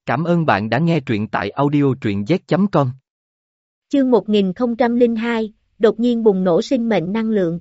Cảm ơn bạn đã nghe truyện tại audio truyện z.com. Chương 1002, đột nhiên bùng nổ sinh mệnh năng lượng.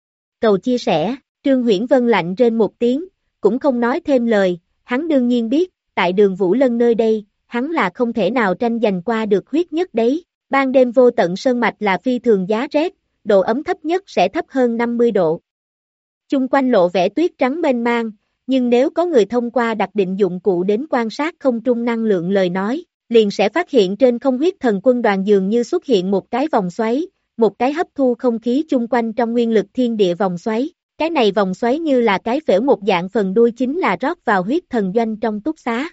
Cầu chia sẻ, Trương Huyễn Vân lạnh rên một tiếng, cũng không nói thêm lời, hắn đương nhiên biết, tại Đường Vũ Lân nơi đây, hắn là không thể nào tranh giành qua được huyết nhất đấy. Ban đêm vô tận sơn mạch là phi thường giá rét, độ ấm thấp nhất sẽ thấp hơn 50 độ. Chung quanh lộ vẻ tuyết trắng mênh mang, nhưng nếu có người thông qua đặc định dụng cụ đến quan sát không trung năng lượng lời nói, liền sẽ phát hiện trên không huyết thần quân đoàn dường như xuất hiện một cái vòng xoáy, một cái hấp thu không khí chung quanh trong nguyên lực thiên địa vòng xoáy. Cái này vòng xoáy như là cái phễu một dạng, phần đuôi chính là rót vào huyết thần doanh trong túc xá.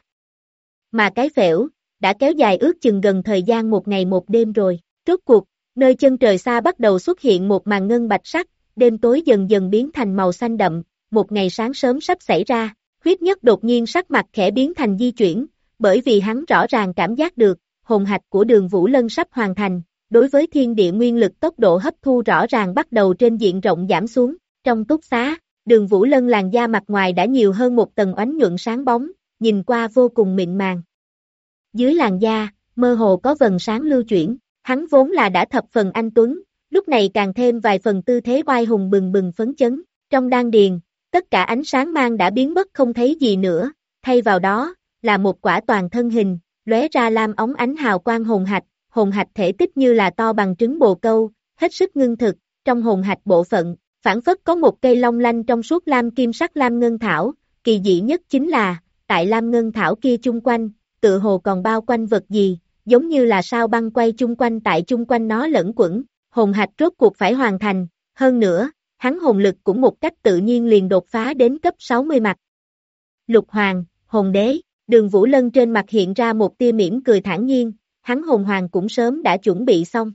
Mà cái phễu đã kéo dài ước chừng gần thời gian một ngày một đêm rồi. Rốt cuộc, nơi chân trời xa bắt đầu xuất hiện một màn ngân bạch sắc, đêm tối dần dần biến thành màu xanh đậm, một ngày sáng sớm sắp xảy ra. Huyết nhất đột nhiên sắc mặt khẽ biến thành di chuyển, bởi vì hắn rõ ràng cảm giác được, hồn hạch của Đường Vũ Lân sắp hoàn thành, đối với thiên địa nguyên lực tốc độ hấp thu rõ ràng bắt đầu trên diện rộng giảm xuống. Trong túc xá, Đường Vũ Lân làn da mặt ngoài đã nhiều hơn một tầng oánh nhuận sáng bóng, nhìn qua vô cùng mịn màng. Dưới làn da, mơ hồ có vầng sáng lưu chuyển, hắn vốn là đã thập phần anh tuấn, lúc này càng thêm vài phần tư thế oai hùng bừng bừng phấn chấn. Trong đan điền, tất cả ánh sáng mang đã biến mất không thấy gì nữa, thay vào đó là một quả toàn thân hình, lóe ra lam óng ánh hào quang hồn hạch thể tích như là to bằng trứng bồ câu, hết sức ngưng thực. Trong hồn hạch bộ phận, phảng phất có một cây long lanh trong suốt lam kim sắc lam ngân thảo, kỳ dị nhất chính là, tại lam ngân thảo kia chung quanh, tựa hồ còn bao quanh vật gì, giống như là sao băng quay chung quanh, tại chung quanh nó lẫn quẩn. Hồn hạch rốt cuộc phải hoàn thành, hơn nữa, hắn hồn lực cũng một cách tự nhiên liền đột phá đến cấp 60 mặt. Lục Hoàng, hồn đế, Đường Vũ Lân trên mặt hiện ra một tia mỉm cười thản nhiên, hắn hồn hoàng cũng sớm đã chuẩn bị xong.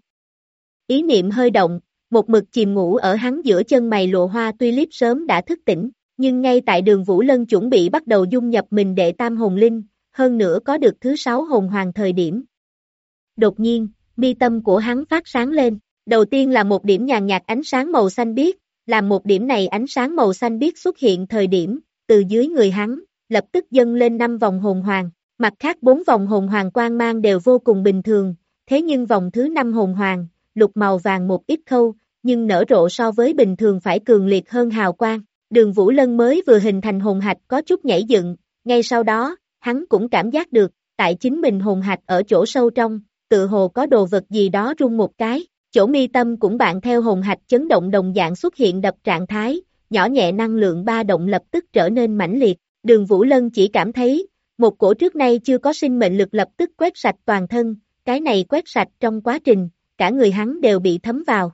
Ý niệm hơi động, một mực chìm ngủ ở hắn giữa chân mày Lộ Hoa Tulip sớm đã thức tỉnh, nhưng ngay tại Đường Vũ Lân chuẩn bị bắt đầu dung nhập mình đệ tam hồn linh, hơn nữa có được thứ 6 hồn hoàng thời điểm. Đột nhiên, mi tâm của hắn phát sáng lên, đầu tiên là một điểm nhàn nhạt ánh sáng màu xanh biếc, làm một điểm này ánh sáng màu xanh biếc xuất hiện thời điểm, từ dưới người hắn, lập tức dâng lên 5 vòng hồn hoàng, mặt khác 4 vòng hồn hoàng quang mang đều vô cùng bình thường, thế nhưng vòng thứ 5 hồn hoàng, lục màu vàng một ít khâu, nhưng nở rộ so với bình thường phải cường liệt hơn hào quang. Đường Vũ Lân mới vừa hình thành hồn hạch có chút nhảy dựng, ngay sau đó, hắn cũng cảm giác được, tại chính mình hồn hạch ở chỗ sâu trong, tựa hồ có đồ vật gì đó rung một cái, chỗ mi tâm cũng bạn theo hồn hạch chấn động đồng dạng xuất hiện đập trạng thái, nhỏ nhẹ năng lượng ba động lập tức trở nên mãnh liệt. Đường Vũ Lân chỉ cảm thấy, một cổ trước nay chưa có sinh mệnh lực lập tức quét sạch toàn thân, cái này quét sạch trong quá trình, cả người hắn đều bị thấm vào.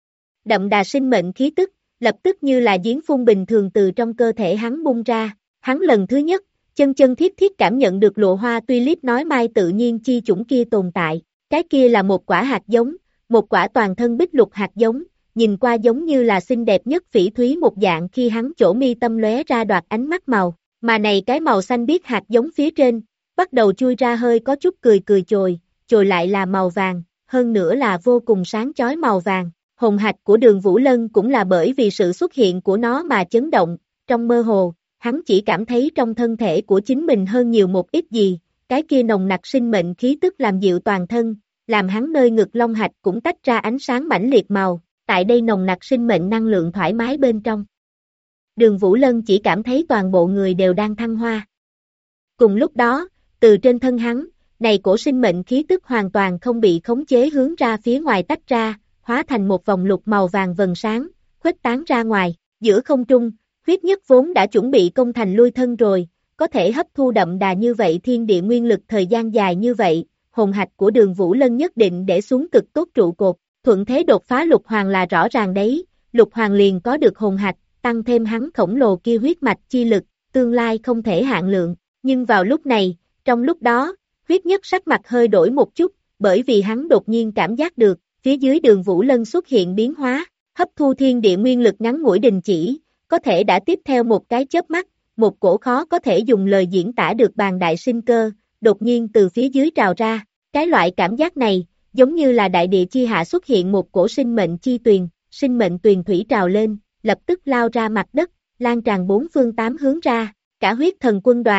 Đậm đà sinh mệnh khí tức, lập tức như là giếng phun bình thường từ trong cơ thể hắn bung ra, hắn lần thứ nhất, chân thiết cảm nhận được Lộ Hoa Tulip nói mai tự nhiên chi chủng kia tồn tại, cái kia là một quả hạt giống, một quả toàn thân bích lục hạt giống, nhìn qua giống như là xinh đẹp nhất phỉ thúy một dạng khi hắn chỗ mi tâm lóe ra đoạt ánh mắt màu, mà này cái màu xanh biếc hạt giống phía trên, bắt đầu chui ra hơi có chút cười chồi lại là màu vàng, hơn nữa là vô cùng sáng chói màu vàng. Hồn hạch của Đường Vũ Lân cũng là bởi vì sự xuất hiện của nó mà chấn động, trong mơ hồ, hắn chỉ cảm thấy trong thân thể của chính mình hơn nhiều một ít gì, cái kia nồng nặc sinh mệnh khí tức làm dịu toàn thân, làm hắn nơi ngực long hạch cũng tách ra ánh sáng mãnh liệt màu, tại đây nồng nặc sinh mệnh năng lượng thoải mái bên trong. Đường Vũ Lân chỉ cảm thấy toàn bộ người đều đang thăng hoa. Cùng lúc đó, từ trên thân hắn, này cổ sinh mệnh khí tức hoàn toàn không bị khống chế hướng ra phía ngoài tách ra, hóa thành một vòng lục màu vàng vầng sáng, khuếch tán ra ngoài, giữa không trung, huyết nhất vốn đã chuẩn bị công thành lui thân rồi, có thể hấp thu đậm đà như vậy thiên địa nguyên lực thời gian dài như vậy, hồn hạch của Đường Vũ Lân nhất định để xuống cực tốt trụ cột, thuận thế đột phá lục hoàng là rõ ràng đấy, lục hoàng liền có được hồn hạch, tăng thêm hắn khổng lồ kia huyết mạch chi lực, tương lai không thể hạn lượng, nhưng vào lúc này, trong lúc đó, huyết nhất sắc mặt hơi đổi một chút, bởi vì hắn đột nhiên cảm giác được, phía dưới Đường Vũ Lân xuất hiện biến hóa, hấp thu thiên địa nguyên lực ngắn ngủi đình chỉ, có thể đã tiếp theo một cái chớp mắt, một cổ khó có thể dùng lời diễn tả được bàng đại sinh cơ, đột nhiên từ phía dưới trào ra, cái loại cảm giác này, giống như là đại địa chi hạ xuất hiện một cổ sinh mệnh chi tuyền, sinh mệnh tuyền thủy trào lên, lập tức lao ra mặt đất, lan tràn 4 phương 8 hướng ra, cả huyết thần quân đoàn,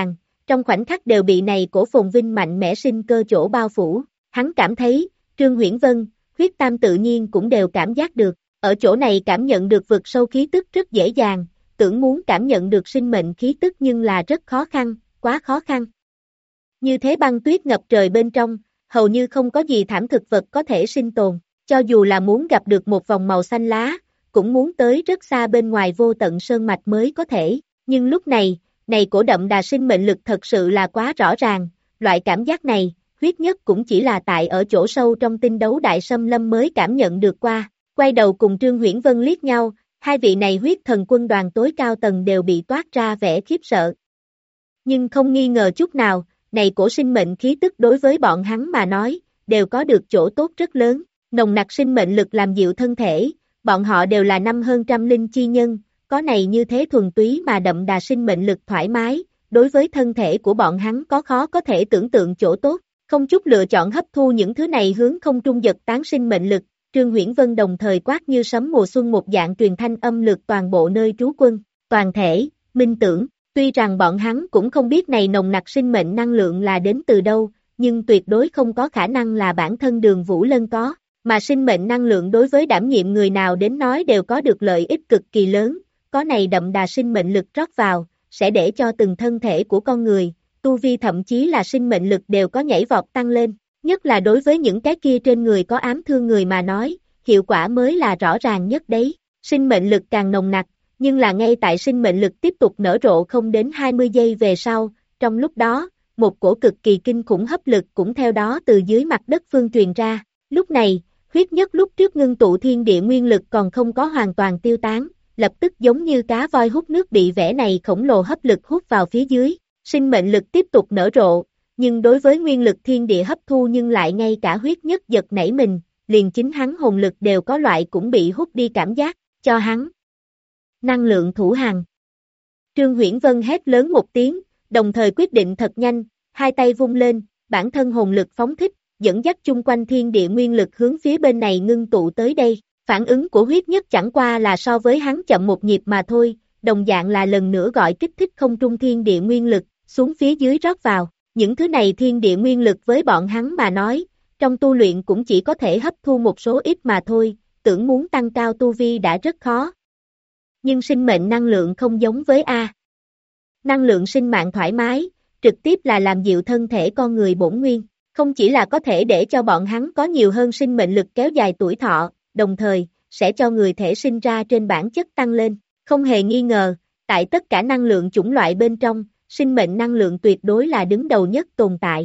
trong khoảnh khắc đều bị này cổ phồn vinh mạnh mẽ sinh cơ chỗ bao phủ. Hắn cảm thấy, Trương Huyễn Vân, Huyết Tam tự nhiên cũng đều cảm giác được, ở chỗ này cảm nhận được vực sâu khí tức rất dễ dàng, tưởng muốn cảm nhận được sinh mệnh khí tức nhưng là rất khó khăn, quá khó khăn. Như thế băng tuyết ngập trời bên trong, hầu như không có gì thảm thực vật có thể sinh tồn, cho dù là muốn gặp được một vòng màu xanh lá, cũng muốn tới rất xa bên ngoài vô tận sơn mạch mới có thể, nhưng lúc này, cổ đậm đà sinh mệnh lực thật sự là quá rõ ràng, loại cảm giác này, Huyết Nhất cũng chỉ là tại ở chỗ sâu trong tinh đấu đại xâm lâm mới cảm nhận được qua, quay đầu cùng Trương Huyễn Vân liếc nhau, hai vị này huyết thần quân đoàn tối cao tầng đều bị toát ra vẻ khiếp sợ. Nhưng không nghi ngờ chút nào, này cổ sinh mệnh khí tức đối với bọn hắn mà nói, đều có được chỗ tốt rất lớn, nồng nặc sinh mệnh lực làm dịu thân thể, bọn họ đều là năm hơn trăm linh chi nhân, có này như thế thuần túy mà đậm đà sinh mệnh lực thoải mái, đối với thân thể của bọn hắn có khó có thể tưởng tượng chỗ tốt, không chút lựa chọn hấp thu những thứ này hướng không trung giật tán sinh mệnh lực, Trương Huyễn Vân đồng thời quát như sấm mùa xuân một dạng truyền thanh âm lực toàn bộ nơi trú quân, toàn thể, minh tưởng, tuy rằng bọn hắn cũng không biết này nồng nặc sinh mệnh năng lượng là đến từ đâu, nhưng tuyệt đối không có khả năng là bản thân Đường Vũ Lân có, mà sinh mệnh năng lượng đối với đảm nhiệm người nào đến nói đều có được lợi ích cực kỳ lớn, có này đậm đà sinh mệnh lực rót vào, sẽ để cho từng thân thể của con người, tu vi thậm chí là sinh mệnh lực đều có nhảy vọt tăng lên, nhất là đối với những cái kia trên người có ám thương người mà nói, hiệu quả mới là rõ ràng nhất đấy, sinh mệnh lực càng nồng nặc, nhưng là ngay tại sinh mệnh lực tiếp tục nở rộ không đến 20 giây về sau, trong lúc đó, một cổ cực kỳ kinh khủng hấp lực cũng theo đó từ dưới mặt đất phương truyền ra, lúc này, Huyết Nhất lúc trước ngưng tụ thiên địa nguyên lực còn không có hoàn toàn tiêu tán, lập tức giống như cá voi hút nước bị vẻ này khổng lồ hấp lực hút vào phía dưới, sinh mệnh lực tiếp tục nở rộ, nhưng đối với nguyên lực thiên địa hấp thu nhưng lại ngay cả Huyết Nhất giật nảy mình, liền chính hắn hồn lực đều có loại cũng bị hút đi cảm giác, cho hắn năng lượng thủ hàng. Trương Huyễn Vân hét lớn một tiếng, đồng thời quyết định thật nhanh, hai tay vung lên, bản thân hồn lực phóng thích, dẫn dắt chung quanh thiên địa nguyên lực hướng phía bên này ngưng tụ tới đây, phản ứng của Huyết Nhất chẳng qua là so với hắn chậm một nhịp mà thôi, đồng dạng là lần nữa gọi kích thích không trung thiên địa nguyên lực, xuống phía dưới rót vào, những thứ này thiên địa nguyên lực với bọn hắn mà nói, trong tu luyện cũng chỉ có thể hấp thu một số ít mà thôi, tưởng muốn tăng cao tu vi đã rất khó. Nhưng sinh mệnh năng lượng không giống với A. Năng lượng sinh mạng thoải mái, trực tiếp là làm dịu thân thể con người bổn nguyên, không chỉ là có thể để cho bọn hắn có nhiều hơn sinh mệnh lực kéo dài tuổi thọ, đồng thời, sẽ cho người thể sinh ra trên bản chất tăng lên, không hề nghi ngờ, tại tất cả năng lượng chủng loại bên trong, sinh mệnh năng lượng tuyệt đối là đứng đầu nhất tồn tại.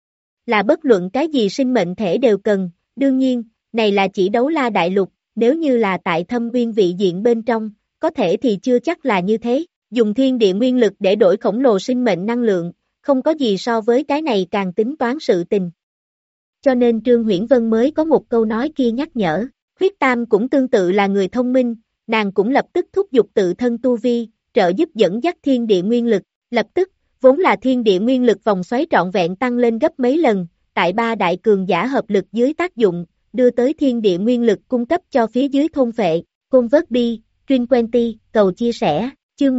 Là bất luận cái gì sinh mệnh thể đều cần, đương nhiên, này là chỉ Đấu La Đại Lục, nếu như là tại Thâm Uyên vị diện bên trong, có thể thì chưa chắc là như thế, dùng thiên địa nguyên lực để đổi khổng lồ sinh mệnh năng lượng, không có gì so với cái này càng tính toán sự tình. Cho nên Trương Huyễn Vân mới có một câu nói kia nhắc nhở, Huyết Tam cũng tương tự là người thông minh, nàng cũng lập tức thúc giục tự thân tu vi, trợ giúp dẫn dắt thiên địa nguyên lực, lập tức, vốn là thiên địa nguyên lực vòng xoáy trọn vẹn tăng lên gấp mấy lần, tại ba đại cường giả hợp lực dưới tác dụng, đưa tới thiên địa nguyên lực cung cấp cho phía dưới thôn phệ, Côn Vớt Bi, Truyền Quenty, cầu chia sẻ, chương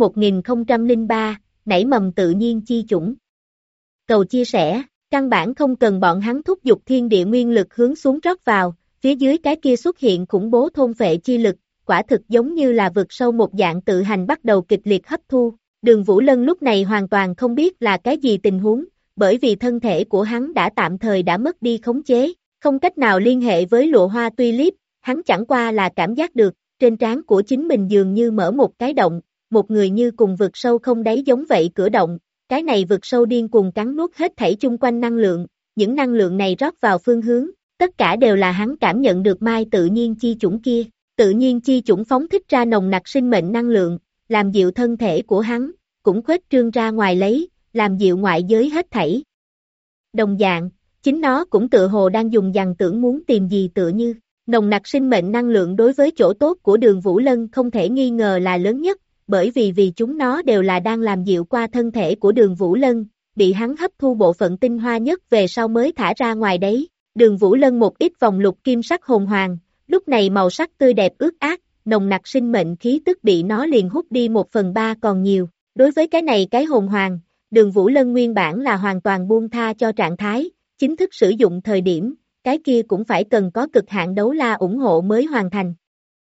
1003, nảy mầm tự nhiên chi chủng. Cầu chia sẻ, căn bản không cần bọn hắn thúc giục thiên địa nguyên lực hướng xuống rót vào, phía dưới cái kia xuất hiện khủng bố thôn phệ chi lực, quả thực giống như là vực sâu một dạng tự hành bắt đầu kịch liệt hấp thu. Đường Vũ Lân lúc này hoàn toàn không biết là cái gì tình huống, bởi vì thân thể của hắn đã tạm thời đã mất đi khống chế, không cách nào liên hệ với Lụa Hoa Tulip, hắn chẳng qua là cảm giác được, trên trán của chính mình dường như mở một cái động, một người như cùng vực sâu không đáy giống vậy cửa động, cái này vực sâu điên cuồng cắn nuốt hết thảy chung quanh năng lượng, những năng lượng này rót vào phương hướng, tất cả đều là hắn cảm nhận được mai tự nhiên chi chủng kia, tự nhiên chi chủng phóng thích ra nồng nặc sinh mệnh năng lượng, làm dịu thân thể của hắn, cũng khuếch trương ra ngoài lấy, làm dịu ngoại giới hết thảy. Đồng dạng, chính nó cũng tựa hồ đang dùng dằng tưởng muốn tìm gì tựa như, nồng nặc sinh mệnh năng lượng đối với chỗ tốt của Đường Vũ Lân không thể nghi ngờ là lớn nhất, bởi vì chúng nó đều là đang làm dịu qua thân thể của Đường Vũ Lân, bị hắn hấp thu bộ phận tinh hoa nhất về sau mới thả ra ngoài đấy. Đường Vũ Lân một ít vòng lục kim sắc hồn hoàng, lúc này màu sắc tươi đẹp ướt át, nồng nặc sinh mệnh khí tức bị nó liền hút đi 1/3 còn nhiều. Đối với cái này cái hồn hoàng, Đường Vũ Lân nguyên bản là hoàn toàn buông tha cho trạng thái, chính thức sử dụng thời điểm, cái kia cũng phải cần có cực hạn đấu la ủng hộ mới hoàn thành.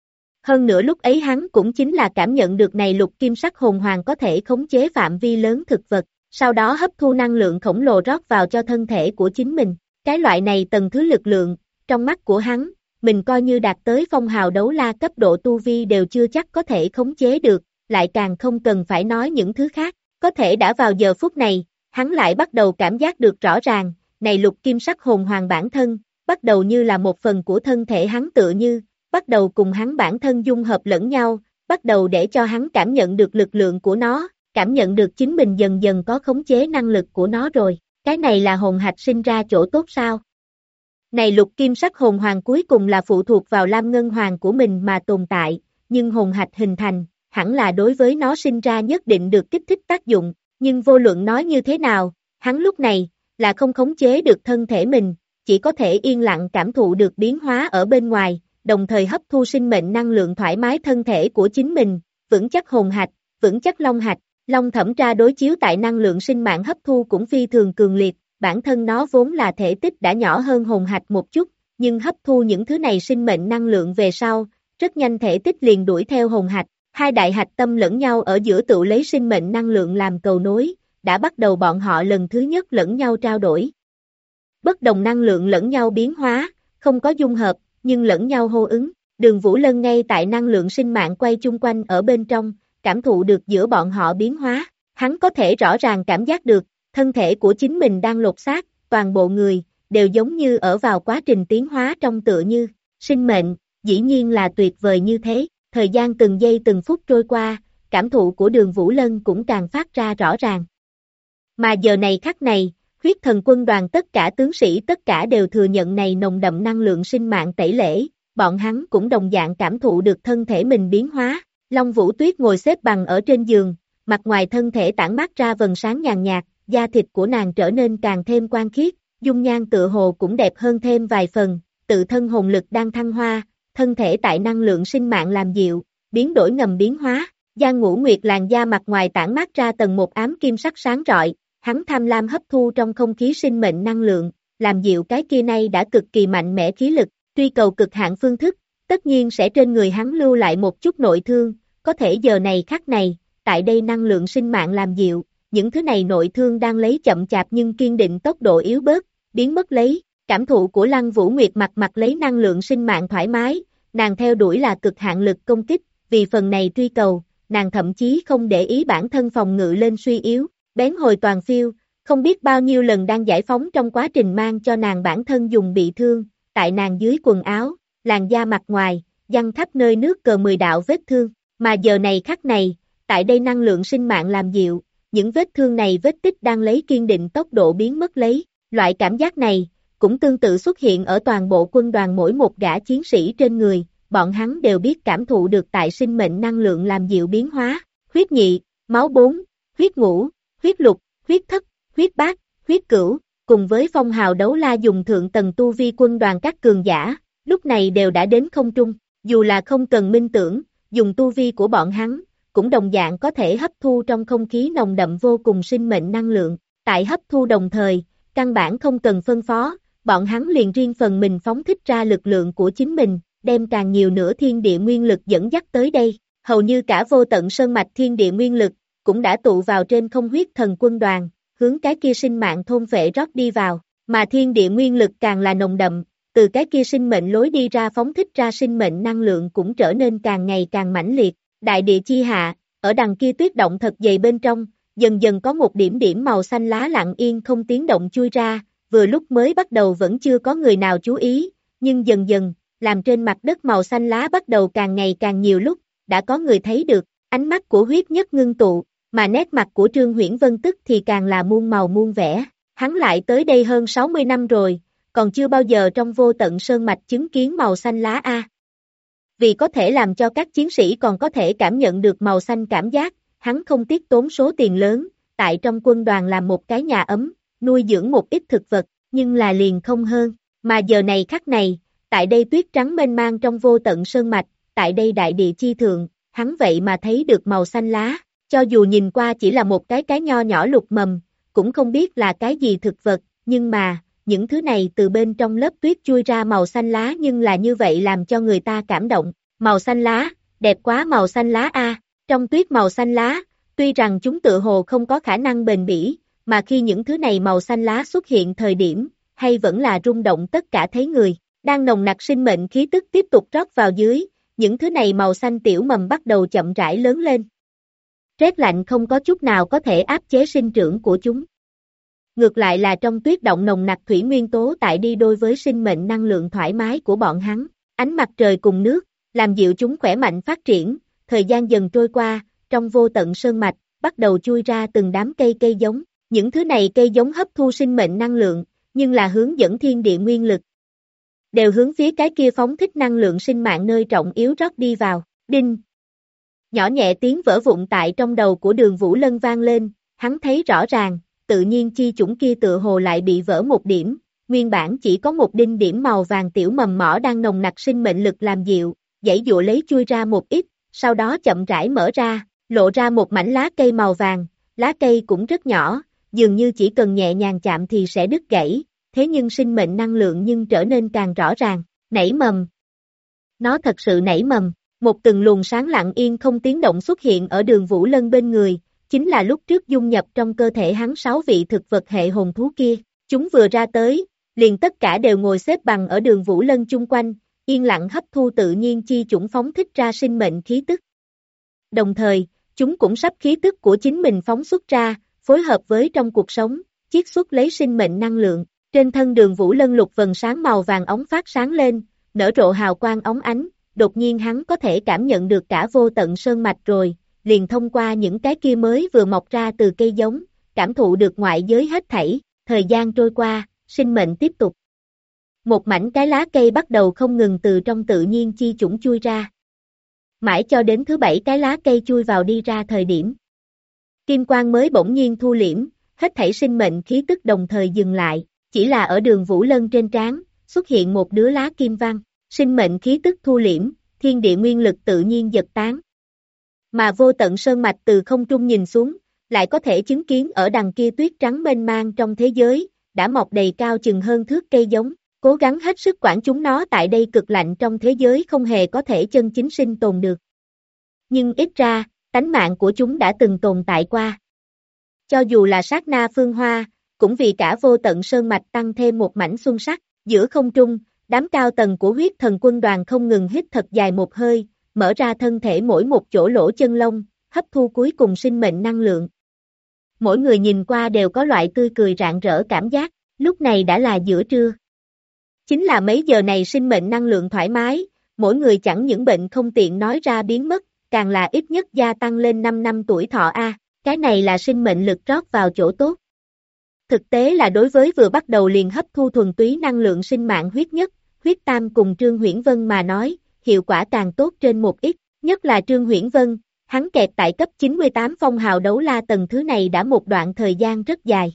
Hơn nữa lúc ấy hắn cũng chính là cảm nhận được này lục kim sắc hồn hoàng có thể khống chế phạm vi lớn thực vật, sau đó hấp thu năng lượng khổng lồ rót vào cho thân thể của chính mình. Cái loại này tầng thứ lực lượng, trong mắt của hắn, mình coi như đạt tới phong hào đấu la cấp độ tu vi đều chưa chắc có thể khống chế được, lại càng không cần phải nói những thứ khác. Có thể đã vào giờ phút này, hắn lại bắt đầu cảm giác được rõ ràng, này lục kim sắc hồn hoàng bản thân, bắt đầu như là một phần của thân thể hắn tựa như, bắt đầu cùng hắn bản thân dung hợp lẫn nhau, bắt đầu để cho hắn cảm nhận được lực lượng của nó, cảm nhận được chính mình dần dần có khống chế năng lực của nó rồi. Cái này là hồn hạch sinh ra chỗ tốt sao? Này lục kim sắc hồn hoàng cuối cùng là phụ thuộc vào lam ngân hoàng của mình mà tồn tại, nhưng hồn hạch hình thành, hẳn là đối với nó sinh ra nhất định được kích thích tác dụng, nhưng vô luận nói như thế nào, hắn lúc này, là không khống chế được thân thể mình, chỉ có thể yên lặng cảm thụ được biến hóa ở bên ngoài, đồng thời hấp thu sinh mệnh năng lượng thoải mái thân thể của chính mình, vững chắc hồn hạch, vững chắc long hạch. Long thẩm tra đối chiếu tại năng lượng sinh mạng hấp thu cũng phi thường cường liệt, bản thân nó vốn là thể tích đã nhỏ hơn hồn hạch một chút, nhưng hấp thu những thứ này sinh mệnh năng lượng về sau, rất nhanh thể tích liền đuổi theo hồn hạch, hai đại hạch tâm lẫn nhau ở giữa tự lấy sinh mệnh năng lượng làm cầu nối, đã bắt đầu bọn họ lần thứ nhất lẫn nhau trao đổi. Bất đồng năng lượng lẫn nhau biến hóa, không có dung hợp, nhưng lẫn nhau hô ứng, Đường Vũ Lân ngay tại năng lượng sinh mạng quay chung quanh ở bên trong, cảm thụ được giữa bọn họ biến hóa, hắn có thể rõ ràng cảm giác được, thân thể của chính mình đang lột xác, toàn bộ người, đều giống như ở vào quá trình tiến hóa trong tựa như, sinh mệnh, dĩ nhiên là tuyệt vời như thế, thời gian từng giây từng phút trôi qua, cảm thụ của Đường Vũ Lân cũng càng phát ra rõ ràng. Mà giờ này khắc này, huyết thần quân đoàn tất cả tướng sĩ tất cả đều thừa nhận này nồng đậm năng lượng sinh mạng tẩy lễ, bọn hắn cũng đồng dạng cảm thụ được thân thể mình biến hóa. Long Vũ Tuyết ngồi xếp bằng ở trên giường, mặt ngoài thân thể tản mát ra vầng sáng nhàn nhạt, da thịt của nàng trở nên càng thêm quang khiết, dung nhan tựa hồ cũng đẹp hơn thêm vài phần, tự thân hồn lực đang thăng hoa, thân thể tại năng lượng sinh mạng làm dịu, biến đổi ngầm biến hóa, Giang Ngũ Nguyệt làn da mặt ngoài tản mát ra tầng một ám kim sắc sáng rọi, hắn tham lam hấp thu trong không khí sinh mệnh năng lượng, làm dịu cái kia nay đã cực kỳ mạnh mẽ khí lực, truy cầu cực hạn phương thức, tất nhiên sẽ trên người hắn lưu lại một chút nội thương, có thể giờ này khắc này, tại đây năng lượng sinh mạng làm dịu, những thứ này nội thương đang lấy chậm chạp nhưng kiên định tốc độ yếu bớt, biến mất lấy, cảm thụ của Lăng Vũ Nguyệt mặt mặt lấy năng lượng sinh mạng thoải mái, nàng theo đuổi là cực hạn lực công kích, vì phần này truy cầu, nàng thậm chí không để ý bản thân phòng ngự lên suy yếu, bén hồi toàn phiêu, không biết bao nhiêu lần đang giải phóng trong quá trình mang cho nàng bản thân dùng bị thương, tại nàng dưới quần áo, làn da mặt ngoài, giăng khắp nơi nước cờ 10 đạo vết thương, mà giờ này khắc này, tại đây năng lượng sinh mạng làm dịu, những vết thương này vết tích đang lấy kiên định tốc độ biến mất lấy, loại cảm giác này, cũng tương tự xuất hiện ở toàn bộ quân đoàn mỗi một gã chiến sĩ trên người, bọn hắn đều biết cảm thụ được tại sinh mệnh năng lượng làm dịu biến hóa, huyết nhị, máu 4, huyết ngũ, huyết lục, huyết thất, huyết bát, huyết cửu, cùng với phong hào đấu la dùng thượng tầng tu vi quân đoàn các cường giả, lúc này đều đã đến không trung, dù là không cần minh tưởng, dùng tu vi của bọn hắn, cũng đồng dạng có thể hấp thu trong không khí nồng đậm vô cùng sinh mệnh năng lượng, tại hấp thu đồng thời, căn bản không cần phân phó, bọn hắn liền riêng phần mình phóng thích ra lực lượng của chính mình, đem càng nhiều nữa thiên địa nguyên lực dẫn dắt tới đây, hầu như cả vô tận sơn mạch thiên địa nguyên lực, cũng đã tụ vào trên không huyết thần quân đoàn, hướng cái kia sinh mạng thôn phệ rót đi vào, mà thiên địa nguyên lực càng là nồng đậm, từ cái kia sinh mệnh lối đi ra phóng thích ra sinh mệnh năng lượng cũng trở nên càng ngày càng mãnh liệt, đại địa chi hạ, ở đằng kia tuyết động thật dày bên trong, dần dần có một điểm điểm màu xanh lá lặng yên không tiếng động chui ra, vừa lúc mới bắt đầu vẫn chưa có người nào chú ý, nhưng dần dần, làm trên mặt đất màu xanh lá bắt đầu càng ngày càng nhiều lúc, đã có người thấy được, ánh mắt của huyết nhất ngưng tụ, mà nét mặt của Trương Huyễn Vân tức thì càng là muôn màu muôn vẻ, hắn lại tới đây hơn 60 năm rồi, còn chưa bao giờ trong vô tận sơn mạch chứng kiến màu xanh lá a. Vì có thể làm cho các chiến sĩ còn có thể cảm nhận được màu xanh cảm giác, hắn không tiếc tốn số tiền lớn, tại trong quân đoàn làm một cái nhà ấm, nuôi dưỡng một ít thực vật, nhưng là liền không hơn, mà giờ này khắc này, tại đây tuyết trắng mênh mang trong vô tận sơn mạch, tại đây đại địa chi thượng, hắn vậy mà thấy được màu xanh lá, Cho dù nhìn qua chỉ là một cái nho nhỏ lục mầm, cũng không biết là cái gì thực vật, nhưng mà, những thứ này từ bên trong lớp tuyết chui ra màu xanh lá nhưng là như vậy làm cho người ta cảm động. Màu xanh lá, đẹp quá màu xanh lá a. Trong tuyết màu xanh lá, tuy rằng chúng tựa hồ không có khả năng bền bỉ, mà khi những thứ này màu xanh lá xuất hiện thời điểm, hay vẫn là rung động tất cả thấy người, đang nồng nặc sinh mệnh khí tức tiếp tục rót vào dưới, những thứ này màu xanh tiểu mầm bắt đầu chậm rãi lớn lên. Rét lạnh không có chút nào có thể áp chế sinh trưởng của chúng. Ngược lại là trong tuyết động nồng nặc thủy nguyên tố tại đi đôi với sinh mệnh năng lượng thoải mái của bọn hắn, ánh mặt trời cùng nước, làm dịu chúng khỏe mạnh phát triển, thời gian dần trôi qua, trong vô tận sơn mạch, bắt đầu chui ra từng đám cây giống, những thứ này cây giống hấp thu sinh mệnh năng lượng, nhưng là hướng dẫn thiên địa nguyên lực. Đều hướng phía cái kia phóng thích năng lượng sinh mạng nơi trọng yếu rót đi vào, đinh. Nhỏ nhẹ tiếng vỡ vụn tại trong đầu của Đường Vũ Lân vang lên, hắn thấy rõ ràng, tự nhiên chi chủng kia tựa hồ lại bị vỡ một điểm, nguyên bản chỉ có một đinh điểm màu vàng tiểu mầm mỏ đang nồng nặc sinh mệnh lực làm dịu, giãy giụa lấy chui ra một ít, sau đó chậm rãi mở ra, lộ ra một mảnh lá cây màu vàng, lá cây cũng rất nhỏ, dường như chỉ cần nhẹ nhàng chạm thì sẽ đứt gãy, thế nhưng sinh mệnh năng lượng nhưng trở nên càng rõ ràng, nảy mầm. Nó thật sự nảy mầm, một từng luồng sáng lặng yên không tiếng động xuất hiện ở Đường Vũ Lân bên người, chính là lúc trước dung nhập trong cơ thể hắn 6 vị thực vật hệ hồn thú kia, chúng vừa ra tới, liền tất cả đều ngồi xếp bằng ở Đường Vũ Lân chung quanh, yên lặng hấp thu tự nhiên chi chủng phóng thích ra sinh mệnh khí tức. Đồng thời, chúng cũng sắp khí tức của chính mình phóng xuất ra, phối hợp với trong cuộc sống, chiết xuất lấy sinh mệnh năng lượng. Trên thân Đường Vũ Lân lục vầng sáng màu vàng óng phát sáng lên, nở rộ hào quang óng ánh, đột nhiên hắn có thể cảm nhận được cả vô tận sơn mạch rồi, liền thông qua những cái kia mới vừa mọc ra từ cây giống, cảm thụ được ngoại giới hết thảy, thời gian trôi qua, sinh mệnh tiếp tục. Một mảnh cái lá cây bắt đầu không ngừng từ trong tự nhiên chi chủng chui ra. Mãi cho đến thứ 7 cái lá cây chui vào đi ra thời điểm. Kim quang mới bỗng nhiên thu liễm, hết thảy sinh mệnh khí tức đồng thời dừng lại, chỉ là ở Đường Vũ Lân trên trán, xuất hiện một đứa lá kim văn, sinh mệnh khí tức thu liễm, thiên địa nguyên lực tự nhiên giật tán. Mà vô tận sơn mạch từ không trung nhìn xuống, lại có thể chứng kiến ở đằng kia tuyết trắng mênh mang trong thế giới, đã mọc đầy cao chừng hơn thước cây giống, cố gắng hết sức quản chúng nó tại đây cực lạnh trong thế giới không hề có thể chân chính sinh tồn được. Nhưng ít ra, tánh mạng của chúng đã từng tồn tại qua. Cho dù là sát na phương hoa, cũng vì cả vô tận sơn mạch tăng thêm một mảnh xuân sắc, giữa không trung, đám cao tầng của huyết thần quân đoàn không ngừng hít thật dài một hơi, mở ra thân thể mỗi một chỗ lỗ chân lông, hấp thu cuối cùng sinh mệnh năng lượng. Mỗi người nhìn qua đều có loại tươi cười rạng rỡ cảm giác, lúc này đã là giữa trưa. Chính là mấy giờ này sinh mệnh năng lượng thoải mái, mỗi người chẳng những bệnh không tiện nói ra biến mất, càng là ít nhất gia tăng lên 5 năm tuổi thọ a, cái này là sinh mệnh lực rót vào chỗ tốt. Thực tế là đối với vừa bắt đầu liền hấp thu thuần túy năng lượng sinh mạng huyết nhất, huyết tam cùng Trương Huyễn Vân mà nói, hiệu quả càng tốt trên một ít, nhất là Trương Huyễn Vân, hắn kẹt tại cấp 98 phong hào đấu la tầng thứ này đã một đoạn thời gian rất dài.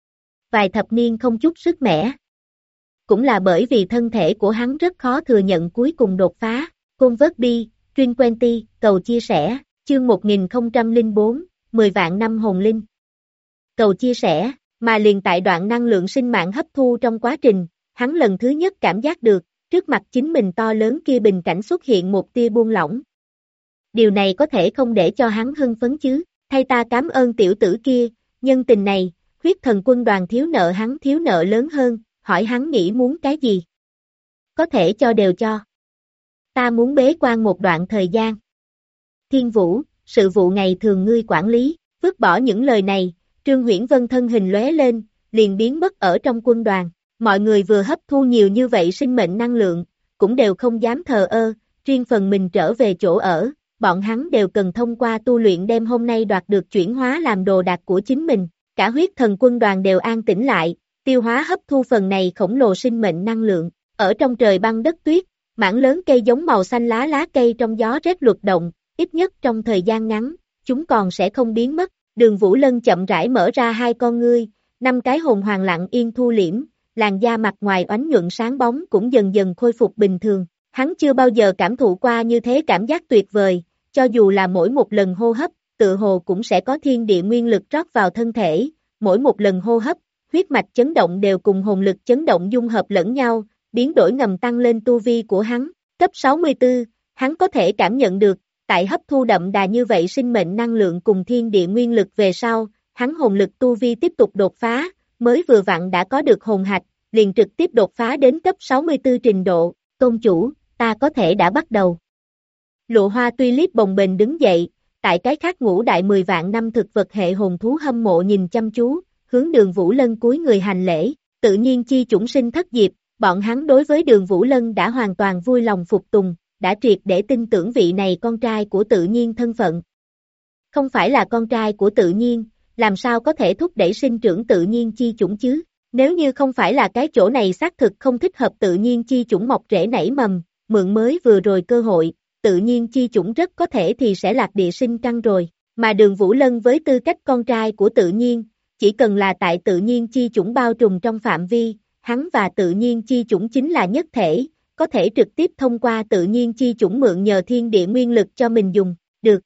Vài thập niên không chút sức mẻ. Cũng là bởi vì thân thể của hắn rất khó thừa nhận cuối cùng đột phá, Côn vớt bi, Truyền Quenty, cầu chia sẻ, chương 1004, 10 vạn năm hồn linh. Cầu chia sẻ, mà liền tại đoạn năng lượng sinh mạng hấp thu trong quá trình, hắn lần thứ nhất cảm giác được, trước mặt chính mình to lớn kia bình cảnh xuất hiện một tia buông lỏng. Điều này có thể không để cho hắn hưng phấn chứ, thay ta cảm ơn tiểu tử kia, nhân tình này, huyết thần quân đoàn thiếu nợ hắn thiếu nợ lớn hơn, hỏi hắn nghĩ muốn cái gì. Có thể cho đều cho. Ta muốn bế quan một đoạn thời gian. Thiên Vũ, sự vụ ngày thường ngươi quản lý, vứt bỏ những lời này, Trương Huyễn Vân thân hình lóe lên, liền biến mất ở trong quân đoàn. Mọi người vừa hấp thu nhiều như vậy sinh mệnh năng lượng, cũng đều không dám thờ ơ, riêng phần mình trở về chỗ ở, bọn hắn đều cần thông qua tu luyện đem hôm nay đoạt được chuyển hóa làm đồ đạc của chính mình. Cả huyết thần quân đoàn đều an tĩnh lại, tiêu hóa hấp thu phần này khổng lồ sinh mệnh năng lượng. Ở trong trời băng đất tuyết, mảng lớn cây giống màu xanh lá cây trong gió rét luật động, ít nhất trong thời gian ngắn, chúng còn sẽ không biến mất. Đường Vũ Lân chậm rãi mở ra hai con ngươi, 5 cái hồn hoàng lặng yên thu liễm, làn da mặt ngoài oánh nhuận sáng bóng cũng dần dần khôi phục bình thường. Hắn chưa bao giờ cảm thụ qua như thế cảm giác tuyệt vời, cho dù là mỗi một lần hô hấp, tự hồ cũng sẽ có thiên địa nguyên lực rót vào thân thể, mỗi một lần hô hấp, huyết mạch chấn động đều cùng hồn lực chấn động dung hợp lẫn nhau, biến đổi ngầm tăng lên tu vi của hắn. Cấp 64, hắn có thể cảm nhận được, tại hấp thu đậm đà như vậy sinh mệnh năng lượng cùng thiên địa nguyên lực về sau, hắn hồn lực tu vi tiếp tục đột phá, mới vừa vặn đã có được hồn hạch, liền trực tiếp đột phá đến cấp 64 trình độ. Tôn chủ, ta có thể đã bắt đầu. Lụa hoa tulip bồng bềnh đứng dậy, tại cái khác ngũ đại 10 vạn năm thực vật hệ hồn thú hâm mộ nhìn chăm chú, hướng Đường Vũ Lân cúi người hành lễ, tự nhiên chi chủng sinh thất diệp, bọn hắn đối với Đường Vũ Lân đã hoàn toàn vui lòng phục tùng, đã triệt để tin tưởng vị này con trai của tự nhiên thân phận. Không phải là con trai của tự nhiên, làm sao có thể thúc đẩy sinh trưởng tự nhiên chi chủng chứ? Nếu như không phải là cái chỗ này xác thực không thích hợp tự nhiên chi chủng mọc rễ nảy mầm, mượn mới vừa rồi cơ hội, tự nhiên chi chủng rất có thể thì sẽ lạc địa sinh căn rồi, mà Đường Vũ Lân với tư cách con trai của tự nhiên, chỉ cần là tại tự nhiên chi chủng bao trùm trong phạm vi, hắn và tự nhiên chi chủng chính là nhất thể, có thể trực tiếp thông qua tự nhiên chi chủng mượn nhờ thiên địa nguyên lực cho mình dùng, được.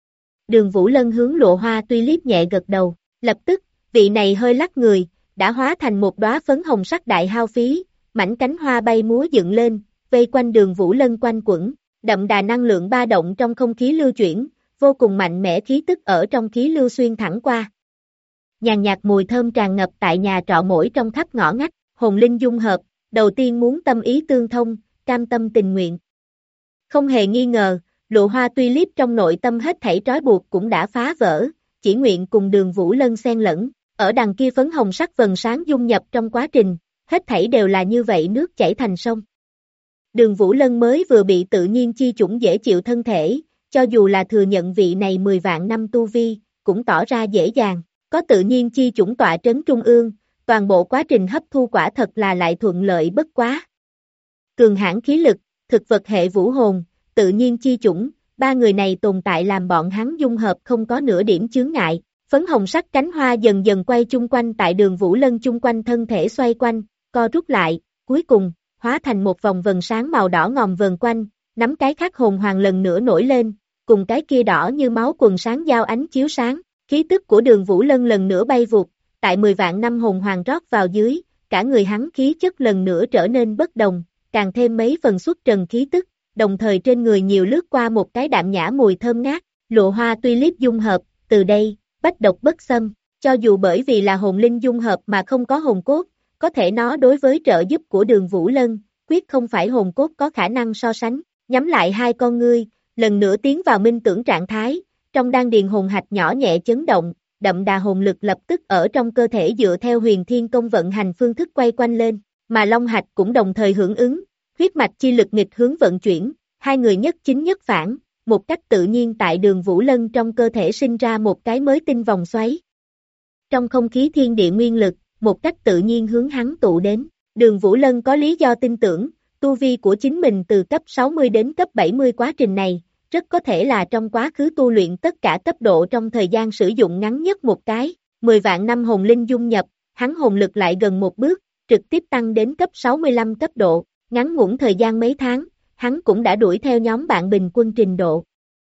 Đường Vũ Lân hướng Lụa hoa tulip nhẹ gật đầu, lập tức, vị này hơi lắc người, đã hóa thành một đóa phấn hồng sắc đại hao phí, mảnh cánh hoa bay múa dựng lên, vây quanh Đường Vũ Lân quanh quẩn, đậm đà năng lượng ba động trong không khí lưu chuyển, vô cùng mạnh mẽ khí tức ở trong khí lưu xuyên thẳng qua. Nhàn nhạt mùi thơm tràn ngập tại nhà trọ mỗi trong khắp ngõ ngách, hồn linh dung hợp, đầu tiên muốn tâm ý tương thông, cam tâm tình nguyện. Không hề nghi ngờ, Lụa hoa tulip trong nội tâm hết thảy trói buộc cũng đã phá vỡ, chỉ nguyện cùng Đường Vũ Lân xen lẫn, ở đằng kia phấn hồng sắc vầng sáng dung nhập trong quá trình, hết thảy đều là như vậy nước chảy thành sông. Đường Vũ Lân mới vừa bị tự nhiên chi chủng dễ chịu thân thể, cho dù là thừa nhận vị này 10 vạn năm tu vi, cũng tỏ ra dễ dàng, có tự nhiên chi chủng tọa trấn trung ương, toàn bộ quá trình hấp thu quả thật là lại thuận lợi bất quá. Cường hãn khí lực, thực vật hệ vũ hồn, tự nhiên chi chủng, ba người này tồn tại làm bọn hắn dung hợp không có nửa điểm chướng ngại, phấn hồng sắc cánh hoa dần dần quay chung quanh tại Đường Vũ Lân chung quanh thân thể xoay quanh, co rút lại, cuối cùng, hóa thành một vòng vần sáng màu đỏ ngòm vờn quanh, nắm cái khắc hồn hoàng lần nữa nổi lên, cùng cái kia đỏ như máu quần sáng giao ánh chiếu sáng, khí tức của Đường Vũ Lân lần nữa bay vụt, tại 10 vạn năm hồn hoàng rót vào dưới, cả người hắn khí chất lần nữa trở nên bất đồng, càng thêm mấy phần xuất trần khí tức, đồng thời trên người nhiều lướt qua một cái đạm nhã mùi thơm ngát, Lụa hoa tulip dung hợp, từ đây, bách độc bất xâm, cho dù bởi vì là hồn linh dung hợp mà không có hồn cốt, có thể nó đối với trợ giúp của Đường Vũ Lân, quyết không phải hồn cốt có khả năng so sánh, nhắm lại hai con ngươi, lần nữa tiến vào minh tưởng trạng thái, trong đan điền hồn hạch nhỏ nhẹ chấn động, đậm đà hồn lực lập tức ở trong cơ thể dựa theo huyền thiên công vận hành phương thức quay quanh lên, mà long hạch cũng đồng thời hưởng ứng, huyết mạch chi lực nghịch hướng vận chuyển, hai người nhất chính nhất phản, một cách tự nhiên tại Đường Vũ Lân trong cơ thể sinh ra một cái mới tinh vòng xoáy. Trong không khí thiên địa nguyên lực, một cách tự nhiên hướng hắn tụ đến, Đường Vũ Lân có lý do tin tưởng, tu vi của chính mình từ cấp 60 đến cấp 70 quá trình này, rất có thể là trong quá khứ tu luyện tất cả cấp độ trong thời gian sử dụng ngắn nhất một cái, 10 vạn năm hồn linh dung nhập, hắn hồn lực lại gần một bước, trực tiếp tăng đến cấp 65 cấp độ, ngắn ngủn thời gian mấy tháng, hắn cũng đã đuổi theo nhóm bạn bình quân trình độ.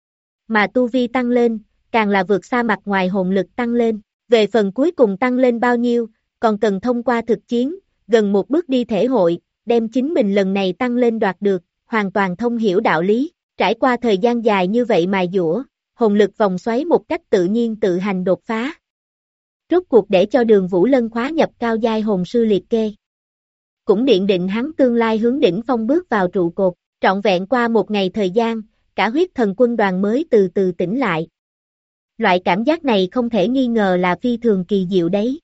Mà tu vi tăng lên, càng là vượt xa mặt ngoài hồn lực tăng lên, về phần cuối cùng tăng lên bao nhiêu, còn cần thông qua thực chiến, gần một bước đi thể hội, đem chính mình lần này tăng lên đoạt được, hoàn toàn thông hiểu đạo lý, trải qua thời gian dài như vậy mài dũa, hồn lực vòng xoáy một cách tự nhiên tự hành đột phá. Rốt cuộc để cho Đường Vũ Lân khóa nhập cao giai hồn sư liệt kê. Cũng điện định hắn tương lai hướng đỉnh phong bước vào trụ cột, trọn vẹn qua một ngày thời gian, cả huyết thần quân đoàn mới từ từ tỉnh lại. Loại cảm giác này không thể nghi ngờ là phi thường kỳ diệu đấy.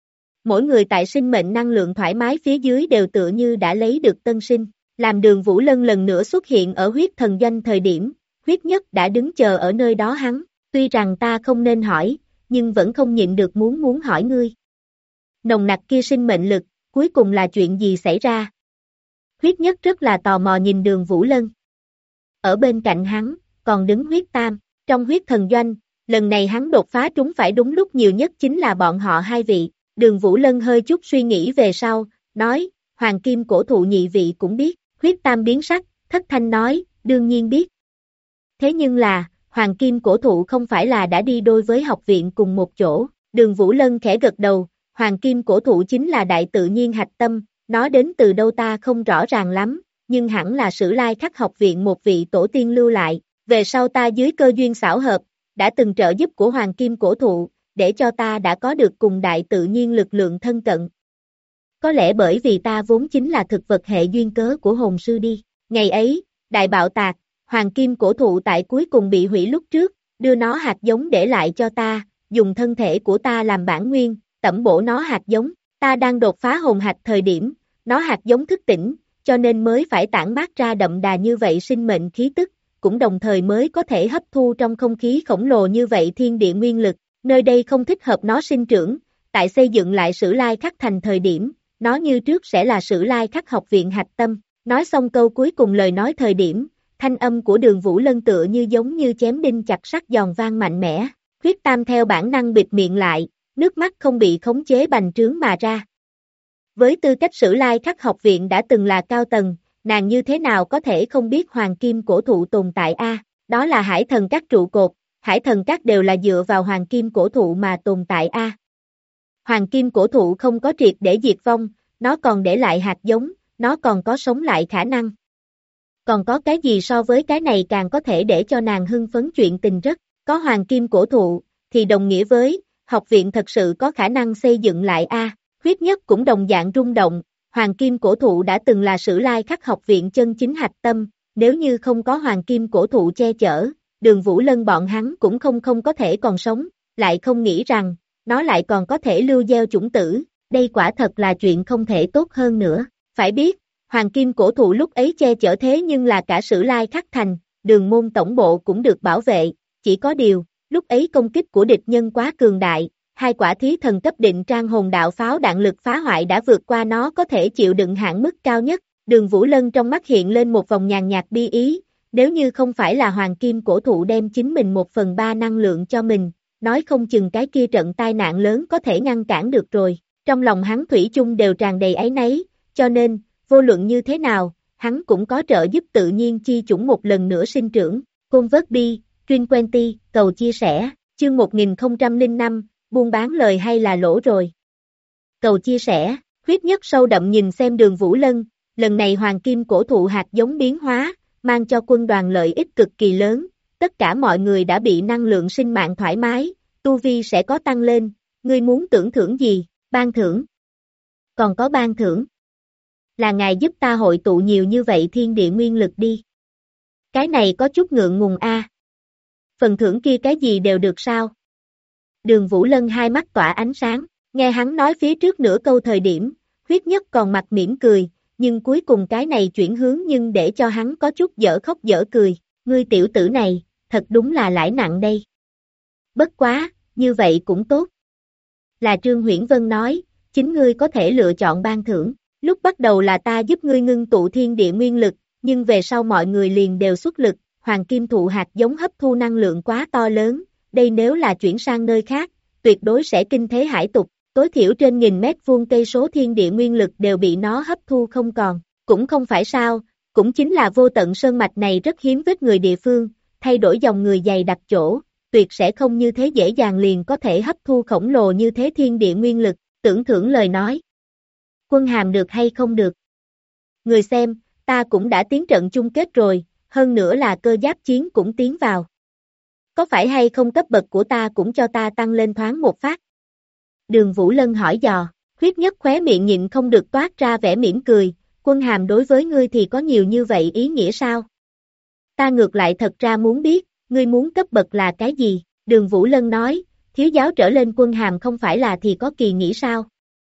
Mỗi người tại sinh mệnh năng lượng thoải mái phía dưới đều tựa như đã lấy được tân sinh, làm Đường Vũ Lân lần nữa xuất hiện ở huyết thần doanh thời điểm, huyết nhất đã đứng chờ ở nơi đó hắn, tuy rằng ta không nên hỏi, nhưng vẫn không nhịn được muốn hỏi ngươi. Nồng nặc kia sinh mệnh lực, cuối cùng là chuyện gì xảy ra? Huyết nhất rất là tò mò nhìn Đường Vũ Lân. Ở bên cạnh hắn, còn đứng huyết tam, trong huyết thần doanh, lần này hắn đột phá trúng phải đúng lúc nhiều nhất chính là bọn họ hai vị. Đường Vũ Lân hơi chút suy nghĩ về sau, nói, Hoàng Kim cổ thụ nhị vị cũng biết, huyết tam biến sắc, thất thanh nói, đương nhiên biết. Thế nhưng là, Hoàng Kim cổ thụ không phải là đã đi đôi với học viện cùng một chỗ, Đường Vũ Lân khẽ gật đầu, Hoàng Kim cổ thụ chính là đại tự nhiên hạch tâm, nó đến từ đâu ta không rõ ràng lắm, nhưng hẳn là Sử Lai Khắc học viện một vị tổ tiên lưu lại, về sau ta dưới cơ duyên xảo hợp, đã từng trợ giúp của Hoàng Kim cổ thụ, để cho ta đã có được cùng đại tự nhiên lực lượng thân cận. Có lẽ bởi vì ta vốn chính là thực vật hệ duyên cớ của hồn sư đi, ngày ấy, đại bạo tạc, Hoàng Kim cổ thụ tại cuối cùng bị hủy lúc trước, đưa nó hạt giống để lại cho ta, dùng thân thể của ta làm bản nguyên, tẩm bổ nó hạt giống, ta đang đột phá hồn hạch thời điểm, nó hạt giống thức tỉnh, cho nên mới phải tản mát ra đậm đà như vậy sinh mệnh khí tức, cũng đồng thời mới có thể hấp thu trong không khí khổng lồ như vậy thiên địa nguyên lực, nơi đây không thích hợp nó sinh trưởng, tại xây dựng lại Sử Lai Khắc thành thời điểm, nó như trước sẽ là Sử Lai Khắc học viện hạch tâm, nói xong câu cuối cùng lời nói thời điểm, thanh âm của Đường Vũ Lân tựa như giống như chém đinh chặt sắt giòn vang mạnh mẽ, Huyết Tam theo bản năng bịt miệng lại, nước mắt không bị khống chế bành trướng mà ra. Với tư cách Sử Lai Khắc học viện đã từng là cao tầng, nàng như thế nào có thể không biết Hoàng Kim cổ thụ tồn tại a? Đó là Hải Thần Các trụ cột, Hải Thần Các đều là dựa vào Hoàng Kim cổ thụ mà tồn tại a. Hoàng Kim cổ thụ không có triệt để diệt vong, nó còn để lại hạt giống, nó còn có sống lại khả năng. Còn có cái gì so với cái này càng có thể để cho nàng hưng phấn chuyện tình rất, có Hoàng Kim cổ thụ, thì đồng nghĩa với, học viện thật sự có khả năng xây dựng lại a. Huyết Nhất cũng đồng dạng rung động, Hoàng Kim cổ thụ đã từng là Sử Lai Khắc học viện chân chính hạch tâm, nếu như không có Hoàng Kim cổ thụ che chở, Đường Vũ Lân bọn hắn cũng không có thể còn sống, lại không nghĩ rằng, nó lại còn có thể lưu gieo chủng tử, đây quả thật là chuyện không thể tốt hơn nữa, phải biết, Hoàng Kim cổ thụ lúc ấy che chở thế nhưng là cả Sử Lai Khắc thành, Đường môn tổng bộ cũng được bảo vệ, chỉ có điều, lúc ấy công kích của địch nhân quá cường đại, hai quả thí thần cấp định trang hồn đạo pháo đạn lực phá hoại đã vượt qua nó có thể chịu đựng hạn mức cao nhất, Đường Vũ Lân trong mắt hiện lên một vòng nhàn nhạt bi ý, nếu như không phải là Hoàng Kim cổ thụ đem chính mình 1/3 năng lượng cho mình, nói không chừng cái kia trận tai nạn lớn có thể ngăn cản được rồi, trong lòng hắn thủy chung đều tràn đầy áy náy, cho nên, vô luận như thế nào, hắn cũng có trợ giúp tự nhiên chi chủng một lần nữa sinh trưởng, Convert Truyền Quenty, cầu chia sẻ, chương 1005, buôn bán lời hay là lỗ rồi. Cầu chia sẻ, Huyết Nhất sâu đậm nhìn xem Đường Vũ Lân, lần này Hoàng Kim cổ thụ hạt giống biến hóa, mang cho quân đoàn lợi ích cực kỳ lớn, tất cả mọi người đã bị năng lượng sinh mạng thoải mái, tu vi sẽ có tăng lên, ngươi muốn tưởng thưởng gì, ban thưởng. Còn có ban thưởng. Là ngài giúp ta hội tụ nhiều như vậy thiên địa nguyên lực đi. Cái này có chút ngượng ngùng a. Phần thưởng kia cái gì đều được sao? Đường Vũ Lân hai mắt tỏa ánh sáng, nghe hắn nói phía trước nửa câu thời điểm, Huyết Nhất còn mặt mỉm cười, nhưng cuối cùng cái này chuyển hướng nhưng để cho hắn có chút dở khóc dở cười, ngươi tiểu tử này, thật đúng là lãi nặng đây. Bất quá, như vậy cũng tốt. Là Trương Huyễn Vân nói, chính ngươi có thể lựa chọn ban thưởng, lúc bắt đầu là ta giúp ngươi ngưng tụ thiên địa nguyên lực, nhưng về sau mọi người liền đều xuất lực, Hoàng Kim thụ hạt giống hấp thu năng lượng quá to lớn, đây nếu là chuyển sang nơi khác, tuyệt đối sẽ kinh thế hải tục, tối thiểu trên 1000 mét vuông cây số thiên địa nguyên lực đều bị nó hấp thu không còn, cũng không phải sao, cũng chính là vô tận sơn mạch này rất hiếm với người địa phương, thay đổi dòng người dày đặc chỗ, tuyệt sẽ không như thế dễ dàng liền có thể hấp thu khổng lồ như thế thiên địa nguyên lực, tưởng thưởng lời nói. Quân hàm được hay không được? Người xem, ta cũng đã tiến trận chung kết rồi, hơn nữa là cơ giáp chiến cũng tiến vào. Có phải hay không cấp bậc của ta cũng cho ta tăng lên thoáng một phát? Đường Vũ Lân hỏi dò, Huyết Nhất khóe miệng nhịn không được toát ra vẻ mỉm cười, quân hàm đối với ngươi thì có nhiều như vậy ý nghĩa sao? Ta ngược lại thật ra muốn biết, ngươi muốn cấp bậc là cái gì? Đường Vũ Lân nói, thiếu giáo trở lên quân hàm không phải là thì có kỳ nghỉ sao?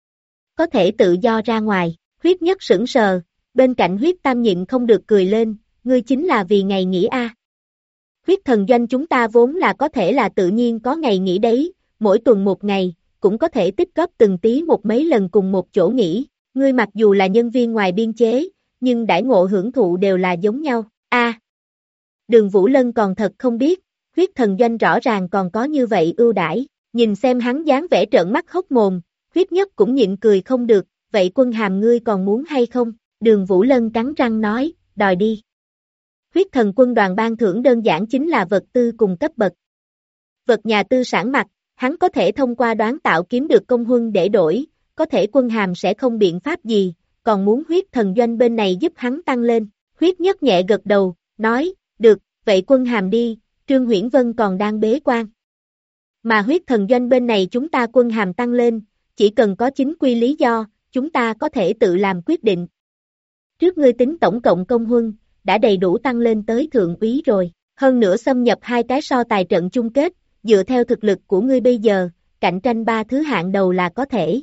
Có thể tự do ra ngoài, Huyết Nhất sững sờ, bên cạnh Huyết Tam nhịn không được cười lên, ngươi chính là vì ngày nghỉ a. Huyết thần doanh chúng ta vốn là có thể là tự nhiên có ngày nghỉ đấy, mỗi tuần một ngày, cũng có thể tích góp từng tí một mấy lần cùng một chỗ nghỉ, ngươi mặc dù là nhân viên ngoài biên chế, nhưng đãi ngộ hưởng thụ đều là giống nhau, a. Đường Vũ Lân còn thật không biết, Huyết thần doanh rõ ràng còn có như vậy ưu đãi, nhìn xem hắn dáng vẻ trợn mắt hốc mồm, Huyết Nhất cũng nhịn cười không được, vậy quân hàm ngươi còn muốn hay không? Đường Vũ Lân cắn răng nói, đòi đi. Huyết thần quân đoàn ban thưởng đơn giản chính là vật tư cùng cấp bậc. Vật nhà tư sản mặt, hắn có thể thông qua đoán tạo kiếm được công huân để đổi, có thể quân hàm sẽ không biện pháp gì, còn muốn huyết thần doanh bên này giúp hắn tăng lên. Huyết nhất nhẹ gật đầu, nói, được, vậy quân hàm đi, Trương Huyễn Vân còn đang bế quan. Mà huyết thần doanh bên này chúng ta quân hàm tăng lên, chỉ cần có chính quy lý do, chúng ta có thể tự làm quyết định. Trước ngươi tính tổng cộng công huân, đã đầy đủ tăng lên tới thượng úy rồi, hơn nữa xâm nhập 2 cái so tài trận chung kết, dựa theo thực lực của ngươi bây giờ, cạnh tranh 3 thứ hạng đầu là có thể.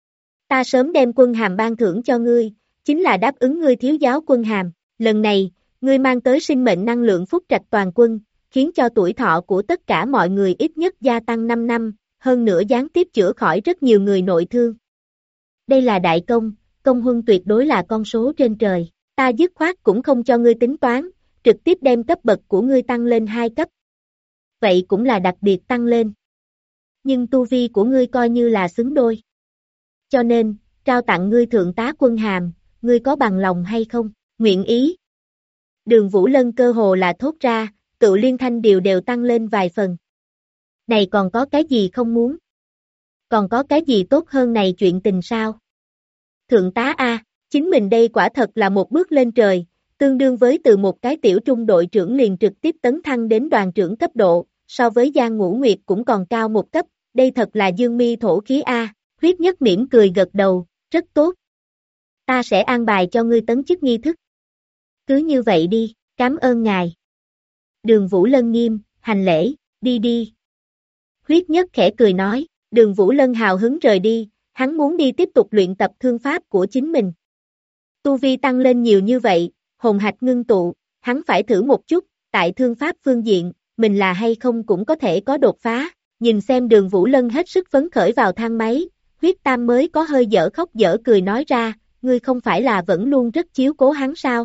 Ta sớm đem quân hàm ban thưởng cho ngươi, chính là đáp ứng ngươi thiếu giáo quân hàm, lần này, ngươi mang tới sinh mệnh năng lượng phúc trạch toàn quân, khiến cho tuổi thọ của tất cả mọi người ít nhất gia tăng 5 năm, hơn nữa gián tiếp chữa khỏi rất nhiều người nội thương. Đây là đại công, công huân tuyệt đối là con số trên trời, ta dứt khoát cũng không cho ngươi tính toán, trực tiếp đem cấp bậc của ngươi tăng lên 2 cấp. Vậy cũng là đặc biệt tăng lên. Nhưng tu vi của ngươi coi như là xứng đôi. Cho nên, trao tặng ngươi thượng tá quân hàm, ngươi có bằng lòng hay không? Nguyện ý. Đường Vũ Lân cơ hồ là thốt ra, Cựu Liên Thanh đều tăng lên vài phần. Này còn có cái gì không muốn? Còn có cái gì tốt hơn này chuyện tình sao? Thượng tá A, chính mình đây quả thật là một bước lên trời, tương đương với từ một cái tiểu trung đội trưởng liền trực tiếp tấn thăng đến đoàn trưởng cấp độ, so với Giang Ngũ Nguyệt cũng còn cao một cấp, đây thật là dương mi thổ khí A, Huyết Nhất mỉm cười gật đầu, rất tốt. Ta sẽ an bài cho ngươi tấn chức nghi thức. Cứ như vậy đi, cảm ơn ngài. Đường Vũ Lân nghiêm, hành lễ, đi đi. Huyết Nhất khẽ cười nói, Đường Vũ Lân hào hứng rời đi, hắn muốn đi tiếp tục luyện tập thương pháp của chính mình. Tu vi tăng lên nhiều như vậy, hồn hạch ngưng tụ, hắn phải thử một chút, tại thương pháp phương diện, mình là hay không cũng có thể có đột phá. Nhìn xem Đường Vũ Lân hết sức phấn khởi vào thang máy, Huyết Tam mới có hơi dở khóc dở cười nói ra, ngươi không phải là vẫn luôn rất chiếu cố hắn sao?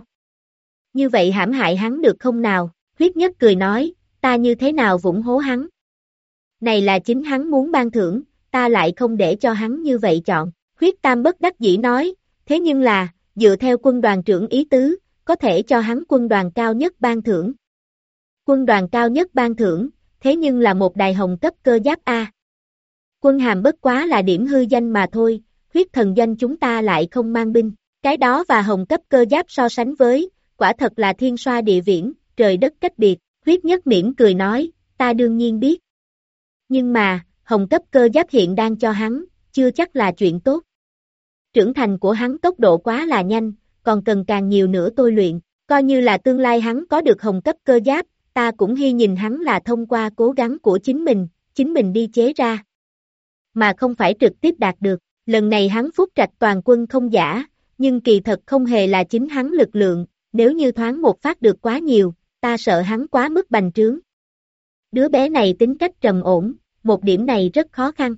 Như vậy hãm hại hắn được không nào? Huyết Nhất cười nói, ta như thế nào vũng hố hắn? Này là chính hắn muốn ban thưởng, ta lại không để cho hắn như vậy chọn. Huyết Tam bất đắc dĩ nói, thế nhưng là, dựa theo quân đoàn trưởng ý tứ, có thể cho hắn quân đoàn cao nhất ban thưởng. Quân đoàn cao nhất ban thưởng, thế nhưng là một đài hồng cấp cơ giáp A. Quân hàm bất quá là điểm hư danh mà thôi, huyết thần doanh chúng ta lại không mang binh, cái đó và hồng cấp cơ giáp so sánh với, quả thật là thiên xoa địa viễn, trời đất cách biệt, Huyết Nhất mỉm cười nói, ta đương nhiên biết. Nhưng mà, hồng cấp cơ giáp hiện đang cho hắn, chưa chắc là chuyện tốt. Trưởng thành của hắn tốc độ quá là nhanh, còn cần càng nhiều nữa tôi luyện, coi như là tương lai hắn có được hồng cấp cơ giáp, ta cũng hy nhìn hắn là thông qua cố gắng của chính mình đi chế ra. Mà không phải trực tiếp đạt được, lần này hắn phúc trạch toàn quân không giả, nhưng kỳ thật không hề là chính hắn lực lượng, nếu như thoáng một phát được quá nhiều, ta sợ hắn quá mức bành trướng. Đứa bé này tính cách trầm ổn, một điểm này rất khó khăn.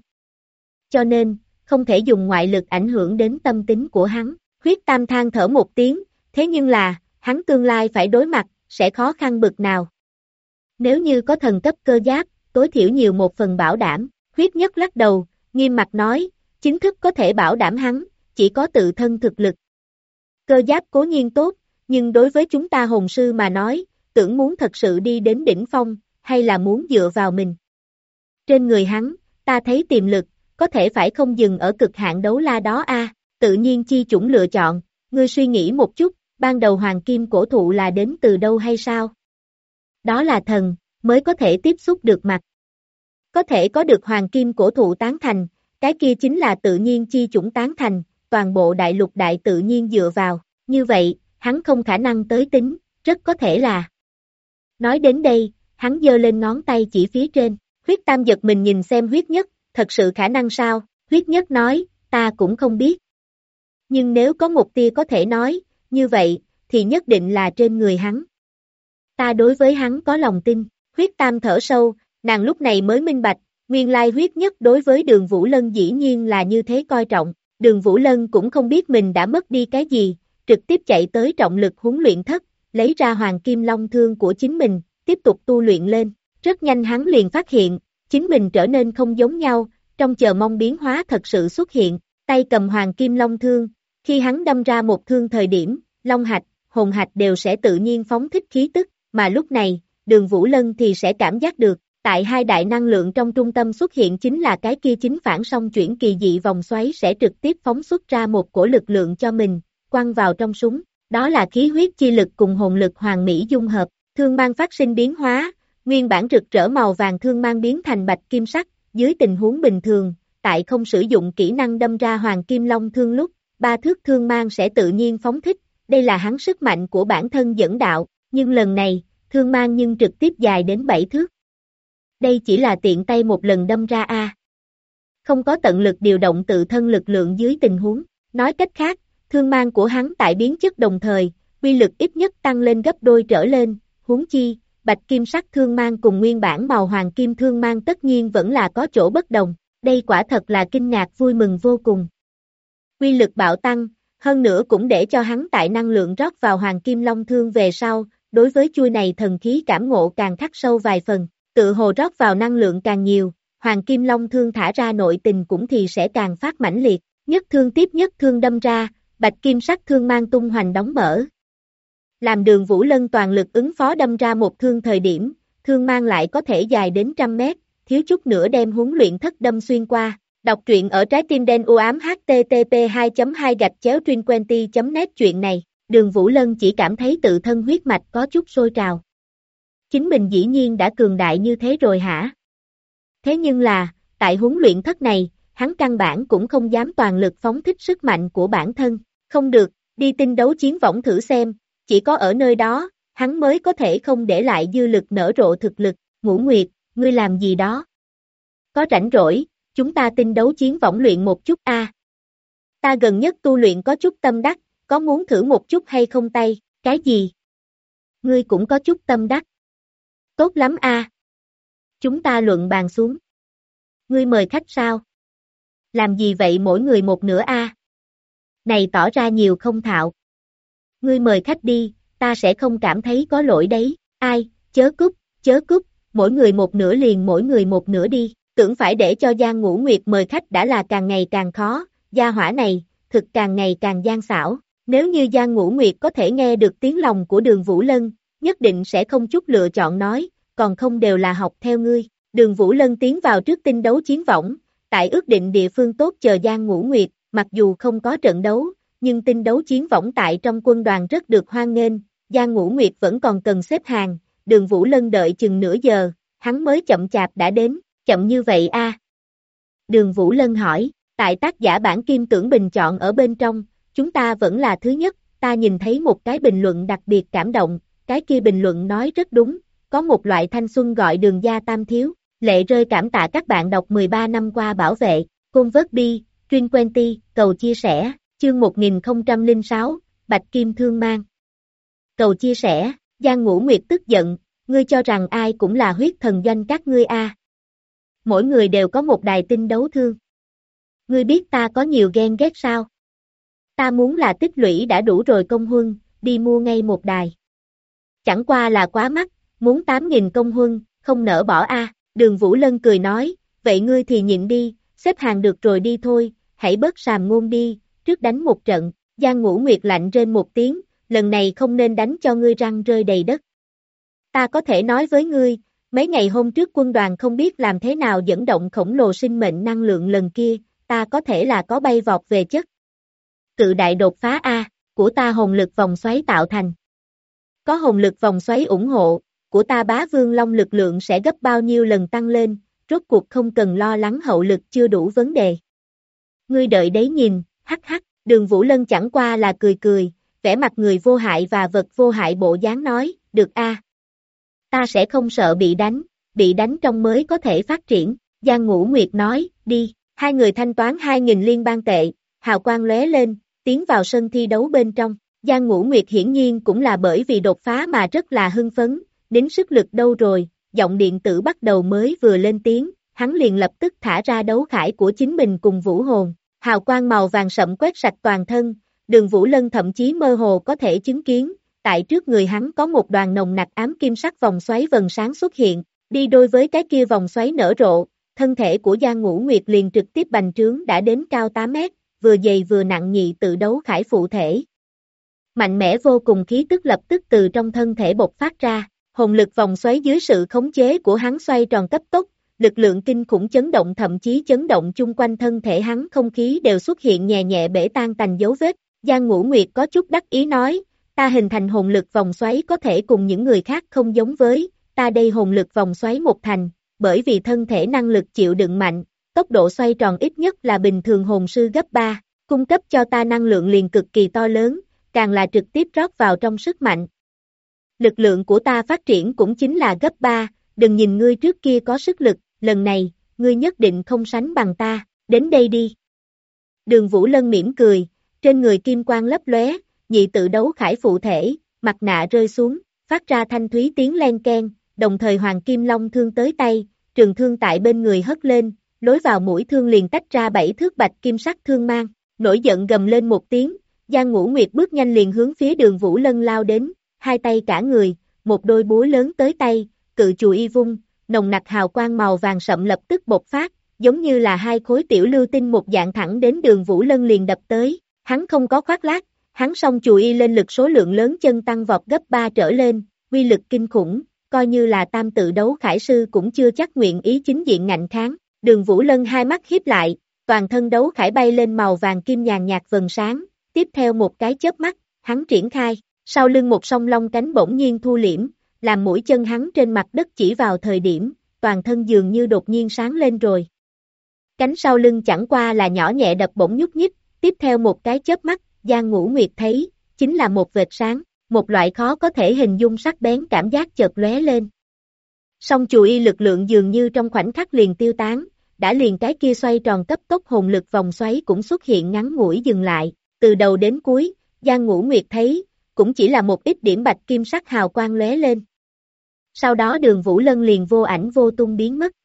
Cho nên, không thể dùng ngoại lực ảnh hưởng đến tâm tính của hắn. Huyết Tam than thở một tiếng, thế nhưng là, hắn tương lai phải đối mặt, sẽ khó khăn bực nào. Nếu như có thần cấp cơ giáp, tối thiểu nhiều một phần bảo đảm, Huyết Nhất lắc đầu, nghiêm mặt nói, chính thức có thể bảo đảm hắn, chỉ có tự thân thực lực. Cơ giáp cố nhiên tốt, nhưng đối với chúng ta hồn sư mà nói, tưởng muốn thật sự đi đến đỉnh phong, hay là muốn dựa vào mình. Trên người hắn, ta thấy tiềm lực, có thể phải không dừng ở cực hạn đấu la đó a. Tự nhiên chi chủng lựa chọn, ngươi suy nghĩ một chút, ban đầu hoàng kim cổ thụ là đến từ đâu hay sao? Đó là thần, mới có thể tiếp xúc được mặt. Có thể có được hoàng kim cổ thụ tán thành, cái kia chính là tự nhiên chi chủng tán thành, toàn bộ đại lục đại tự nhiên dựa vào, như vậy, hắn không khả năng tới tính, rất có thể là. Nói đến đây, hắn giơ lên ngón tay chỉ phía trên, Huyết Tam giật mình nhìn xem Huyết Nhất, thật sự khả năng sao? Huyết Nhất nói, ta cũng không biết. Nhưng nếu có một tia có thể nói, như vậy, thì nhất định là trên người hắn. Ta đối với hắn có lòng tin, Huyết Tam thở sâu, nàng lúc này mới minh bạch, nguyên lai Huyết Nhất đối với Đường Vũ Lân dĩ nhiên là như thế coi trọng. Đường Vũ Lân cũng không biết mình đã mất đi cái gì, trực tiếp chạy tới trọng lực huấn luyện thất, lấy ra hoàng kim long thương của chính mình, tiếp tục tu luyện lên. Rất nhanh hắn liền phát hiện, chính mình trở nên không giống nhau, trong chờ mong biến hóa thật sự xuất hiện, tay cầm hoàng kim long thương, khi hắn đâm ra một thương thời điểm, long hạch, hồn hạch đều sẽ tự nhiên phóng thích khí tức, mà lúc này, Đường Vũ Lân thì sẽ cảm giác được, tại hai đại năng lượng trong trung tâm xuất hiện chính là cái kia chính phản song chuyển kỳ dị vòng xoáy sẽ trực tiếp phóng xuất ra một cổ lực lượng cho mình, quăng vào trong súng, đó là khí huyết chi lực cùng hồn lực hoàn mỹ dung hợp, thương mang phát sinh biến hóa, nguyên bản rực rỡ màu vàng thương mang biến thành bạch kim sắc, dưới tình huống bình thường, tại không sử dụng kỹ năng đâm ra hoàng kim long thương lúc, 3 thước thương mang sẽ tự nhiên phóng thích, đây là hắn sức mạnh của bản thân dẫn đạo, nhưng lần này, thương mang nhưng trực tiếp dài đến 7 thước. Đây chỉ là tiện tay một lần đâm ra a. Không có tận lực điều động tự thân lực lượng dưới tình huống, nói cách khác, thương mang của hắn tại biến chất đồng thời, uy lực ít nhất tăng lên gấp đôi trở lên, huống chi, bạch kim sắc thương mang cùng nguyên bản màu hoàng kim thương mang tất nhiên vẫn là có chỗ bất đồng, đây quả thật là kinh ngạc vui mừng vô cùng. Uy lực bạo tăng, hơn nữa cũng để cho hắn tại năng lượng rót vào hoàng kim long thương về sau, đối với chuôi này thần khí cảm ngộ càng khắc sâu vài phần, tự hồ rót vào năng lượng càng nhiều, hoàng kim long thương thả ra nội tình cũng thì sẽ càng phát mãnh liệt, nhất thương tiếp nhất thương đâm ra, bạch kim sắc thương mang tung hoành đóng mở. Làm Đường Vũ Lân toàn lực ứng phó đâm ra một thương thời điểm, thương mang lại có thể dài đến 100 mét, thiếu chút nữa đem huấn luyện thất đâm xuyên qua. Đọc truyện ở trái tim đen u ám http 2.2-truyện.net. Chuyện này, Đường Vũ Lân chỉ cảm thấy tự thân huyết mạch có chút sôi trào. Chính mình dĩ nhiên đã cường đại như thế rồi hả? Thế nhưng là, tại huấn luyện thất này, hắn căn bản cũng không dám toàn lực phóng thích sức mạnh của bản thân. Không được, đi tinh đấu chiến võng thử xem, chỉ có ở nơi đó, hắn mới có thể không để lại dư lực nở rộ thực lực. Ngũ Nguyệt, ngươi làm gì đó? Có rảnh rỗi, chúng ta tinh đấu chiến võng luyện một chút a. Ta gần nhất tu luyện có chút tâm đắc, có muốn thử một chút hay không tay? Cái gì? Ngươi cũng có chút tâm đắc. Tốt lắm a. Chúng ta luận bàn xuống. Ngươi mời khách sao? Làm gì vậy mỗi người một nửa a? Này tỏ ra nhiều không thạo. Ngươi mời khách đi, ta sẽ không cảm thấy có lỗi đấy. Ai, chớ cút, mỗi người một nửa liền mỗi người một nửa đi. Tưởng phải để cho Giang Ngũ Nguyệt mời khách đã là càng ngày càng khó, gia hỏa này, thực càng ngày càng gian xảo. Nếu như Giang Ngũ Nguyệt có thể nghe được tiếng lòng của Đường Vũ Lân, nhất định sẽ không chút lựa chọn nói, còn không đều là học theo ngươi. Đường Vũ Lân tiến vào trước tinh đấu chiến võng, tại ước định địa phương tốt chờ Giang Ngũ Nguyệt, mặc dù không có trận đấu, nhưng tinh đấu chiến võng tại trong quân đoàn rất được hoan nghênh, Giang Ngũ Nguyệt vẫn còn cần xếp hàng, Đường Vũ Lân đợi chừng nửa giờ, hắn mới chậm chạp đã đến. Chậm như vậy a? Đường Vũ Lân hỏi, tại tác giả bản Kim Tưởng bình chọn ở bên trong, chúng ta vẫn là thứ nhất, ta nhìn thấy một cái bình luận đặc biệt cảm động, cái kia bình luận nói rất đúng, có một loại thanh xuân gọi Đường gia tam thiếu, lệ rơi cảm tạ các bạn đọc 13 năm qua bảo vệ, Convert Truyền Quenty, cầu chia sẻ, chương 1006, Bạch Kim Thương Mang. Cầu chia sẻ, Giang Ngũ Nguyệt tức giận, ngươi cho rằng ai cũng là huyết thần doanh các ngươi a? Mỗi người đều có một đài tinh đấu thương. Ngươi biết ta có nhiều ghen ghét sao? Ta muốn là tích lũy đã đủ rồi công huân, đi mua ngay một đài. Chẳng qua là quá mắc, muốn 8.000 công huân, không nỡ bỏ a. Đường Vũ Lân cười nói, vậy ngươi thì nhịn đi, xếp hàng được rồi đi thôi, hãy bớt sàm ngôn đi, trước đánh một trận. Giang Ngũ Nguyệt lạnh rên một tiếng, lần này không nên đánh cho ngươi răng rơi đầy đất. Ta có thể nói với ngươi, mấy ngày hôm trước quân đoàn không biết làm thế nào dẫn động khổng lồ sinh mệnh năng lượng lần kia, ta có thể là có bay vọt về chất. Cự đại đột phá A, của ta hồn lực vòng xoáy tạo thành. Có hồn lực vòng xoáy ủng hộ, của ta Bá Vương Long lực lượng sẽ gấp bao nhiêu lần tăng lên, rốt cuộc không cần lo lắng hậu lực chưa đủ vấn đề. Ngươi đợi đấy nhìn, hắc hắc, Đường Vũ Lân chẳng qua là cười, vẻ mặt người vô hại và vật vô hại bộ dáng nói, được a. Ta sẽ không sợ bị đánh trong mới có thể phát triển, Giang Ngũ Nguyệt nói, đi, hai người thanh toán 2.000 liên bang tệ, hào quang lóe lên, tiến vào sân thi đấu bên trong, Giang Ngũ Nguyệt hiển nhiên cũng là bởi vì đột phá mà rất là hưng phấn, đến sức lực đâu rồi, giọng điện tử bắt đầu mới vừa lên tiếng, hắn liền lập tức thả ra đấu khải của chính mình cùng vũ hồn, hào quang màu vàng sậm quét sạch toàn thân, Đường Vũ Lân thậm chí mơ hồ có thể chứng kiến, tại trước người hắn có một đoàn nồng nặc ám kim sắc vòng xoáy vầng sáng xuất hiện, đi đôi với cái kia vòng xoáy nở rộ, thân thể của Giang Ngũ Nguyệt liền trực tiếp bành trướng đã đến cao 8 mét, vừa dày vừa nặng nhị tự đấu khải phụ thể. mạnh mẽ vô cùng khí tức lập tức từ trong thân thể bộc phát ra, hồn lực vòng xoáy dưới sự khống chế của hắn xoay tròn cấp tốc, lực lượng kinh khủng chấn động thậm chí chấn động chung quanh thân thể hắn không khí đều xuất hiện nhẹ nhẹ bể tan tành dấu vết. Giang Ngũ Nguyệt có chút đắc ý nói, ta hình thành hồn lực vòng xoáy có thể cùng những người khác không giống với, ta đây hồn lực vòng xoáy một thành, bởi vì thân thể năng lực chịu đựng mạnh, tốc độ xoay tròn ít nhất là bình thường hồn sư gấp 3, cung cấp cho ta năng lượng liền cực kỳ to lớn, càng là trực tiếp rót vào trong sức mạnh. Lực lượng của ta phát triển cũng chính là gấp 3, đừng nhìn ngươi trước kia có sức lực, lần này, ngươi nhất định không sánh bằng ta, đến đây đi. Đường Vũ Lân mỉm cười, trên người kim quang lấp lóe, nhị tự đấu khải phụ thể, mặt nạ rơi xuống, phát ra thanh thúy tiếng len keng, đồng thời hoàng kim long thương tới tay, trường thương tại bên người hất lên, lối vào mũi thương liền tách ra 7 thước bạch kim sắc thương mang, nổi giận gầm lên một tiếng, Giang Ngũ Nguyệt bước nhanh liền hướng phía Đường Vũ Lân lao đến, hai tay cả người, một đôi búa lớn tới tay, cự chùy y vung, nồng nặc hào quang màu vàng sậm lập tức bộc phát, giống như là hai khối tiểu lưu tinh một dạng thẳng đến Đường Vũ Lân liền đập tới, hắn không có khoác lác, hắn song chùy y lên lực số lượng lớn chân tăng vọt gấp 3 trở lên, uy lực kinh khủng, coi như là tam tự đấu khải sư cũng chưa chắc nguyện ý chính diện ngạnh kháng. Đường Vũ Lân hai mắt híp lại, toàn thân đấu khải bay lên màu vàng kim nhàn nhạt vầng sáng, tiếp theo một cái chớp mắt, hắn triển khai, sau lưng một song long cánh bỗng nhiên thu liễm, làm mũi chân hắn trên mặt đất chỉ vào thời điểm, toàn thân dường như đột nhiên sáng lên rồi. Cánh sau lưng chẳng qua là nhỏ nhẹ đập bỗng nhúc nhích, tiếp theo một cái chớp mắt, Giang Ngũ Nguyệt thấy, chính là một vệt sáng, một loại khó có thể hình dung sắc bén cảm giác chợt lóe lên. Song chùy y lực lượng dường như trong khoảnh khắc liền tiêu tán, đã liền cái kia xoay tròn cấp tốc hồn lực vòng xoáy cũng xuất hiện ngắn ngủi dừng lại, từ đầu đến cuối, Giang Ngũ Nguyệt thấy, cũng chỉ là một ít điểm bạch kim sắc hào quang lóe lên. Sau đó Đường Vũ Lân liền vô ảnh vô tung biến mất,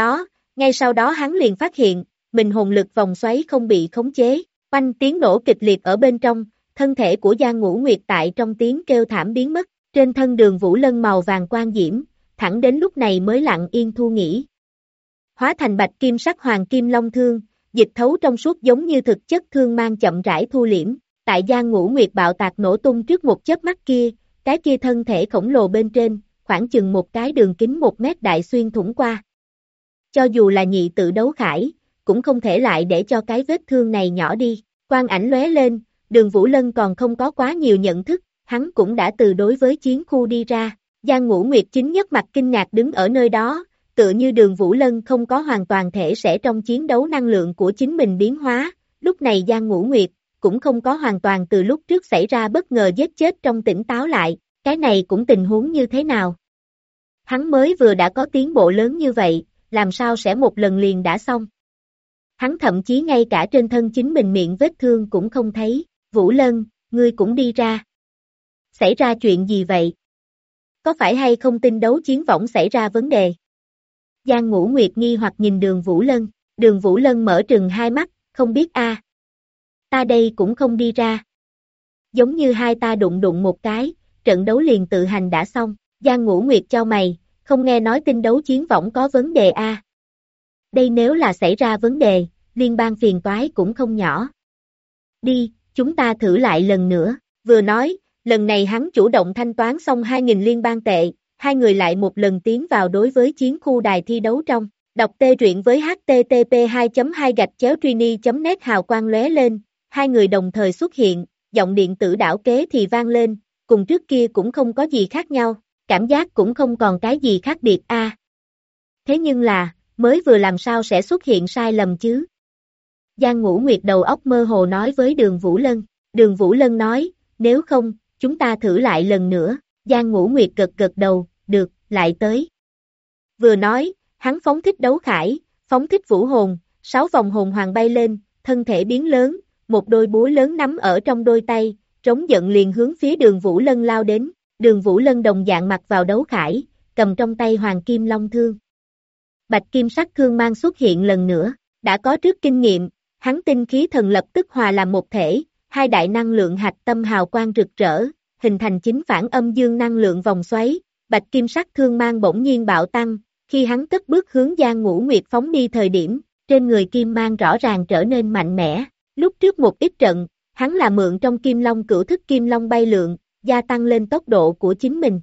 ngay sau đó hắn liền phát hiện, mình hồn lực vòng xoáy không bị khống chế, oanh tiếng nổ kịch liệt ở bên trong, thân thể của Giang Ngũ Nguyệt tại trong tiếng kêu thảm biến mất, trên thân Đường Vũ Lân màu vàng quang diễm, thẳng đến lúc này mới lặng yên thu nghỉ. Hóa thành bạch kim sắc hoàng kim long thương, dịch thấu trong suốt giống như thực chất thương mang chậm rãi thu liễm, tại Giang Ngũ Nguyệt bạo tạc nổ tung trước một chớp mắt kia, cái kia thân thể khổng lồ bên trên, khoảng chừng một cái đường kính 1 mét đại xuyên thủng qua. Cho dù là nhị tự đấu khải, cũng không thể lại để cho cái vết thương này nhỏ đi, quang ảnh lóe lên, Đường Vũ Lân còn không có quá nhiều nhận thức, hắn cũng đã từ đối với chiến khu đi ra, Giang Ngũ Nguyệt chính nhất mặt kinh ngạc đứng ở nơi đó, tựa như Đường Vũ Lân không có hoàn toàn thể sẽ trong chiến đấu năng lượng của chính mình biến hóa, lúc này Giang Ngũ Nguyệt cũng không có hoàn toàn từ lúc trước xảy ra bất ngờ giết chết trong tỉnh táo lại, cái này cũng tình huống như thế nào. Hắn mới vừa đã có tiến bộ lớn như vậy, làm sao sẽ một lần liền đã xong. Hắn thậm chí ngay cả trên thân chính mình miệng vết thương cũng không thấy, Vũ Lân, ngươi cũng đi ra. Xảy ra chuyện gì vậy? Có phải hay không tin đấu chiến võng xảy ra vấn đề? Giang Ngũ Nguyệt nghi hoặc nhìn Đường Vũ Lân mở trừng hai mắt, không biết a. Ta đây cũng không đi ra. Giống như hai ta đụng một cái, trận đấu liền tự hành đã xong, Giang Ngũ Nguyệt chau mày, không nghe nói tin đấu chiến võng có vấn đề a. Đây nếu là xảy ra vấn đề, liên bang phiền toái cũng không nhỏ. Đi, chúng ta thử lại lần nữa, vừa nói, lần này hắn chủ động thanh toán xong 2.000 liên bang tệ, hai người lại một lần tiến vào đối với chiến khu đài thi đấu trong, đọc tê truyện với http://2.2-trini.net hào quang lóe lên, hai người đồng thời xuất hiện, giọng điện tử đảo kế thì vang lên, cùng trước kia cũng không có gì khác nhau, cảm giác cũng không còn cái gì khác biệt a. Thế nhưng là, mới vừa làm sao sẽ xuất hiện sai lầm chứ? Giang Ngũ Nguyệt đầu óc mơ hồ nói với Đường Vũ Lân nói, nếu không, chúng ta thử lại lần nữa, Giang Ngũ Nguyệt gật đầu, được, lại tới. Vừa nói, hắn phóng thích đấu khải, phóng thích vũ hồn, 6 vòng hồn hoàng bay lên, thân thể biến lớn, một đôi búa lớn nắm ở trong đôi tay, trống giận liền hướng phía Đường Vũ Lân lao đến, Đường Vũ Lân đồng dạng mặc vào đấu khải, cầm trong tay hoàng kim long thương. Bạch kim sắc thương mang xuất hiện lần nữa, đã có trước kinh nghiệm, hắn tinh khí thần lập tức hòa làm một thể, hai đại năng lượng hạch tâm hào quang rực rỡ, hình thành chính phản âm dương năng lượng vòng xoáy, bạch kim sắc thương mang bỗng nhiên bạo tăng, khi hắn cất bước hướng Giang Ngũ Nguyệt phóng đi thời điểm, trên người kim mang rõ ràng trở nên mạnh mẽ, lúc trước một ít trận, Hắn là mượn trong Kim Long cửu thức Kim Long bay lượn, gia tăng lên tốc độ của chính mình.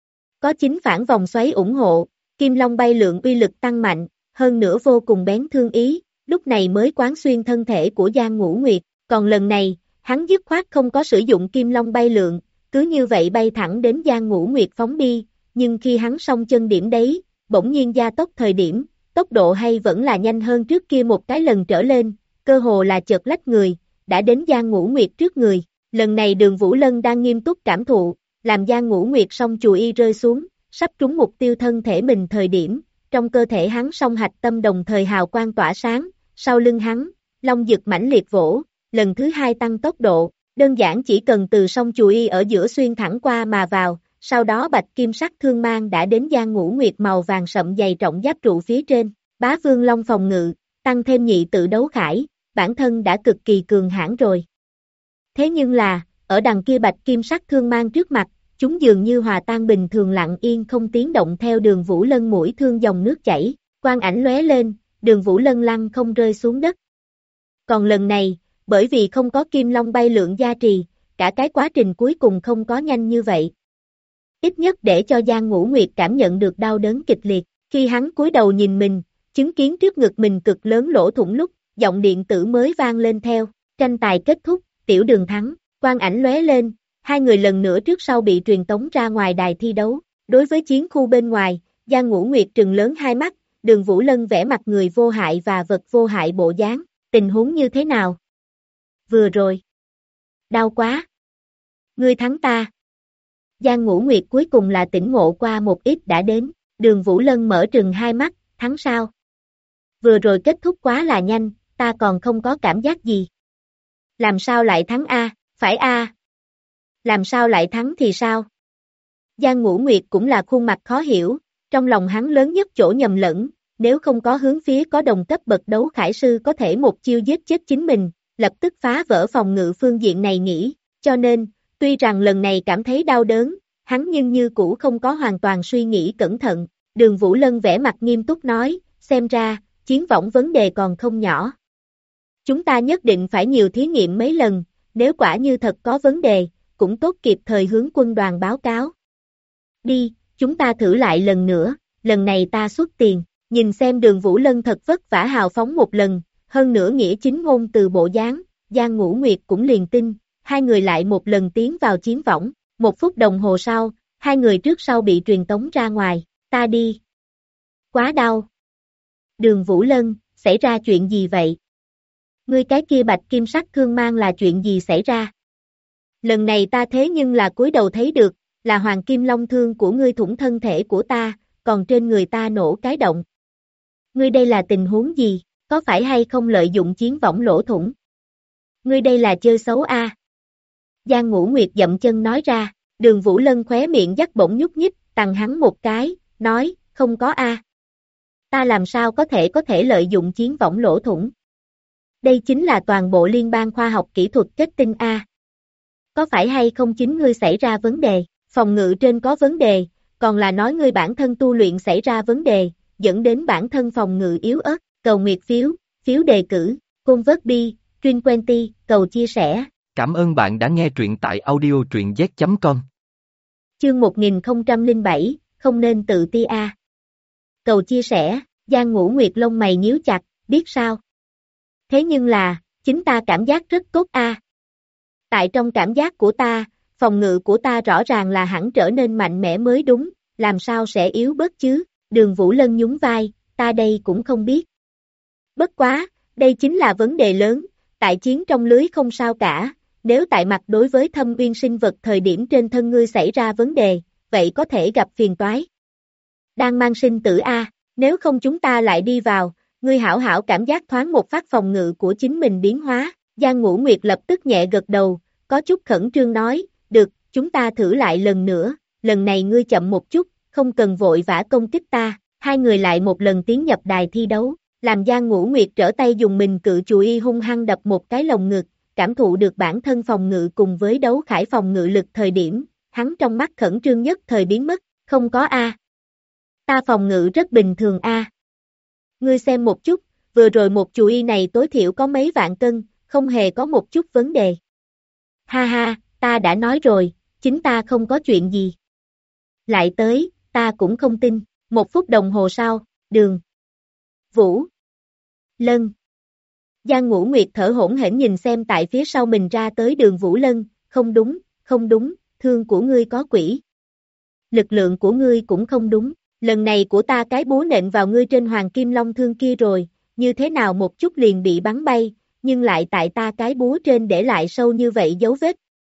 Có chính phản vòng xoáy ủng hộ, Kim Long bay lượn uy lực tăng mạnh, hơn nữa vô cùng bén thương ý, lúc này mới quán xuyên thân thể của Giang Ngũ Nguyệt, còn lần này, hắn dứt khoát không có sử dụng Kim Long bay lượn, cứ như vậy bay thẳng đến Giang Ngũ Nguyệt phóng đi, nhưng khi hắn song chân điểm đấy, bỗng nhiên gia tốc thời điểm, tốc độ hay vẫn là nhanh hơn trước kia một cái lần trở lên, cơ hồ là chợt lách người, đã đến Giang Ngũ Nguyệt trước người, lần này Đường Vũ Lân đang nghiêm túc cảm thụ, làm Giang Ngũ Nguyệt song chùy y rơi xuống, sắp trúng mục tiêu thân thể mình thời điểm, trong cơ thể hắn song hạch tâm đồng thời hào quang tỏa sáng, sau lưng hắn, long dực mãnh liệt vỗ, lần thứ hai tăng tốc độ, đơn giản chỉ cần từ song chùy y ở giữa xuyên thẳng qua mà vào, sau đó bạch kim sắc thương mang đã đến Giang Ngũ Nguyệt màu vàng sậm dày trọng giáp trụ phía trên, Bá Vương Long phòng ngự, tăng thêm nhị tự đấu khải, bản thân đã cực kỳ cường hãn rồi. Thế nhưng là, ở đằng kia bạch kim sắc thương mang trước mặt, chúng dường như hòa tan bình thường lặng yên không tiếng động theo Đường Vũ Lân mũi thương dòng nước chảy, quang ảnh lóe lên, Đường Vũ Lân lăn không rơi xuống đất. Còn lần này, bởi vì không có Kim Long bay lượn gia trì, cả cái quá trình cuối cùng không có nhanh như vậy. Ít nhất để cho Giang Ngũ Nguyệt cảm nhận được đau đớn kịch liệt, khi hắn cúi đầu nhìn mình, chứng kiến trước ngực mình cực lớn lỗ thủng lúc, giọng điện tử mới vang lên theo, tranh tài kết thúc, Tiểu Đường thắng, quang ảnh lóe lên, hai người lần nữa trước sau bị truyền tống ra ngoài đài thi đấu, đối với chiến khu bên ngoài, Giang Ngũ Nguyệt trừng lớn hai mắt, Đường Vũ Lân vẽ mặt người vô hại và vật vô hại bộ dáng, tình huống như thế nào? Vừa rồi. Đau quá. Ngươi thắng ta. Giang Ngũ Nguyệt cuối cùng là tỉnh ngộ qua một ít đã đến, Đường Vũ Lân mở trừng hai mắt, thắng sao? Vừa rồi kết thúc quá là nhanh, ta còn không có cảm giác gì. Làm sao lại thắng a? Phải a? Làm sao lại thắng thì sao? Giang Ngũ Nguyệt cũng là khuôn mặt khó hiểu, trong lòng hắn lớn nhất chỗ nhầm lẫn, nếu không có hướng phía có đồng cấp bậc đấu khải sư có thể một chiêu giết chết chính mình, lập tức phá vỡ phòng ngự phương diện này nghĩ, cho nên, tuy rằng lần này cảm thấy đau đớn, hắn nhưng như cũ không có hoàn toàn suy nghĩ cẩn thận, Đường Vũ Lân vẽ mặt nghiêm túc nói, xem ra, chiến võng vấn đề còn không nhỏ. Chúng ta nhất định phải nhiều thí nghiệm mấy lần, nếu quả như thật có vấn đề, cũng tốt kịp thời hướng quân đoàn báo cáo. Đi, chúng ta thử lại lần nữa, lần này ta xuất tiền, nhìn xem Đường Vũ Lân thật vất vả hào phóng một lần, hơn nữa nghĩa chính ngôn từ bộ dáng, Giang Ngũ Nguyệt cũng liền tin, hai người lại một lần tiến vào chiến võng, 1 phút đồng hồ sau, hai người trước sau bị truyền tống ra ngoài, ta đi. Quá đau. Đường Vũ Lân, xảy ra chuyện gì vậy? Ngươi cái kia bạch kim sắc thương mang là chuyện gì xảy ra? Lần này ta thế nhưng là cúi đầu thấy được, là hoàng kim long thương của ngươi thủng thân thể của ta, còn trên người ta nổ cái động. Ngươi đây là tình huống gì, có phải hay không lợi dụng chiến võng lỗ thủng? Ngươi đây là chơi xấu a? Giang Ngũ Nguyệt dậm chân nói ra, Đường Vũ Lân khóe miệng dắt bỗng nhúc nhích, tằng hắn một cái, nói, không có a. Ta làm sao có thể lợi dụng chiến võng lỗ thủng? Đây chính là toàn bộ liên bang khoa học kỹ thuật kết tinh a. Có phải hay không chính ngươi xảy ra vấn đề, phòng ngự trên có vấn đề, còn là nói ngươi bản thân tu luyện xảy ra vấn đề, dẫn đến bản thân phòng ngự yếu ớt, cầu nguyệt phiếu, phiếu đề cử, convert Truyền Quenty, cầu chia sẻ. Cảm ơn bạn đã nghe truyện tại audio truyện z.com. Chương 1007, không nên tự ti a. Cầu chia sẻ, Giang Ngũ Nguyệt lông mày nhíu chặt, biết sao? Thế nhưng là, chính ta cảm giác rất tốt a. Tại trong cảm giác của ta, phòng ngự của ta rõ ràng là hẳn trở nên mạnh mẽ mới đúng, làm sao sẽ yếu bớt chứ? Đường Vũ Lân nhún vai, ta đây cũng không biết. Bất quá, đây chính là vấn đề lớn, tại chiến trong lưới không sao cả, nếu tại mặt đối với Thâm Uyên sinh vật thời điểm trên thân ngươi xảy ra vấn đề, vậy có thể gặp phiền toái. Đang mang sinh tử a, nếu không chúng ta lại đi vào, ngươi hảo hảo cảm giác thoáng một phát phòng ngự của chính mình biến hóa, Giang Ngũ Nguyệt lập tức nhẹ gật đầu, có chút khẩn trương nói, được, chúng ta thử lại lần nữa, lần này ngươi chậm một chút, không cần vội vã công kích ta, hai người lại một lần tiến nhập đài thi đấu, làm Giang Ngũ Nguyệt trở tay dùng mình cự chùy y hung hăng đập một cái lồng ngực, cảm thụ được bản thân phòng ngự cùng với đấu khải phòng ngự lực thời điểm, hắn trong mắt khẩn trương nhất thời biến mất, không có a. Ta phòng ngự rất bình thường a. Ngươi xem một chút, vừa rồi một chùy y này tối thiểu có mấy vạn cân, không hề có một chút vấn đề. Ha ha, ta đã nói rồi, chính ta không có chuyện gì. Lại tới, ta cũng không tin. 1 phút đồng hồ sau, Đường Vũ Lân. Giang Ngũ Nguyệt thở hổn hển nhìn xem tại phía sau mình ra tới Đường Vũ Lân, không đúng, thương của ngươi có quỷ. Lực lượng của ngươi cũng không đúng, lần này của ta cái búa nện vào ngươi trên Hoàng Kim Long thương kia rồi, như thế nào một chút liền bị bắn bay, nhưng lại tại ta cái búa trên để lại sâu như vậy dấu vết.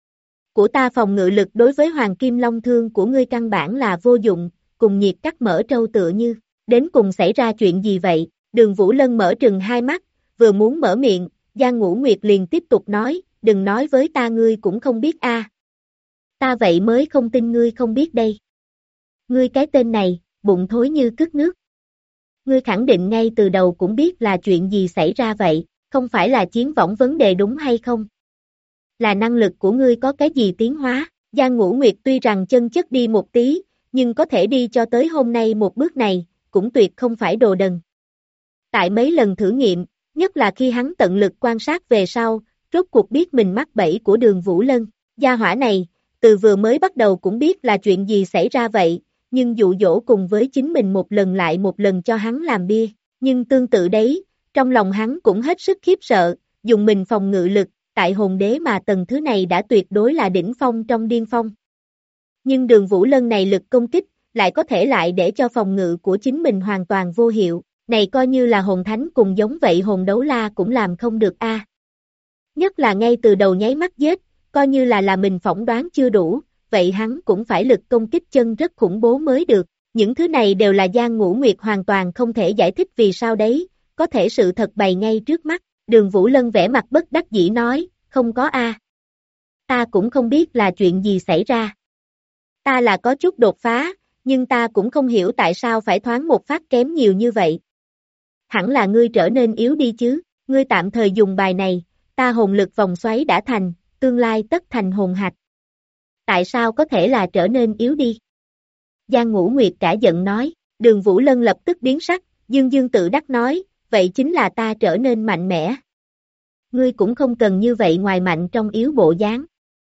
Của ta phòng ngự lực đối với Hoàng Kim Long thương của ngươi căn bản là vô dụng, cùng nhiệt cắt mở trâu tựa như, đến cùng xảy ra chuyện gì vậy? Đường Vũ Lân mở trừng hai mắt, vừa muốn mở miệng, Giang Ngũ Nguyệt liền tiếp tục nói, đừng nói với ta ngươi cũng không biết a. Ta vậy mới không tin ngươi không biết đây. Ngươi cái tên này, bụng thối như cứt nước. Ngươi khẳng định ngay từ đầu cũng biết là chuyện gì xảy ra vậy, không phải là chiến võng vấn đề đúng hay không? Là năng lực của ngươi có cái gì tiến hóa? Giang Ngũ Nguyệt tuy rằng chân chất đi một tí, nhưng có thể đi cho tới hôm nay một bước này, cũng tuyệt không phải đồ đần. Tại mấy lần thử nghiệm, nhất là khi hắn tận lực quan sát về sau, rốt cuộc biết mình mắc bẫy của Đường Vũ Lân. Gia hỏa này, từ vừa mới bắt đầu cũng biết là chuyện gì xảy ra vậy, nhưng dụ dỗ cùng với chính mình một lần lại một lần cho hắn làm bia. Nhưng tương tự đấy, trong lòng hắn cũng hết sức khiếp sợ, dùng mình phòng ngự lực, tại hồn đế mà tầng thứ này đã tuyệt đối là đỉnh phong trong điên phong. Nhưng Đường Vũ Lân này lực công kích, lại có thể lại để cho phòng ngự của chính mình hoàn toàn vô hiệu, này coi như là hồn thánh cùng giống vậy hồn đấu la cũng làm không được a. Nhất là ngay từ đầu nháy mắt giết, coi như là mình phỏng đoán chưa đủ, vậy hắn cũng phải lực công kích chân rất khủng bố mới được. Những thứ này đều là Giang Ngũ Nguyệt hoàn toàn không thể giải thích vì sao đấy, có thể sự thật bày ngay trước mắt. Đường Vũ Lân vẻ mặt bất đắc dĩ nói, không có a. Ta cũng không biết là chuyện gì xảy ra. Ta là có chút đột phá, nhưng ta cũng không hiểu tại sao phải thoáng một phát kém nhiều như vậy. Hẳn là ngươi trở nên yếu đi chứ, ngươi tạm thời dùng bài này, ta hồn lực vòng xoáy đã thành, tương lai tất thành hồn hạch. Tại sao có thể là trở nên yếu đi? Giang Ngũ Nguyệt cả giận nói, Đường Vũ Lân lập tức biến sắc, dương dương tự đắc nói, vậy chính là ta trở nên mạnh mẽ. Ngươi cũng không cần như vậy ngoài mạnh trong yếu bộ dáng.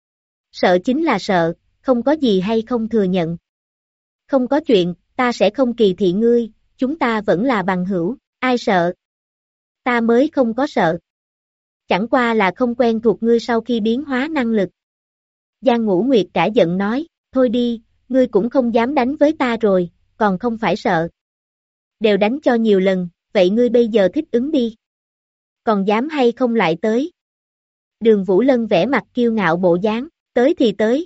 Sợ chính là sợ, không có gì hay không thừa nhận. Không có chuyện, ta sẽ không kỳ thị ngươi, chúng ta vẫn là bằng hữu, ai sợ? Ta mới không có sợ. Chẳng qua là không quen thuộc ngươi sau khi biến hóa năng lực. Giang Ngũ Nguyệt cả giận nói, thôi đi, ngươi cũng không dám đánh với ta rồi, còn không phải sợ. Đều đánh cho nhiều lần, vậy ngươi bây giờ thích ứng đi. Còn dám hay không lại tới? Đường Vũ Lân vẽ mặt kiêu ngạo bộ dáng, tới thì tới.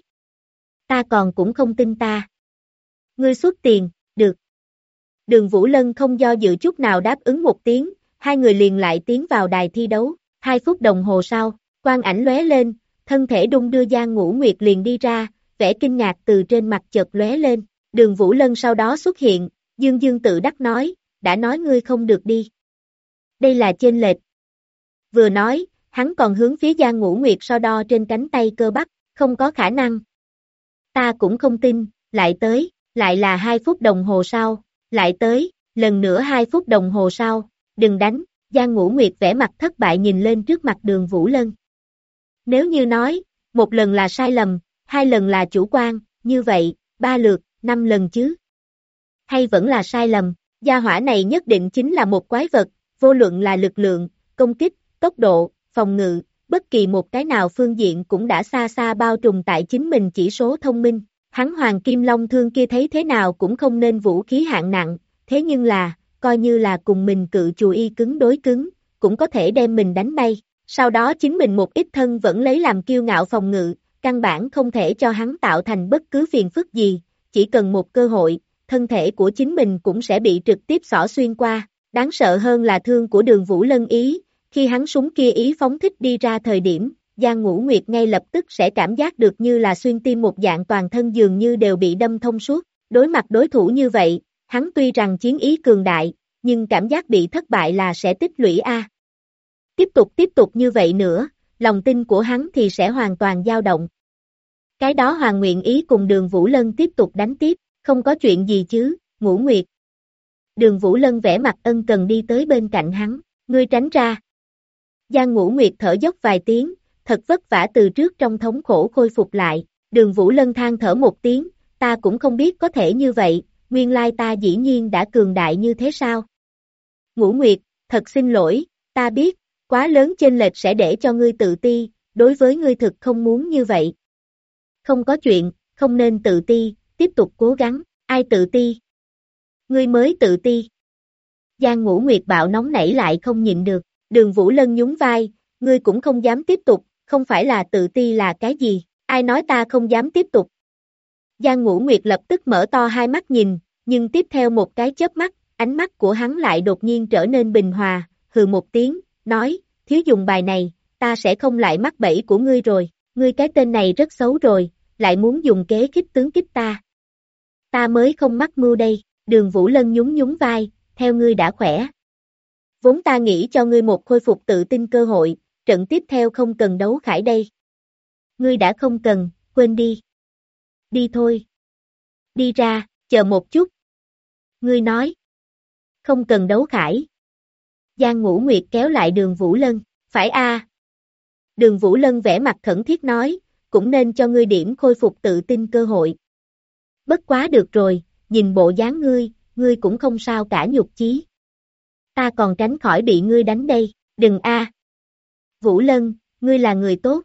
Ta còn cũng không tin ta. Ngươi xuất tiền, được. Đường Vũ Lân không do dự chút nào đáp ứng một tiếng, hai người liền lại tiến vào đài thi đấu. 2 phút đồng hồ sau, quang ảnh lóe lên, thân thể đung đưa Giang Ngũ Nguyệt liền đi ra, vẻ kinh ngạc từ trên mặt chợt lóe lên. Đường Vũ Lân sau đó xuất hiện, dương dương tự đắc nói, đã nói ngươi không được đi. Đây là chênh lệch. Vừa nói, hắn còn hướng phía Giang Ngũ Nguyệt so đo trên cánh tay cơ bắp, không có khả năng. Ta cũng không tin, lại tới, lại là 2 phút đồng hồ sau, lại tới, lần nữa 2 phút đồng hồ sau, đừng đánh, Giang Ngũ Nguyệt vẻ mặt thất bại nhìn lên trước mặt Đường Vũ Lân. Nếu như nói, một lần là sai lầm, 2 lần là chủ quan, như vậy, 3 lượt, 5 lần chứ? Hay vẫn là sai lầm, gia hỏa này nhất định chính là một quái vật, vô luận là lực lượng, công kích, tốc độ, phòng ngự, bất kỳ một cái nào phương diện cũng đã xa xa bao trùm tại chính mình chỉ số thông minh. Hắn Hoàng Kim Long thương kia thấy thế nào cũng không nên vũ khí hạng nặng, thế nhưng là, coi như là cùng mình cự chù y cứng đối cứng, cũng có thể đem mình đánh bay. Sau đó chính mình một ít thân vẫn lấy làm kiêu ngạo phòng ngự, căn bản không thể cho hắn tạo thành bất cứ phiền phức gì, chỉ cần một cơ hội, thân thể của chính mình cũng sẽ bị trực tiếp xỏ xuyên qua. Đáng sợ hơn là thương của Đường Vũ Lân ý, khi hắn súng kia ý phóng thích đi ra thời điểm, Giang Ngũ Nguyệt ngay lập tức sẽ cảm giác được như là xuyên tim một dạng toàn thân dường như đều bị đâm thông suốt. Đối mặt đối thủ như vậy, hắn tuy rằng chiến ý cường đại, nhưng cảm giác bị thất bại là sẽ tích lũy a. Tiếp tục như vậy nữa, lòng tin của hắn thì sẽ hoàn toàn dao động. Cái đó Hoàng nguyện ý cùng Đường Vũ Lân tiếp tục đánh tiếp, không có chuyện gì chứ, Ngũ Nguyệt. Đường Vũ Lân vẽ mặt ân cần đi tới bên cạnh hắn, ngươi tránh ra. Giang Ngũ Nguyệt thở dốc vài tiếng, thật vất vả từ trước trong thống khổ khôi phục lại, Đường Vũ Lân than thở một tiếng, ta cũng không biết có thể như vậy, nguyên lai ta dĩ nhiên đã cường đại như thế sao? Ngũ Nguyệt, thật xin lỗi, ta biết, quá lớn chênh lệch sẽ để cho ngươi tự ti, đối với ngươi thực không muốn như vậy. Không có chuyện, không nên tự ti, tiếp tục cố gắng, ai tự ti? Ngươi mới tự ti. Giang Ngũ Nguyệt bạo nóng nảy lại không nhịn được, Đường Vũ Lân nhún vai, ngươi cũng không dám tiếp tục, không phải là tự ti là cái gì, ai nói ta không dám tiếp tục. Giang Ngũ Nguyệt lập tức mở to hai mắt nhìn, nhưng tiếp theo một cái chớp mắt, ánh mắt của hắn lại đột nhiên trở nên bình hòa, hừ một tiếng, nói, thiếu dùng bài này, ta sẽ không lại mắc bẫy của ngươi rồi, ngươi cái tên này rất xấu rồi, lại muốn dùng kế khích tướng kích ta. Ta mới không mắc mưu đây, Đường Vũ Lân nhún nhún vai, theo ngươi đã khỏe. Vốn ta nghĩ cho ngươi một khôi phục tự tin cơ hội, trận tiếp theo không cần đấu khải đây. Ngươi đã không cần, quên đi. Đi thôi. Đi ra, chờ một chút. Ngươi nói. Không cần đấu khải. Giang Ngũ Nguyệt kéo lại Đường Vũ Lân, phải a? Đường Vũ Lân vẻ mặt khẩn thiết nói, cũng nên cho ngươi điểm khôi phục tự tin cơ hội. Bất quá được rồi, nhìn bộ dáng ngươi cũng không sao cả nhục chí. Ta còn tránh khỏi bị ngươi đánh đây, đừng a. Vũ Lân, ngươi là người tốt.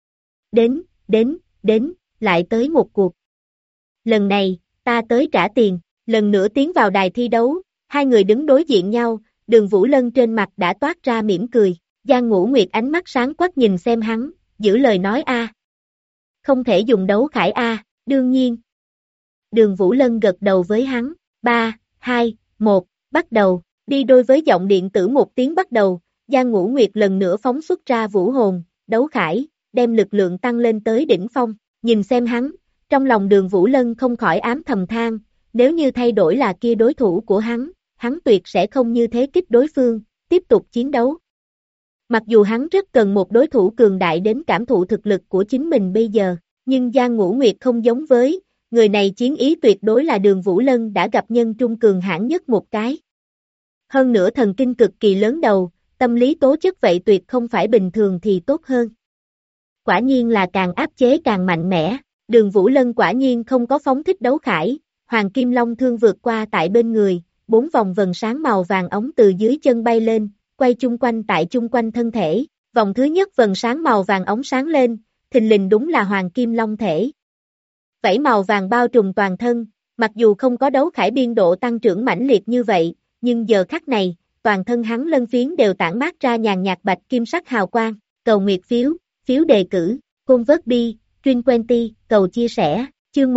Đến, lại tới một cuộc. Lần này, ta tới trả tiền, lần nữa tiến vào đài thi đấu, hai người đứng đối diện nhau, Đường Vũ Lân trên mặt đã toát ra mỉm cười, Giang Ngũ Nguyệt ánh mắt sáng quắc nhìn xem hắn, giữ lời nói a. Không thể dùng đấu khải a, đương nhiên. Đường Vũ Lân gật đầu với hắn, 3, 2, 1, bắt đầu, đi đôi với giọng điện tử một tiếng bắt đầu, Giang Ngũ Nguyệt lần nữa phóng xuất ra vũ hồn, đấu khải, đem lực lượng tăng lên tới đỉnh phong, nhìn xem hắn, trong lòng Đường Vũ Lân không khỏi ám thầm than, nếu như thay đổi là kia đối thủ của hắn tuyệt sẽ không như thế kích đối phương, tiếp tục chiến đấu. Mặc dù hắn rất cần một đối thủ cường đại đến cảm thụ thực lực của chính mình bây giờ, nhưng Giang Ngũ Nguyệt không giống với, người này chiến ý tuyệt đối là Đường Vũ Lân đã gặp nhân trung cường hãn nhất một cái. Hơn nữa thần kinh cực kỳ lớn đầu, tâm lý tố chất vậy tuyệt không phải bình thường thì tốt hơn. Quả nhiên là càng áp chế càng mạnh mẽ, Đường Vũ Lân quả nhiên không có phóng thích đấu khải, Hoàng Kim Long thương vượt qua tại bên người, 4 vòng vần sáng màu vàng ống từ dưới chân bay lên, quay chung quanh tại chung quanh thân thể, vòng thứ nhất vần sáng màu vàng ống sáng lên, thình lình đúng là Hoàng Kim Long thể. Vảy màu vàng bao trùm toàn thân, mặc dù không có đấu khải biên độ tăng trưởng mãnh liệt như vậy, nhưng giờ khắc này, toàn thân hắn lân phiến đều tản mát ra nhàn nhạt bạch kim sắc hào quang, cầu nguyệt phiếu đề cử, Convert Truyền Twenty, cầu chia sẻ, chương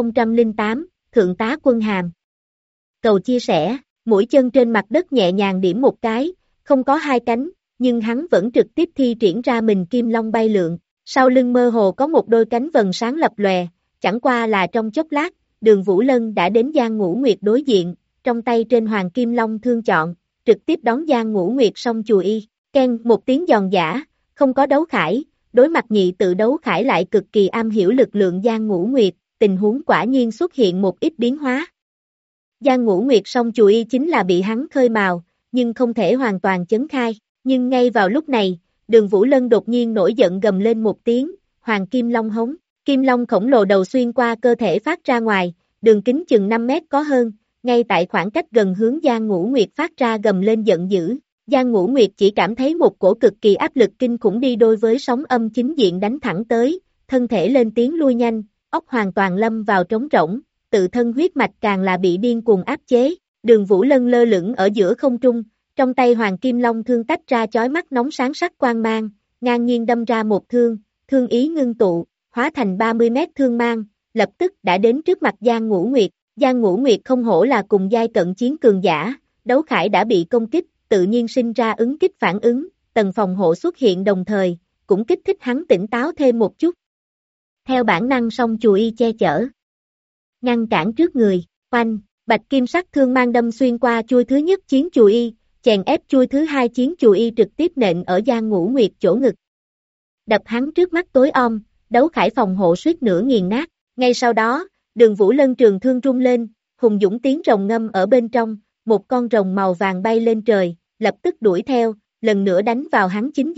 1008, Thượng tá Quân Hàm. Cầu chia sẻ, mũi chân trên mặt đất nhẹ nhàng điểm một cái, không có hai cánh, nhưng hắn vẫn trực tiếp thi triển ra mình kim long bay lượn, sau lưng mơ hồ có một đôi cánh vần sáng lập lòe, chẳng qua là trong chốc lát, Đường Vũ Lân đã đến Giang Ngũ Nguyệt đối diện, trong tay trên Hoàng Kim Long thương chọn, trực tiếp đón Giang Ngũ Nguyệt song chùi y, keng một tiếng giòn giã, không có đấu khải, đối mặt nhị tự đấu khải lại cực kỳ am hiểu lực lượng Giang Ngũ Nguyệt, tình huống quả nhiên xuất hiện một ít biến hóa. Giang Ngũ Nguyệt song chùi y chính là bị hắn khơi mào, nhưng không thể hoàn toàn chấn khai, nhưng ngay vào lúc này, Đường Vũ Lân đột nhiên nổi giận gầm lên một tiếng, Hoàng Kim Long hống, Kim Long khổng lồ đầu xuyên qua cơ thể phát ra ngoài, đường kính chừng 5 mét có hơn, ngay tại khoảng cách gần hướng Giang Ngũ Nguyệt phát ra gầm lên giận dữ. Giang Ngũ Nguyệt chỉ cảm thấy một cổ cực kỳ áp lực kinh khủng đi đôi với sóng âm chính diện đánh thẳng tới, thân thể lên tiếng lui nhanh, óc hoàn toàn lâm vào trống rỗng, tự thân huyết mạch càng là bị điên cuồng áp chế. Đường Vũ Lân lơ lửng ở giữa không trung, trong tay Hoàng Kim Long thương tách ra chói mắt nóng sáng sắc quang mang, ngang nhiên đâm ra một thương, thương ý ngưng tụ, hóa thành 30 mét thương mang, lập tức đã đến trước mặt Giang Ngũ Nguyệt. Giang Ngũ Nguyệt không hổ là cùng giai cận chiến cường giả, đấu khải đã bị công kích, tự nhiên sinh ra ứng kích phản ứng, tầng phòng hộ xuất hiện đồng thời, cũng kích thích hắn tỉnh táo thêm một chút. Theo bản năng song chùi y che chở, ngăn cản trước người, oanh, bạch kim sắc thương mang đâm xuyên qua chui thứ nhất chiến chùi y, chèn ép chui thứ hai chiến chùi y trực tiếp nện ở Giang Ngũ Nguyệt chỗ ngực. Đập hắn trước mắt tối om, đấu khải phòng hộ suýt nửa nghiền nát, ngay sau đó, Đường Vũ Lân trường thương rung lên, hùng dũng tiếng rồng ngâm ở bên trong, một con rồng màu vàng bay lên trời, lập tức đuổi theo, lần nữa đánh vào hắn chính diện,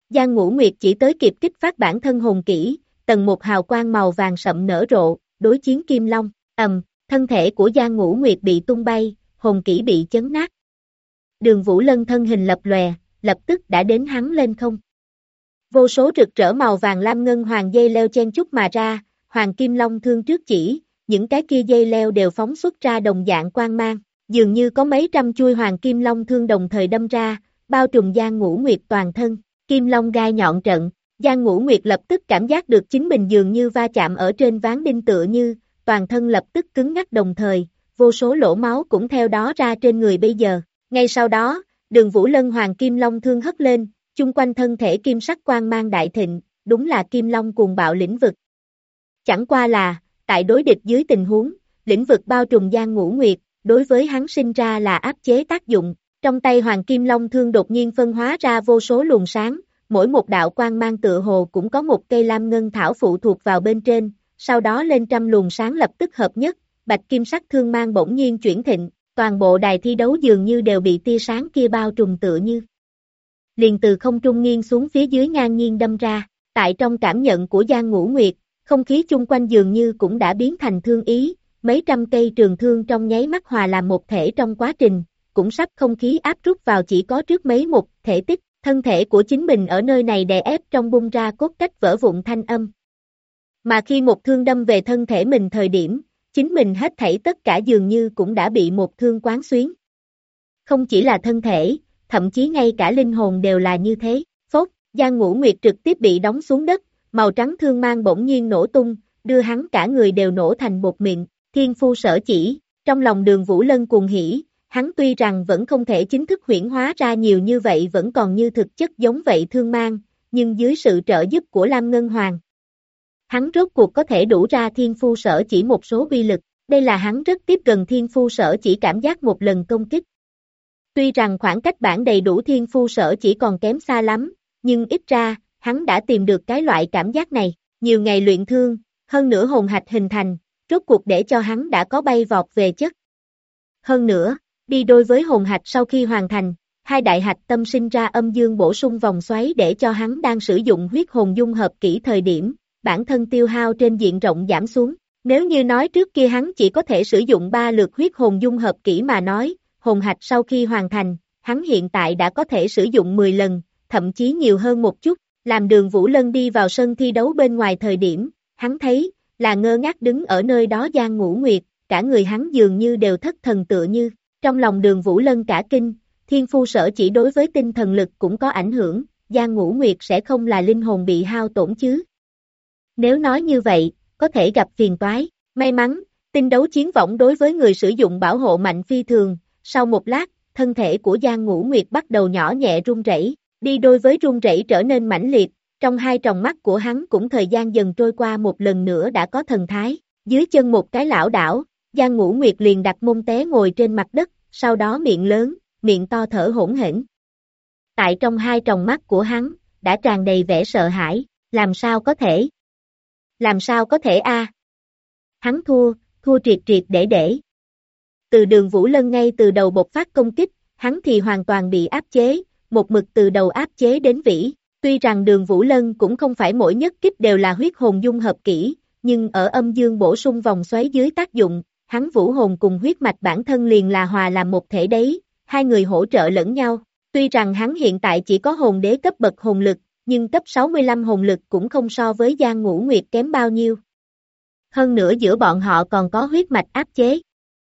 Giang Ngũ Nguyệt chỉ tới kịp kích phát bản thân hồn kỹ, tầng một hào quang màu vàng sậm nở rộ, đối chiến Kim Long, thân thể của Giang Ngũ Nguyệt bị tung bay, hồn kỹ bị chấn nát. Đường Vũ Lân thân hình lập lòe, lập tức đã đến hắn lên không. Vô số rực rỡ màu vàng lam ngân hoàng dây leo chen chúc mà ra, Hoàng Kim Long thương trước chỉ, những cái kia dây leo đều phóng xuất ra đồng dạng quang mang, dường như có mấy trăm chuôi Hoàng Kim Long thương đồng thời đâm ra, bao trùm Giang Ngũ Nguyệt toàn thân, Kim Long gai nhọn trận, Giang Ngũ Nguyệt lập tức cảm giác được chính mình dường như va chạm ở trên ván đinh tựa như, toàn thân lập tức cứng ngắc đồng thời, vô số lỗ máu cũng theo đó ra trên người bây giờ. Ngay sau đó, Đường Vũ Lân Hoàng Kim Long thương hất lên, chung quanh thân thể kim sắc quang mang đại thịnh, đúng là Kim Long cuồng bạo lĩnh vực. Chẳng qua là, tại đối địch dưới tình huống, lĩnh vực bao trùm Giang Ngũ Nguyệt, đối với hắn sinh ra là áp chế tác dụng, trong tay Hoàng Kim Long thương đột nhiên phân hóa ra vô số luồng sáng, mỗi một đạo quang mang tựa hồ cũng có một cây lam ngân thảo phụ thuộc vào bên trên, sau đó lên trăm luồng sáng lập tức hợp nhất, bạch kim sắc thương mang bỗng nhiên chuyển thịnh, toàn bộ đài thi đấu dường như đều bị tia sáng kia bao trùm tựa như. Liền từ không trung nghiêng xuống phía dưới ngang nhiên đâm ra, tại trong cảm nhận của Giang Ngũ Nguyệt, không khí chung quanh dường như cũng đã biến thành thương ý, mấy trăm cây trường thương trong nháy mắt hòa làm một thể trong quá trình, cũng sắp không khí áp rút vào chỉ có trước mấy một thể tích, thân thể của chính mình ở nơi này đè ép trong bung ra cốt cách vỡ vụn thanh âm. Mà khi một thương đâm về thân thể mình thời điểm, chính mình hết thảy tất cả dường như cũng đã bị một thương quán xuyến. Không chỉ là thân thể, thậm chí ngay cả linh hồn đều là như thế, phốt, Giang Ngũ Nguyệt trực tiếp bị đóng xuống đất, màu trắng thương mang bỗng nhiên nổ tung, đưa hắn cả người đều nổ thành bột mịn, thiên phu sở chỉ, trong lòng Đường Vũ Lân cuồng hỉ, hắn tuy rằng vẫn không thể chính thức huyễn hóa ra nhiều như vậy vẫn còn như thực chất giống vậy thương mang, nhưng dưới sự trợ giúp của Lam Ngân Hoàng, hắn rốt cuộc có thể đủ ra thiên phu sở chỉ một số uy lực, đây là hắn rất tiếp gần thiên phu sở chỉ cảm giác một lần công kích. Tuy rằng khoảng cách bản đầy đủ thiên phu sở chỉ còn kém xa lắm, nhưng ít ra, hắn đã tìm được cái loại cảm giác này, nhiều ngày luyện thương, hơn nữa hồn hạch hình thành, rốt cuộc để cho hắn đã có bay vọt về chất. Hơn nữa, đi đôi với hồn hạch sau khi hoàn thành, hai đại hạch tâm sinh ra âm dương bổ sung vòng xoáy để cho hắn đang sử dụng huyết hồn dung hợp kỹ thời điểm, bản thân tiêu hao trên diện rộng giảm xuống. Nếu như nói trước kia hắn chỉ có thể sử dụng 3 lượt huyết hồn dung hợp kỹ mà nói, hồn hạch sau khi hoàn thành, hắn hiện tại đã có thể sử dụng 10 lần, thậm chí nhiều hơn một chút. Làm Đường Vũ Lân đi vào sân thi đấu bên ngoài thời điểm, hắn thấy, là ngơ ngác đứng ở nơi đó Giang Ngũ Nguyệt, cả người hắn dường như đều thất thần tựa như. Trong lòng Đường Vũ Lân cả kinh, thiên phu sở chỉ đối với tinh thần lực cũng có ảnh hưởng, Giang Ngũ Nguyệt sẽ không là linh hồn bị hao tổn chứ. Nếu nói như vậy, có thể gặp phiền toái. May mắn, tinh đấu chiến võng đối với người sử dụng bảo hộ mạnh phi thường, sau một lát, thân thể của Giang Ngũ Nguyệt bắt đầu nhỏ nhẹ run rẩy, đi đôi với run rẩy trở nên mãnh liệt, trong hai tròng mắt của hắn cũng thời gian dần trôi qua một lần nữa đã có thần thái, dưới chân một cái lảo đảo, Giang Ngũ Nguyệt liền đặt mông té ngồi trên mặt đất, sau đó miệng lớn, miệng to thở hỗn hển. Tại trong hai tròng mắt của hắn, đã tràn đầy vẻ sợ hãi, làm sao có thể? Làm sao có thể a? Hắn thua triệt triệt để. Từ Đường Vũ Lân ngay từ đầu bộc phát công kích, hắn thì hoàn toàn bị áp chế, một mực từ đầu áp chế đến vĩ. Tuy rằng Đường Vũ Lân cũng không phải mỗi nhất kích đều là huyết hồn dung hợp kỹ, nhưng ở âm dương bổ sung vòng xoáy dưới tác dụng, hắn vũ hồn cùng huyết mạch bản thân liền là hòa làm một thể đấy, hai người hỗ trợ lẫn nhau. Tuy rằng hắn hiện tại chỉ có hồn đế cấp bậc hồn lực, nhưng cấp 65 hồn lực cũng không so với Giang Ngũ Nguyệt kém bao nhiêu. Hơn nữa giữa bọn họ còn có huyết mạch áp chế.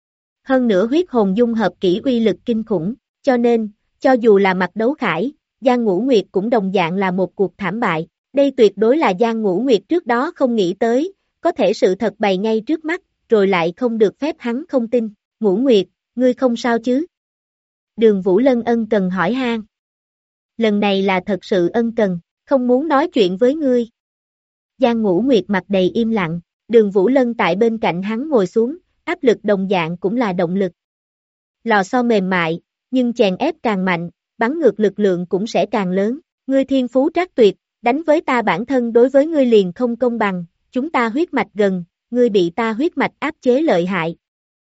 Hơn nữa huyết hồn dung hợp kỹ uy lực kinh khủng, cho nên, cho dù là mặt đấu khải, Giang Ngũ Nguyệt cũng đồng dạng là một cuộc thảm bại. Đây tuyệt đối là Giang Ngũ Nguyệt trước đó không nghĩ tới, có thể sự thật bày ngay trước mắt, rồi lại không được phép hắn không tin. Ngũ Nguyệt, ngươi không sao chứ? Đường Vũ Lân ân cần hỏi han. Lần này là thật sự ân cần, không muốn nói chuyện với ngươi. Giang Ngũ Nguyệt mặt đầy im lặng, Đường Vũ Lân tại bên cạnh hắn ngồi xuống, áp lực đồng dạng cũng là động lực. Lò xo mềm mại, nhưng chèn ép càng mạnh, bắn ngược lực lượng cũng sẽ càng lớn. Ngươi thiên phú trác tuyệt, đánh với ta bản thân đối với ngươi liền không công bằng, chúng ta huyết mạch gần, ngươi bị ta huyết mạch áp chế lợi hại.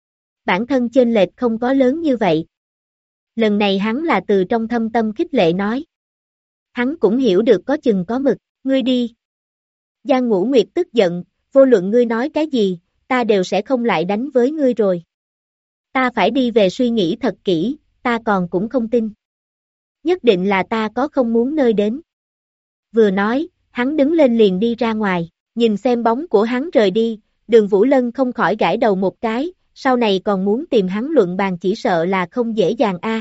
Bản thân chênh lệch không có lớn như vậy. Lần này hắn là từ trong thâm tâm khích lệ nói. Hắn cũng hiểu được có chừng có mực, ngươi đi. Giang Ngũ Nguyệt tức giận, vô luận ngươi nói cái gì, ta đều sẽ không lại đánh với ngươi rồi. Ta phải đi về suy nghĩ thật kỹ, ta còn cũng không tin. Nhất định là ta có không muốn nơi đến. Vừa nói, hắn đứng lên liền đi ra ngoài, nhìn xem bóng của hắn rời đi, Đường Vũ Lân không khỏi gãi đầu một cái, sau này còn muốn tìm hắn luận bàn chỉ sợ là không dễ dàng a.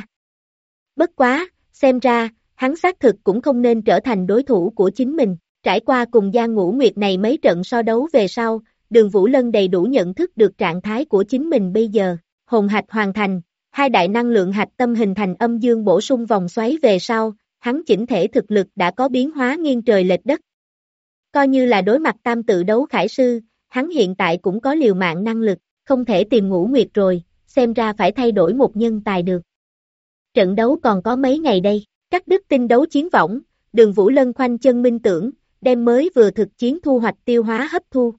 Bất quá, xem ra, hắn xác thực cũng không nên trở thành đối thủ của chính mình. Trải qua cùng Giang Ngũ Nguyệt này mấy trận so đấu về sau, Đường Vũ Lân đầy đủ nhận thức được trạng thái của chính mình bây giờ. Hồn hạch hoàn thành, hai đại năng lượng hạch tâm hình thành âm dương bổ sung vòng xoáy về sau, hắn chỉnh thể thực lực đã có biến hóa nghiêng trời lệch đất. Coi như là đối mặt tam tự đấu khải sư, hắn hiện tại cũng có liều mạng năng lực, không thể tìm Ngũ Nguyệt rồi, xem ra phải thay đổi một nhân tài được. Trận đấu còn có mấy ngày đây, cắt đứt tinh đấu chiến võng, Đường Vũ Lân khoanh chân minh tưởng, đem mới vừa thực chiến thu hoạch tiêu hóa hấp thu.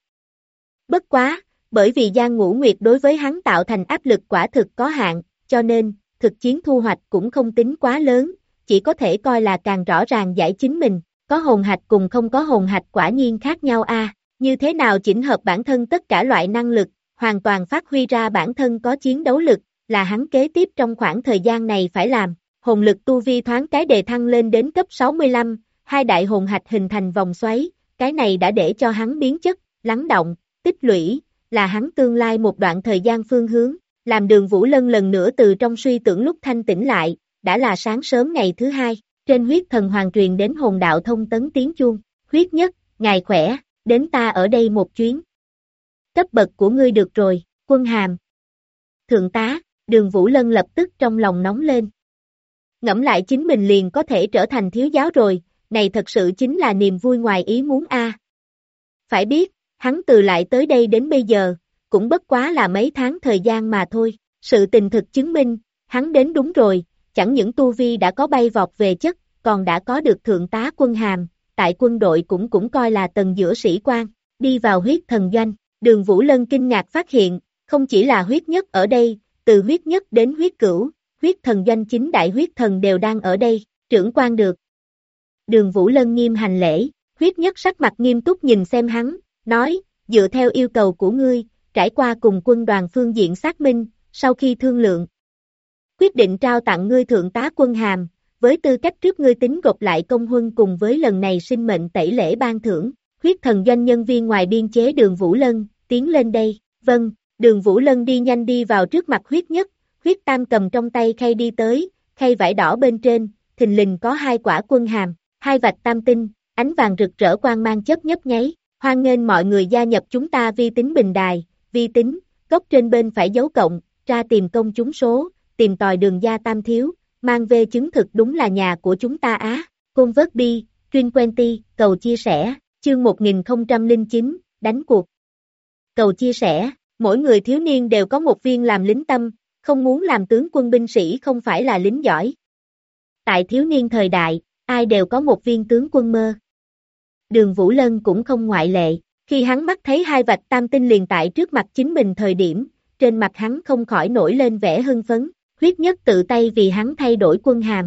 Bất quá, bởi vì Giang Ngũ Nguyệt đối với hắn tạo thành áp lực quả thực có hạn, cho nên, thực chiến thu hoạch cũng không tính quá lớn, chỉ có thể coi là càng rõ ràng giải chính mình, có hồn hạch cùng không có hồn hạch quả nhiên khác nhau a. Như thế nào chỉnh hợp bản thân tất cả loại năng lực, hoàn toàn phát huy ra bản thân có chiến đấu lực, là hắn kế tiếp trong khoảng thời gian này phải làm. Hồn lực tu vi thoáng cái đề thăng lên đến cấp 65, hai đại hồn hạch hình thành vòng xoáy, cái này đã để cho hắn biến chất, lắng động, tích lũy, là hắn tương lai một đoạn thời gian phương hướng, làm Đường Vũ Lân lần nữa từ trong suy tưởng lúc thanh tỉnh lại, đã là sáng sớm ngày thứ hai, trên huyết thần hoàng truyền đến hồn đạo thông tấn tiếng chuông, huyết nhất, ngài khỏe, đến ta ở đây một chuyến. Cấp bậc của ngươi được rồi, quân hàm. Thượng tá, Đường Vũ Lân lập tức trong lòng nóng lên. Ngẫm lại chính mình liền có thể trở thành thiếu giáo rồi, này thật sự chính là niềm vui ngoài ý muốn a. Phải biết, hắn từ lại tới đây đến bây giờ, cũng bất quá là mấy tháng thời gian mà thôi, sự tình thực chứng minh, hắn đến đúng rồi, chẳng những tu vi đã có bay vọt về chất, còn đã có được thượng tá quân hàm, tại quân đội cũng coi là tầng giữa sĩ quan, đi vào huyết thần doanh, Đường Vũ Lân kinh ngạc phát hiện, không chỉ là huyết nhất ở đây, từ huyết nhất đến huyết cửu, huyết thần doanh chính đại huyết thần đều đang ở đây, trưởng quan được. Đường Vũ Lân nghiêm hành lễ, huyết nhất sắc mặt nghiêm túc nhìn xem hắn, nói, dựa theo yêu cầu của ngươi, trải qua cùng quân đoàn phương diện xác minh, sau khi thương lượng, quyết định trao tặng ngươi thượng tá quân hàm, với tư cách trước ngươi tính gộp lại công huân cùng với lần này sinh mệnh tẩy lễ ban thưởng, huyết thần doanh nhân viên ngoài biên chế Đường Vũ Lân, tiến lên đây, vâng, Đường Vũ Lân đi nhanh đi vào trước mặt huyết nhất, huyết tam cầm trong tay khay đi tới, khay vải đỏ bên trên, thình lình có hai quả quân hàm, hai vạch tam tinh, ánh vàng rực rỡ quang mang chớp nhấp nháy, hoan nghênh mọi người gia nhập chúng ta vi tính bình đài, vi tính, góc trên bên phải dấu cộng, ra tìm công chúng số, tìm tòi đường gia tam thiếu, mang về chứng thực đúng là nhà của chúng ta á, Côn vớt bi, Truyền Quenty, cầu chia sẻ, chương 1009, đánh cuộc. Cầu chia sẻ, mỗi người thiếu niên đều có một viên làm lính tâm, không muốn làm tướng quân binh sĩ không phải là lính giỏi. Tại thiếu niên thời đại, ai đều có một viên tướng quân mơ. Đường Vũ Lân cũng không ngoại lệ, khi hắn mắt thấy hai vạch tam tinh liền tại trước mặt chính mình thời điểm, trên mặt hắn không khỏi nổi lên vẻ hưng phấn, huyết nhất tự tay vì hắn thay đổi quân hàm.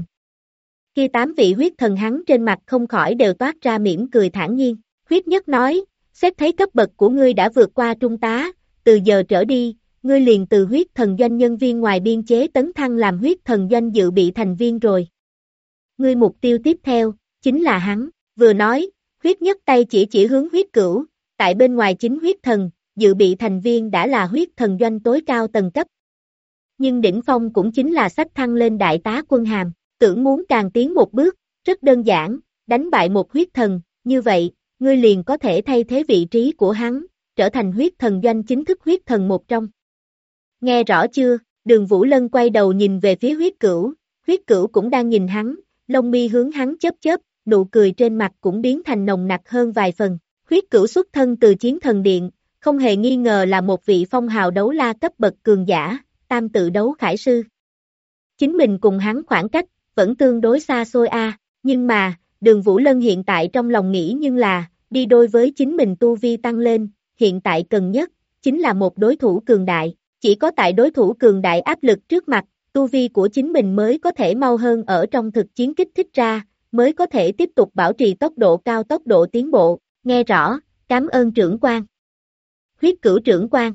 Khi 8 vị huyết thần hắn trên mặt không khỏi đều toát ra mỉm cười thản nhiên, huyết nhất nói, xét thấy cấp bậc của ngươi đã vượt qua trung tá, từ giờ trở đi, ngươi liền từ huyết thần doanh nhân viên ngoài biên chế tấn thăng làm huyết thần doanh dự bị thành viên rồi. Ngươi mục tiêu tiếp theo, chính là hắn, vừa nói, huyết nhất tay chỉ hướng huyết cửu, tại bên ngoài chính huyết thần, dự bị thành viên đã là huyết thần doanh tối cao tầng cấp. Nhưng đỉnh phong cũng chính là sách thăng lên đại tá quân hàm, tưởng muốn càng tiến một bước, rất đơn giản, đánh bại một huyết thần, như vậy, ngươi liền có thể thay thế vị trí của hắn, trở thành huyết thần doanh chính thức huyết thần một trong. Nghe rõ chưa? Đường Vũ Lân quay đầu nhìn về phía huyết cửu cũng đang nhìn hắn, lông mi hướng hắn chớp chớp, nụ cười trên mặt cũng biến thành nồng nặc hơn vài phần. Huyết cửu xuất thân từ chiến thần điện, không hề nghi ngờ là một vị phong hào đấu la cấp bậc cường giả, tam tự đấu khải sư. Chính mình cùng hắn khoảng cách, vẫn tương đối xa xôi nhưng mà, Đường Vũ Lân hiện tại trong lòng nghĩ nhưng là, đi đôi với chính mình tu vi tăng lên, hiện tại cần nhất, chính là một đối thủ cường đại, chỉ có tại đối thủ cường đại áp lực trước mặt, tu vi của chính mình mới có thể mau hơn ở trong thực chiến kích thích ra, mới có thể tiếp tục bảo trì tốc độ cao tốc độ tiến bộ, nghe rõ, cảm ơn trưởng quan. Huyết Cửu trưởng quan.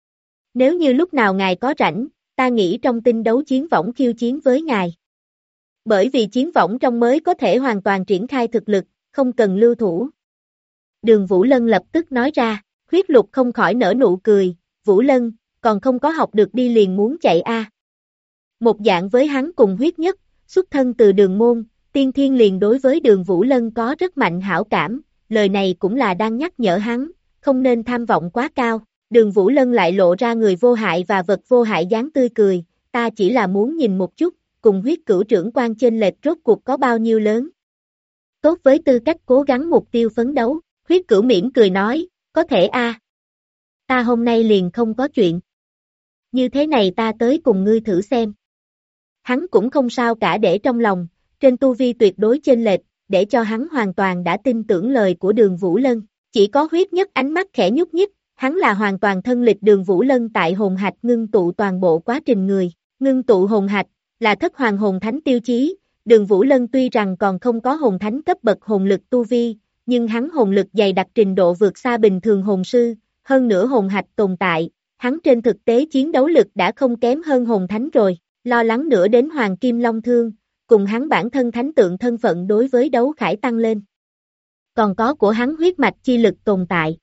Nếu như lúc nào ngài có rảnh, ta nghĩ trong tinh đấu chiến võng khiêu chiến với ngài. Bởi vì chiến võng trong mới có thể hoàn toàn triển khai thực lực, không cần lưu thủ. Đường Vũ Lân lập tức nói ra, Huyết Lục không khỏi nở nụ cười, Vũ Lân, còn không có học được đi liền muốn chạy a. Một dạng với hắn cùng Huyết Nhất, xuất thân từ Đường môn, Tiên Thiên liền đối với Đường Vũ Lân có rất mạnh hảo cảm, lời này cũng là đang nhắc nhở hắn, không nên tham vọng quá cao. Đường Vũ Lân lại lộ ra người vô hại và vật vô hại dáng tươi cười, ta chỉ là muốn nhìn một chút, cùng Huyết Cửu trưởng quan chênh lệch rốt cuộc có bao nhiêu lớn. Tốt với tư cách cố gắng mục tiêu phấn đấu, Huyết Cửu mỉm cười nói, có thể a. Ta hôm nay liền không có chuyện. Như thế này ta tới cùng ngươi thử xem. Hắn cũng không sao cả để trong lòng, trên tu vi tuyệt đối chênh lệch, để cho hắn hoàn toàn đã tin tưởng lời của Đường Vũ Lân. Chỉ có Huyết Nhất ánh mắt khẽ nhúc nhích, hắn là hoàn toàn thân lịch Đường Vũ Lân tại hồn hạch ngưng tụ toàn bộ quá trình người. Ngưng tụ hồn hạch, là thất hoàng hồn thánh tiêu chí, Đường Vũ Lân tuy rằng còn không có hồn thánh cấp bậc hồn lực tu vi, nhưng hắn hồn lực dày đặc trình độ vượt xa bình thường hồn sư, hơn nữa hồn hạch tồn tại, hắn trên thực tế chiến đấu lực đã không kém hơn hồn thánh rồi, lo lắng nữa đến Hoàng Kim Long Thương, cùng hắn bản thân thánh tượng thân phận đối với đấu khải tăng lên. Còn có của hắn huyết mạch chi lực tồn tại.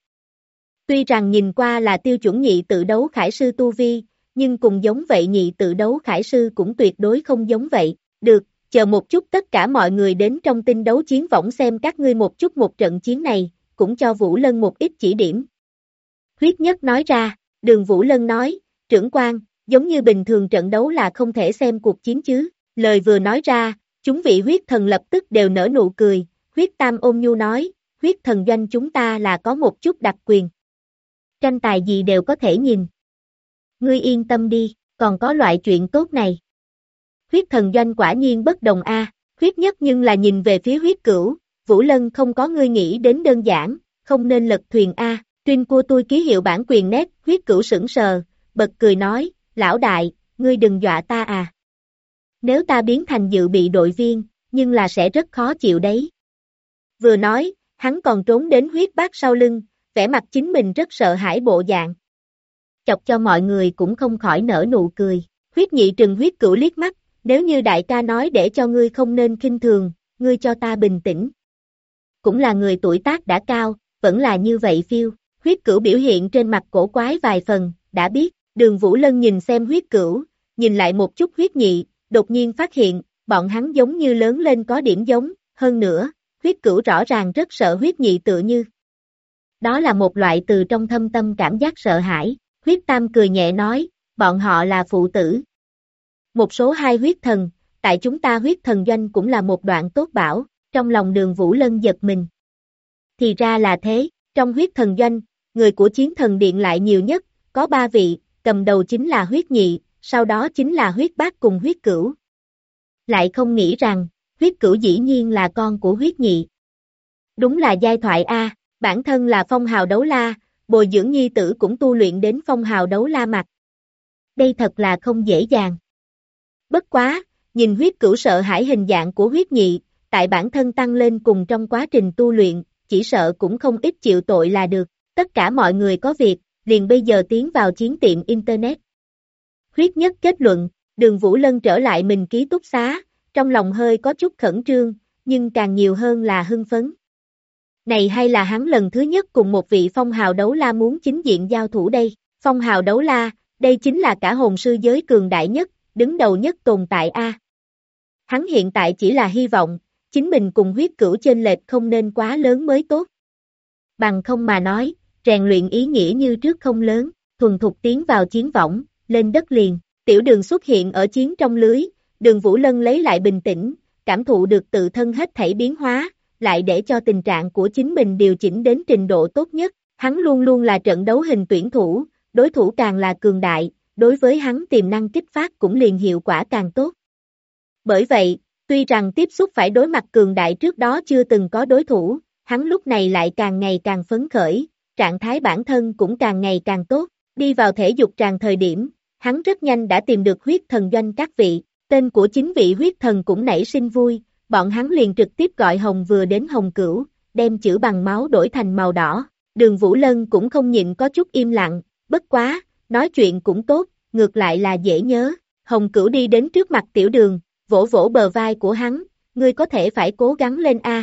Tuy rằng nhìn qua là tiêu chuẩn nhị tự đấu khải sư tu vi, nhưng cùng giống vậy nhị tự đấu khải sư cũng tuyệt đối không giống vậy. Được, chờ một chút tất cả mọi người đến trong tinh đấu chiến võng xem các ngươi một chút một trận chiến này, cũng cho Vũ Lân một ít chỉ điểm. Huyết Nhất nói ra, Đường Vũ Lân nói, trưởng quan, giống như bình thường trận đấu là không thể xem cuộc chiến chứ. Lời vừa nói ra, chúng vị huyết thần lập tức đều nở nụ cười, Huyết Tam ôn nhu nói, huyết thần doanh chúng ta là có một chút đặc quyền. Tranh tài gì đều có thể nhìn. Ngươi yên tâm đi, còn có loại chuyện tốt này. Huyết thần doanh quả nhiên bất đồng a. Huyết Nhất nhưng là nhìn về phía Huyết Cửu, Vũ Lân không có ngươi nghĩ đến đơn giản, không nên lật thuyền a. Tuyên của tôi ký hiệu bản quyền nét, Huyết Cửu sững sờ, bật cười nói, lão đại, ngươi đừng dọa ta à. Nếu ta biến thành dự bị đội viên, nhưng là sẽ rất khó chịu đấy. Vừa nói, hắn còn trốn đến Huyết Bác sau lưng, vẻ mặt chính mình rất sợ hãi bộ dạng. Chọc cho mọi người cũng không khỏi nở nụ cười. Huyết Nhị trừng Huyết Cửu liếc mắt, nếu như đại ca nói để cho ngươi không nên khinh thường, ngươi cho ta bình tĩnh. Cũng là người tuổi tác đã cao, vẫn là như vậy phiêu. Huyết Cửu biểu hiện trên mặt cổ quái vài phần, đã biết, Đường Vũ Lân nhìn xem Huyết Cửu, nhìn lại một chút Huyết Nhị, đột nhiên phát hiện, bọn hắn giống như lớn lên có điểm giống, hơn nữa, Huyết Cửu rõ ràng rất sợ Huyết Nhị tựa như. Đó là một loại từ trong thâm tâm cảm giác sợ hãi, Huyết Tam cười nhẹ nói, bọn họ là phụ tử. Một số hai huyết thần, tại chúng ta huyết thần doanh cũng là một đoạn tốt bảo, trong lòng Đường Vũ Lân giật mình. Thì ra là thế, trong huyết thần doanh, người của chiến thần điện lại nhiều nhất, có 3 vị, cầm đầu chính là Huyết Nhị, sau đó chính là Huyết Bác cùng Huyết Cửu. Lại không nghĩ rằng, Huyết Cửu dĩ nhiên là con của Huyết Nhị. Đúng là giai thoại a, bản thân là phong hào đấu la, bồi dưỡng nhi tử cũng tu luyện đến phong hào đấu la mặt. Đây thật là không dễ dàng. Bất quá, nhìn Huyết Cửu sợ hãi hình dạng của Huyết Nhị, tại bản thân tăng lên cùng trong quá trình tu luyện, chỉ sợ cũng không ít chịu tội là được. Tất cả mọi người có việc, liền bây giờ tiến vào chiến tiệm Internet. Huyết Nhất kết luận, Đường Vũ Lân trở lại mình ký túc xá, trong lòng hơi có chút khẩn trương, nhưng càng nhiều hơn là hưng phấn. Này hay là hắn lần thứ nhất cùng một vị phong hào đấu la muốn chính diện giao thủ đây. Phong hào đấu la, đây chính là cả hồn sư giới cường đại nhất, đứng đầu nhất tồn tại a. Hắn hiện tại chỉ là hy vọng, chính mình cùng Huyết Cửu chênh lệch không nên quá lớn mới tốt. Bằng không mà nói, rèn luyện ý nghĩa như trước không lớn, thuần thục tiến vào chiến võng, lên đất liền. Tiểu Đường xuất hiện ở chiến trong lưới, Đường Vũ Lân lấy lại bình tĩnh, cảm thụ được tự thân hết thảy biến hóa, lại để cho tình trạng của chính mình điều chỉnh đến trình độ tốt nhất. Hắn luôn luôn là trận đấu hình tuyển thủ, đối thủ càng là cường đại, đối với hắn tiềm năng kích phát cũng liền hiệu quả càng tốt. Bởi vậy, tuy rằng tiếp xúc phải đối mặt cường đại trước đó chưa từng có đối thủ, hắn lúc này lại càng ngày càng phấn khởi, trạng thái bản thân cũng càng ngày càng tốt. Đi vào thể dục tràng thời điểm, hắn rất nhanh đã tìm được huyết thần doanh các vị, tên của chính vị huyết thần cũng nảy sinh vui, bọn hắn liền trực tiếp gọi Hồng vừa đến Hồng Cửu, đem chữ bằng máu đổi thành màu đỏ. Đường Vũ Lân cũng không nhịn có chút im lặng, bất quá, nói chuyện cũng tốt, ngược lại là dễ nhớ. Hồng Cửu đi đến trước mặt Tiểu Đường, vỗ vỗ bờ vai của hắn, ngươi có thể phải cố gắng lên a.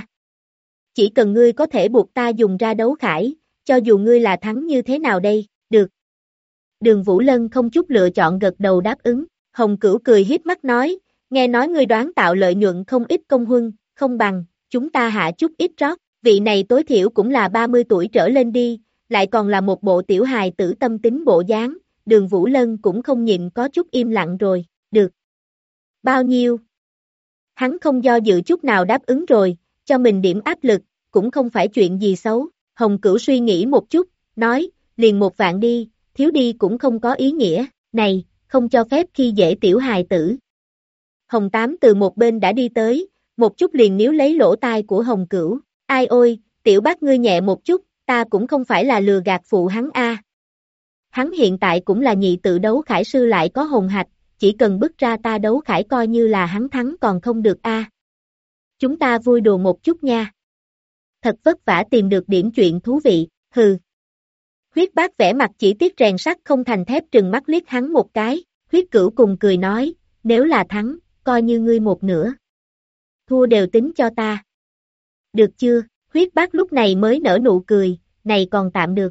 Chỉ cần ngươi có thể buộc ta dùng ra đấu khải, cho dù ngươi là thắng như thế nào đây, được. Đường Vũ Lân không chút lựa chọn gật đầu đáp ứng, Hồng Cửu cười hiếp mắt nói, nghe nói ngươi đoán tạo lợi nhuận không ít công huân, không bằng, chúng ta hạ chút ít rót, vị này tối thiểu cũng là 30 tuổi trở lên đi, lại còn là một bộ tiểu hài tử tâm tính bộ dáng, Đường Vũ Lân cũng không nhịn có chút im lặng rồi, được. Bao nhiêu? Hắn không do dự chút nào đáp ứng rồi, cho mình điểm áp lực, cũng không phải chuyện gì xấu, Hồng Cửu suy nghĩ một chút, nói, liền 1 vạn đi, thiếu đi cũng không có ý nghĩa, này, không cho phép khi dễ tiểu hài tử. Hồng Tám từ một bên đã đi tới, một chút liền níu lấy lỗ tai của Hồng Cửu, ai ôi, tiểu bác ngươi nhẹ một chút, ta cũng không phải là lừa gạt phụ hắn a. Hắn hiện tại cũng là nhị tự đấu khải sư lại có hồn hạch, chỉ cần bức ra ta đấu khải coi như là hắn thắng còn không được a. Chúng ta vui đùa một chút nha. Thật vất vả tìm được điểm chuyện thú vị, hừ. Huyết Bác vẻ mặt chỉ tiếc rèn sắt không thành thép trừng mắt liếc hắn một cái, Huyết Cửu cùng cười nói, nếu là thắng, coi như ngươi một nửa. Thua đều tính cho ta. Được chưa, Huyết Bác lúc này mới nở nụ cười, này còn tạm được.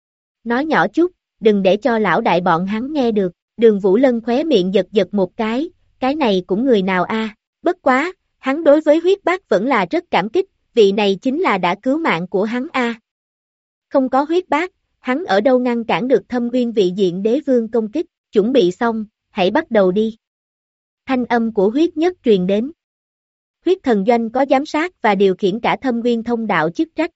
Nói nhỏ chút, đừng để cho lão đại bọn hắn nghe được, Đường Vũ Lân khóe miệng giật giật một cái này cũng người nào a? Bất quá, hắn đối với Huyết Bác vẫn là rất cảm kích, vị này chính là đã cứu mạng của hắn a. Không có Huyết Bác, hắn ở đâu ngăn cản được Thâm Uyên vị diện đế vương công kích, chuẩn bị xong, hãy bắt đầu đi. Thanh âm của Huyết Nhất truyền đến. Huyết Thần Doanh có giám sát và điều khiển cả Thâm Uyên thông đạo chức trách.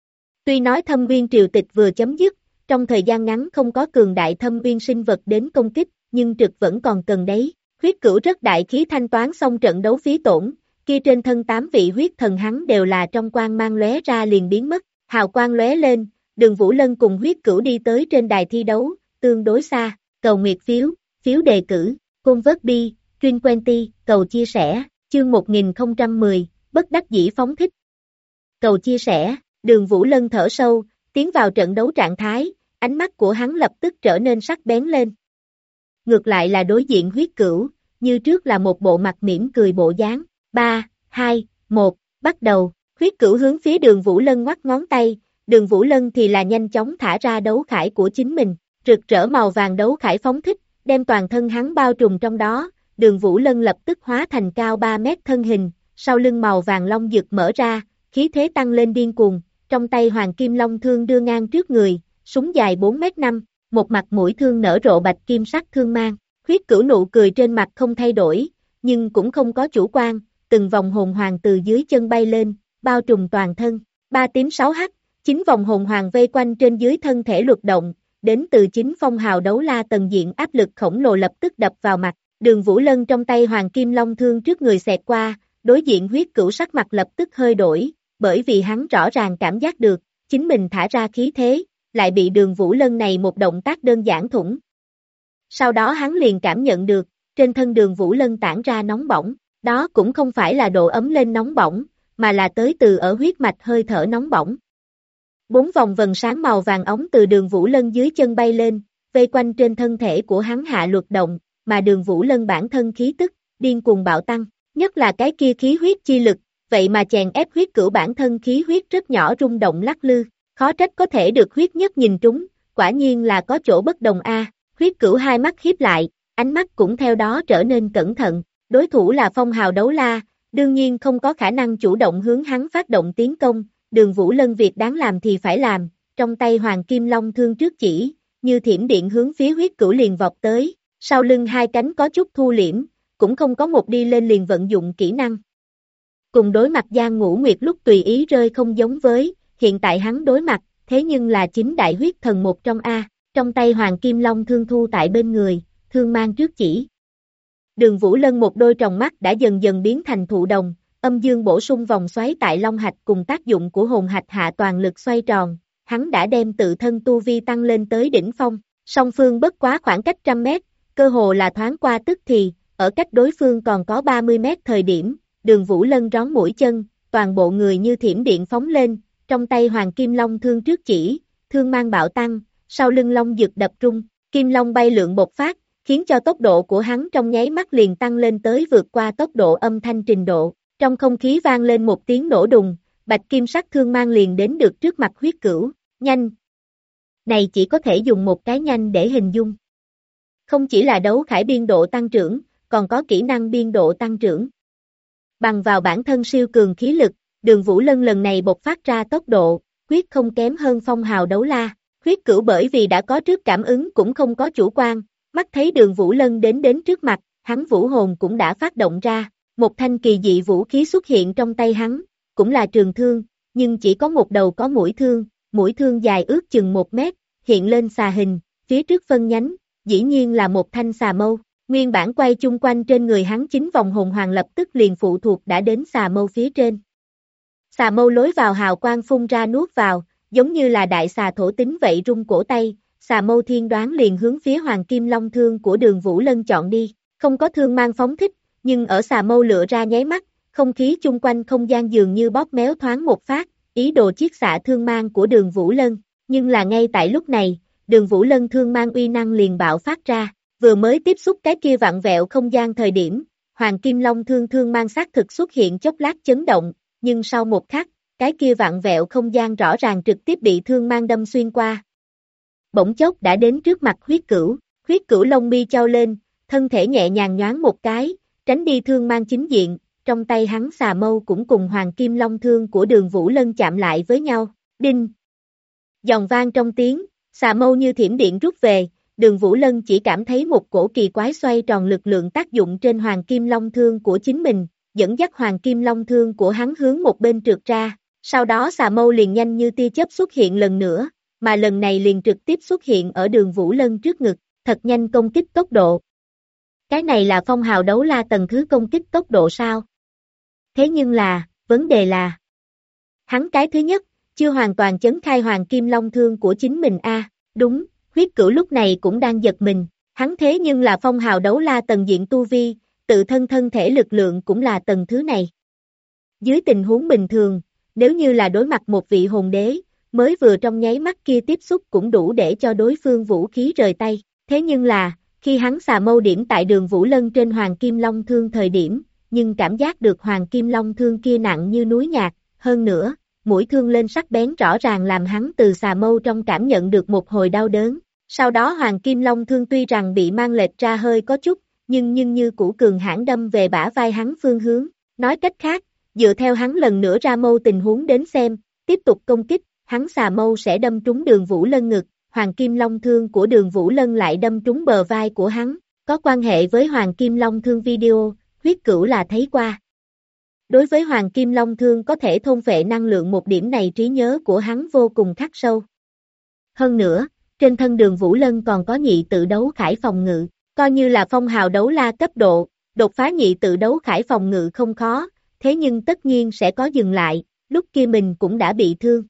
Tuy nói Thâm Uyên triều tịch vừa chấm dứt, trong thời gian ngắn không có cường đại Thâm Uyên sinh vật đến công kích, nhưng trực vẫn còn cần đấy. Huyết Cửu rất đại khí thanh toán xong trận đấu phí tổn, kia trên thân 8 vị huyết thần hắn đều là trong quang mang lóe ra liền biến mất, hào quang lóe lên, Đường Vũ Lân cùng Huyết Cửu đi tới trên đài thi đấu, tương đối xa, cầu nguyệt phiếu, phiếu đề cử, côn vớt bi, Trin Quenty, cầu chia sẻ, chương 1010, bất đắc dĩ phóng thích. Cầu chia sẻ, Đường Vũ Lân thở sâu, tiến vào trận đấu trạng thái, ánh mắt của hắn lập tức trở nên sắc bén lên. Ngược lại là đối diện Huyết Cửu, như trước là một bộ mặt mỉm cười bộ dáng. 3, 2, 1, bắt đầu, Huyết Cửu hướng phía Đường Vũ Lân ngoắc ngón tay, Đường Vũ Lân thì là nhanh chóng thả ra đấu khải của chính mình, rực rỡ màu vàng đấu khải phóng thích, đem toàn thân hắn bao trùm trong đó, Đường Vũ Lân lập tức hóa thành cao 3 mét thân hình, sau lưng màu vàng long rực mở ra, khí thế tăng lên điên cuồng, trong tay hoàng kim long thương đưa ngang trước người, súng dài 4 mét 5, một mặt mũi thương nở rộ bạch kim sắc thương mang, Huyết Cửu nụ cười trên mặt không thay đổi, nhưng cũng không có chủ quan, từng vòng hồn hoàng từ dưới chân bay lên, bao trùm toàn thân, 3 tím 6 hắc, 9 vòng hồn hoàng vây quanh trên dưới thân thể luật động, đến từ 9 phong hào đấu la tầng diện áp lực khổng lồ lập tức đập vào mặt, Đường Vũ Lân trong tay hoàng kim long thương trước người xẹt qua, đối diện Huyết Cửu sắc mặt lập tức hơi đổi, bởi vì hắn rõ ràng cảm giác được, chính mình thả ra khí thế, lại bị Đường Vũ Lân này một động tác đơn giản thủng. Sau đó hắn liền cảm nhận được, trên thân Đường Vũ Lân tản ra nóng bỏng, đó cũng không phải là độ ấm lên nóng bỏng, mà là tới từ ở huyết mạch hơi thở nóng bỏng. 4 vòng vần sáng màu vàng ống từ Đường Vũ Lân dưới chân bay lên, vây quanh trên thân thể của hắn hạ luật động, mà Đường Vũ Lân bản thân khí tức, điên cuồng bạo tăng, nhất là cái kia khí huyết chi lực, vậy mà chèn ép Huyết Cửu bản thân khí huyết rất nhỏ rung động lắc lư, khó trách có thể được Huyết Nhất nhìn trúng, quả nhiên là có chỗ bất đồng a. Huyết Cửu hai mắt híp lại, ánh mắt cũng theo đó trở nên cẩn thận, đối thủ là phong hào đấu la, đương nhiên không có khả năng chủ động hướng hắn phát động tiến công, Đường Vũ Lân việc đáng làm thì phải làm, trong tay hoàng kim long thương trước chỉ, như thiểm điện hướng phía Huyết Cửu liền vọt tới, sau lưng hai cánh có chút thu liễm, cũng không có một đi lên liền vận dụng kỹ năng. Cùng đối mặt Giang Ngũ Nguyệt lúc tùy ý rơi không giống với, hiện tại hắn đối mặt, thế nhưng là chính đại huyết thần một trong A, trong tay hoàng kim long thương thu tại bên người, thương mang trước chỉ. Đường Vũ Lân một đôi tròng mắt đã dần dần biến thành thụ đồng, âm dương bổ sung vòng xoáy tại long hạch cùng tác dụng của hồn hạch hạ toàn lực xoay tròn, hắn đã đem tự thân tu vi tăng lên tới đỉnh phong, song phương bất quá khoảng cách 100 mét, cơ hồ là thoáng qua tức thì, ở cách đối phương còn có 30 mét thời điểm, Đường Vũ Lân rón mũi chân, toàn bộ người như thiểm điện phóng lên, trong tay Hoàng Kim Long thương trước chỉ, thương mang bạo tăng, sau lưng long dực đập rung, kim long bay lượn bộc phát, khiến cho tốc độ của hắn trong nháy mắt liền tăng lên tới vượt qua tốc độ âm thanh trình độ. Trong không khí vang lên một tiếng nổ đùng, bạch kim sắc thương mang liền đến được trước mặt Huyết Cửu, nhanh. Này chỉ có thể dùng một cái nhanh để hình dung. Không chỉ là đấu khải biên độ tăng trưởng, còn có kỹ năng biên độ tăng trưởng. Bằng vào bản thân siêu cường khí lực, Đường Vũ Lân lần này bộc phát ra tốc độ, quyết không kém hơn Phong Hào Đấu La. Huyết Cửu bởi vì đã có trước cảm ứng cũng không có chủ quan, mắt thấy Đường Vũ Lân đến trước mặt, hắn vũ hồn cũng đã phát động ra, một thanh kỳ dị vũ khí xuất hiện trong tay hắn, cũng là trường thương, nhưng chỉ có một đầu có mũi thương dài ước chừng 1 mét, hiện lên xà hình, phía trước phân nhánh, dĩ nhiên là một thanh xà mâu. Nguyên bản quay chung quanh trên người hắn 9 vòng hồn hoàng lập tức liền phụ thuộc đã đến xà mâu phía trên. Xà mâu lối vào hào quang phun ra nuốt vào, giống như là đại xà thổ tính vậy rung cổ tay, xà mâu thiên đoán liền hướng phía Hoàng Kim Long thương của Đường Vũ Lân chọn đi, không có thương mang phóng thích, nhưng ở xà mâu lựa ra nháy mắt, không khí chung quanh không gian dường như bóp méo thoáng một phát, ý đồ chiết xạ thương mang của Đường Vũ Lân, nhưng là ngay tại lúc này, Đường Vũ Lân thương mang uy năng liền bạo phát ra, vừa mới tiếp xúc cái kia vặn vẹo không gian thời điểm, Hoàng Kim Long thương mang xác thực xuất hiện chốc lát chấn động, nhưng sau một khắc, cái kia vặn vẹo không gian rõ ràng trực tiếp bị thương mang đâm xuyên qua. Bỗng chốc đã đến trước mặt Huyết Cửu lông mi chau lên, thân thể nhẹ nhàng nhoáng một cái, tránh đi thương mang chính diện, trong tay hắn xà mâu cũng cùng Hoàng Kim Long thương của Đường Vũ Lân chạm lại với nhau, đinh. Giòn vang trong tiếng, xà mâu như thiểm điện rút về, Đường Vũ Lân chỉ cảm thấy một cổ kỳ quái xoay tròn lực lượng tác dụng trên Hoàng Kim Long thương của chính mình, dẫn dắt Hoàng Kim Long thương của hắn hướng một bên trượt ra, sau đó xà mâu liền nhanh như tia chớp xuất hiện lần nữa, mà lần này liền trực tiếp xuất hiện ở Đường Vũ Lân trước ngực, thật nhanh công kích tốc độ. Cái này là Phong Hào Đấu La tầng thứ công kích tốc độ sao? Thế nhưng là, vấn đề là, hắn cái thứ nhất, chưa hoàn toàn chấn khai Hoàng Kim Long thương của chính mình đúng, Huyết Cửu lúc này cũng đang giật mình, hắn thế nhưng là Phong Hào Đấu La tầng diện tu vi, tự thân thể lực lượng cũng là tầng thứ này. Dưới tình huống bình thường, nếu như là đối mặt một vị hồn đế, mới vừa trong nháy mắt kia tiếp xúc cũng đủ để cho đối phương vũ khí rời tay, thế nhưng là, khi hắn xà mâu điểm tại Đường Vũ Lân trên Hoàng Kim Long thương thời điểm, nhưng cảm giác được Hoàng Kim Long thương kia nặng như núi nhạc, hơn nữa, mũi thương lên sắc bén rõ ràng làm hắn từ xà mâu trong cảm nhận được một hồi đau đớn. Sau đó Hoàng Kim Long thương tuy rằng bị mang lệch ra hơi có chút, nhưng như cũ cường hãn đâm về bả vai hắn phương hướng. Nói cách khác, dựa theo hắn lần nữa ra mâu tình huống đến xem, tiếp tục công kích, hắn xà mâu sẽ đâm trúng Đường Vũ Lân ngực, Hoàng Kim Long thương của Đường Vũ Lân lại đâm trúng bờ vai của hắn. Có quan hệ với Hoàng Kim Long thương video, Huyết Cửu là thấy qua. Đối với Hoàng Kim Long thương có thể thôn phệ năng lượng một điểm này trí nhớ của hắn vô cùng khắc sâu. Hơn nữa, trên thân Đường Vũ Lân còn có nhị tự đấu khải phòng ngự, coi như là Phong Hào Đấu La cấp độ, đột phá nhị tự đấu khải phòng ngự không khó, thế nhưng tất nhiên sẽ có dừng lại, lúc kia mình cũng đã bị thương.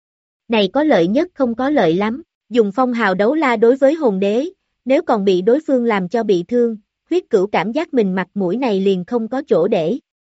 Này có lợi nhất không có lợi lắm, dùng Phong Hào Đấu La đối với hồn đế, nếu còn bị đối phương làm cho bị thương, Huyết Cửu cảm giác mình mặt mũi này liền không có chỗ để.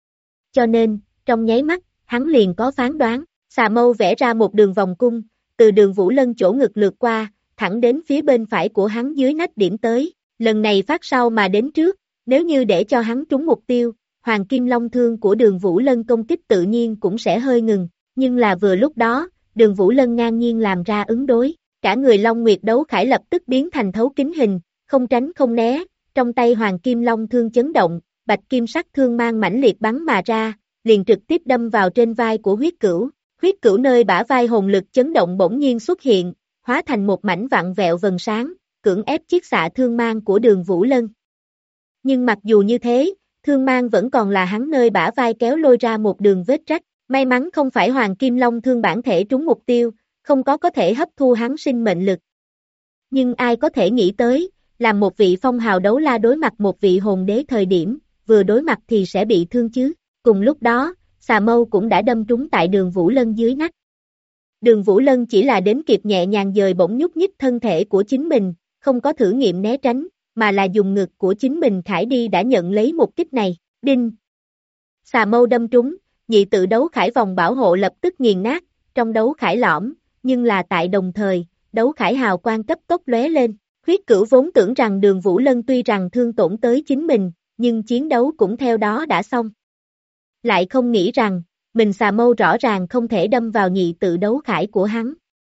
Cho nên, trong nháy mắt, hắn liền có phán đoán, xà mâu vẽ ra một đường vòng cung, từ Đường Vũ Lân chỗ ngực lượt qua, thẳng đến phía bên phải của hắn dưới nách điểm tới, lần này phát sau mà đến trước, nếu như để cho hắn trúng mục tiêu, Hoàng Kim Long thương của Đường Vũ Lân công kích tự nhiên cũng sẽ hơi ngừng, nhưng là vừa lúc đó, Đường Vũ Lân ngang nhiên làm ra ứng đối, cả người Long Nguyệt đấu khải lập tức biến thành thấu kính hình, không tránh không né, trong tay Hoàng Kim Long thương chấn động, bạch kim sắc thương mang mãnh liệt bắn mà ra, liền trực tiếp đâm vào trên vai của Huyết Cửu nơi bả vai hồn lực chấn động bỗng nhiên xuất hiện, hóa thành một mảnh vặn vẹo vầng sáng, cưỡng ép chiết xạ thương mang của Đường Vũ Lân. Nhưng mặc dù như thế, thương mang vẫn còn là hắn nơi bả vai kéo lôi ra một đường vết rách, may mắn không phải Hoàng Kim Long thương bản thể trúng mục tiêu, không có thể hấp thu hắn sinh mệnh lực. Nhưng ai có thể nghĩ tới, làm một vị Phong Hào Đấu La đối mặt một vị hồn đế thời điểm, vừa đối mặt thì sẽ bị thương chứ. Cùng lúc đó, xà mâu cũng đã đâm trúng tại Đường Vũ Lân dưới nách. Đường Vũ Lân chỉ là đến kịp nhẹ nhàng dời bổng nhúc nhích thân thể của chính mình, không có thử nghiệm né tránh, mà là dùng ngực của chính mình khải đi đã nhận lấy một kích này, đinh. Xà mâu đâm trúng, nhị tự đấu khải vòng bảo hộ lập tức nghiền nát, trong đấu khải lõm, nhưng là tại đồng thời, đấu khải hào quang cấp tốc lóe lên. Huyết Cửu vốn tưởng rằng Đường Vũ Lân tuy rằng thương tổn tới chính mình, nhưng chiến đấu cũng theo đó đã xong. Lại không nghĩ rằng, mình xà mâu rõ ràng không thể đâm vào nhị tự đấu khải của hắn.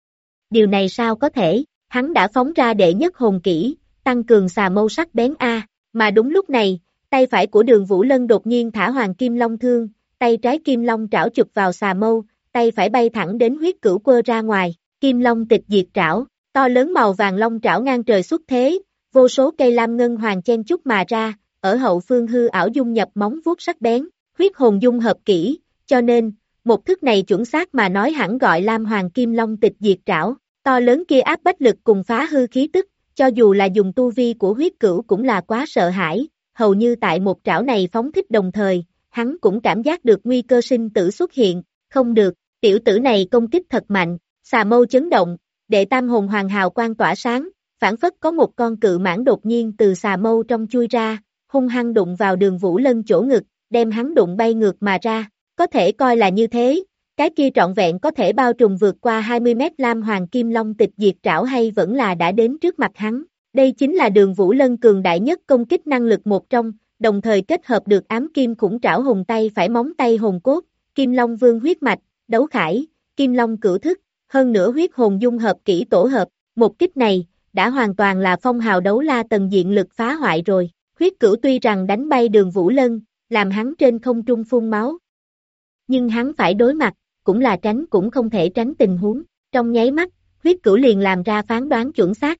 Điều này sao có thể, hắn đã phóng ra đệ nhất hồn kỹ, tăng cường xà mâu sắc bén A, mà đúng lúc này, tay phải của Đường Vũ Lân đột nhiên thả Hoàng Kim Long thương, tay trái Kim Long trảo chụp vào xà mâu, tay phải bay thẳng đến Huyết Cửu quơ ra ngoài, Kim Long tịch diệt trảo, to lớn màu vàng long trảo ngang trời xuất thế, vô số cây lam ngân hoàng chen chúc mà ra, ở hậu phương hư ảo dung nhập móng vuốt sắc bén, huyết hồn dung hợp kỹ, cho nên, một thức này chuẩn xác mà nói hẳn gọi Lam Hoàng Kim Long tịch diệt trảo, to lớn kia áp bách lực cùng phá hư khí tức, cho dù là dùng tu vi của Huyết Cửu cũng là quá sợ hãi, hầu như tại một trảo này phóng thích đồng thời, hắn cũng cảm giác được nguy cơ sinh tử xuất hiện, không được, tiểu tử này công kích thật mạnh, xà mâu chấn động, đệ tam hồn hoàng hào quang tỏa sáng, phảng phất có một con cự mãng đột nhiên từ xà mâu trong chui ra, hung hăng đụng vào Đường Vũ Lân chỗ ngực, đem hắn đụng bay ngược mà ra, có thể coi là như thế, cái kia trọn vẹn có thể bao trùm vượt qua 20 mét Lam Hoàng Kim Long tịch diệt trảo hay vẫn là đã đến trước mặt hắn, đây chính là Đường Vũ Lân cường đại nhất công kích năng lực một trong, đồng thời kết hợp được ám kim khủng trảo hùng tay phải móng tay hồn cốt, Kim Long Vương huyết mạch, đấu khải, Kim Long cửu thức, hơn nữa huyết hồn dung hợp kỹ tổ hợp, một kích này, đã hoàn toàn là phong hào đấu la tầng diện lực phá hoại rồi, Huyết Cửu tuy rằng đánh bay Đường Vũ Lân, làm hắn trên không trung phun máu. Nhưng hắn phải đối mặt, cũng là tránh cũng không thể tránh tình huống, trong nháy mắt, Huyết Cửu liền làm ra phán đoán chuẩn xác.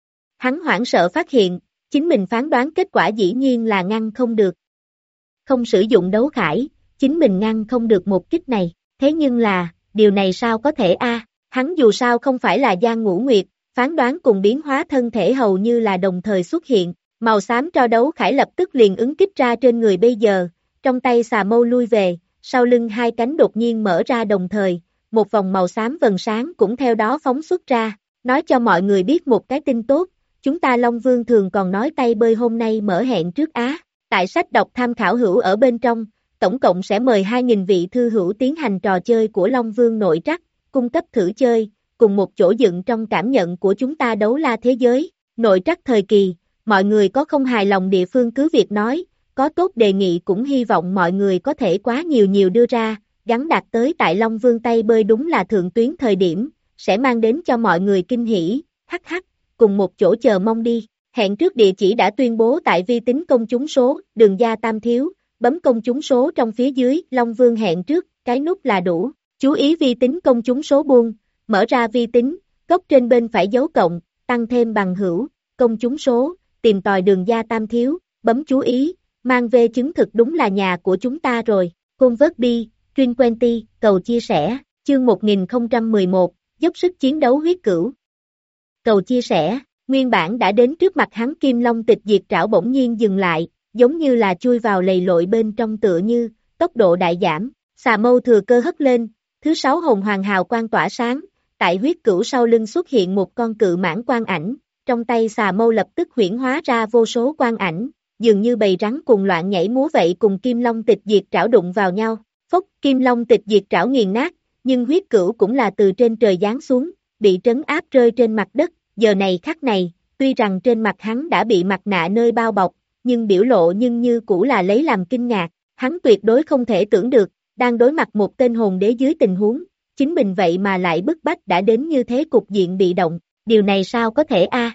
Hắn hoảng sợ phát hiện, chính mình phán đoán kết quả dĩ nhiên là ngăn không được. Không sử dụng đấu khải, chính mình ngăn không được một kích này, thế nhưng là, điều này sao có thể a? Hắn dù sao không phải là Giang Ngũ Nguyệt, phán đoán cùng biến hóa thân thể hầu như là đồng thời xuất hiện, màu xám tro đấu khải lập tức liền ứng kích ra trên người bây giờ, trong tay xà mâu lui về, sau lưng hai cánh đột nhiên mở ra đồng thời, một vòng màu xám vầng sáng cũng theo đó phóng xuất ra, nói cho mọi người biết một cái tin tốt, chúng ta Long Vương thường còn nói tay bơi hôm nay mở hẹn trước Á, tại sách đọc tham khảo hữu ở bên trong, tổng cộng sẽ mời 2.000 vị thư hữu tiến hành trò chơi của Long Vương nội trắc, cung cấp thử chơi, cùng một chỗ dựng trong cảm nhận của chúng ta đấu la thế giới, nội trắc thời kỳ, mọi người có không hài lòng địa phương cứ việc nói, có tốt đề nghị cũng hy vọng mọi người có thể quá nhiều đưa ra, gắn đạt tới tại Long Vương tay bơi đúng là thượng tuyến thời điểm, sẽ mang đến cho mọi người kinh hỉ, hắc, cùng một chỗ chờ mong đi, hẹn trước địa chỉ đã tuyên bố tại vi tính công chúng số, Đường Gia Tam Thiếu, bấm công chúng số trong phía dưới, Long Vương hẹn trước, cái nút là đủ, chú ý vi tính công chúng số buông, mở ra vi tính, góc trên bên phải dấu cộng, tăng thêm bằng hữu, công chúng số, tìm tòi Đường Gia Tam Thiếu, bấm chú ý, mang về chứng thực đúng là nhà của chúng ta rồi, Convert đi, Truyền Quenty, cầu chia sẻ, chương 1011, dốc sức chiến đấu Huyết Cửu. Cầu chia sẻ, nguyên bản đã đến trước mặt hắn Kim Long tịch diệt trảo bỗng nhiên dừng lại, giống như là chui vào lầy lội bên trong tựa như, tốc độ đại giảm, xà mâu thừa cơ hất lên, thứ 6 hồn hoàng hào quang tỏa sáng, tại Huyết Cửu sau lưng xuất hiện một con cự mãng quang ảnh, trong tay xà mâu lập tức huyễn hóa ra vô số quang ảnh, dường như bầy rắn cùng loạn nhảy múa vậy cùng Kim Long tịch diệt trảo đụng vào nhau, phốc, Kim Long tịch diệt trảo nghiền nát, nhưng Huyết Cửu cũng là từ trên trời giáng xuống, bị trấn áp rơi trên mặt đất, giờ này khắc này, tuy rằng trên mặt hắn đã bị mặt nạ nơi bao bọc, nhưng biểu lộ nhưng như cũ là lấy làm kinh ngạc, hắn tuyệt đối không thể tưởng được, đang đối mặt một tên hồn đế dưới tình huống, chính mình vậy mà lại bức bách đã đến như thế cục diện bị động, điều này sao có thể a?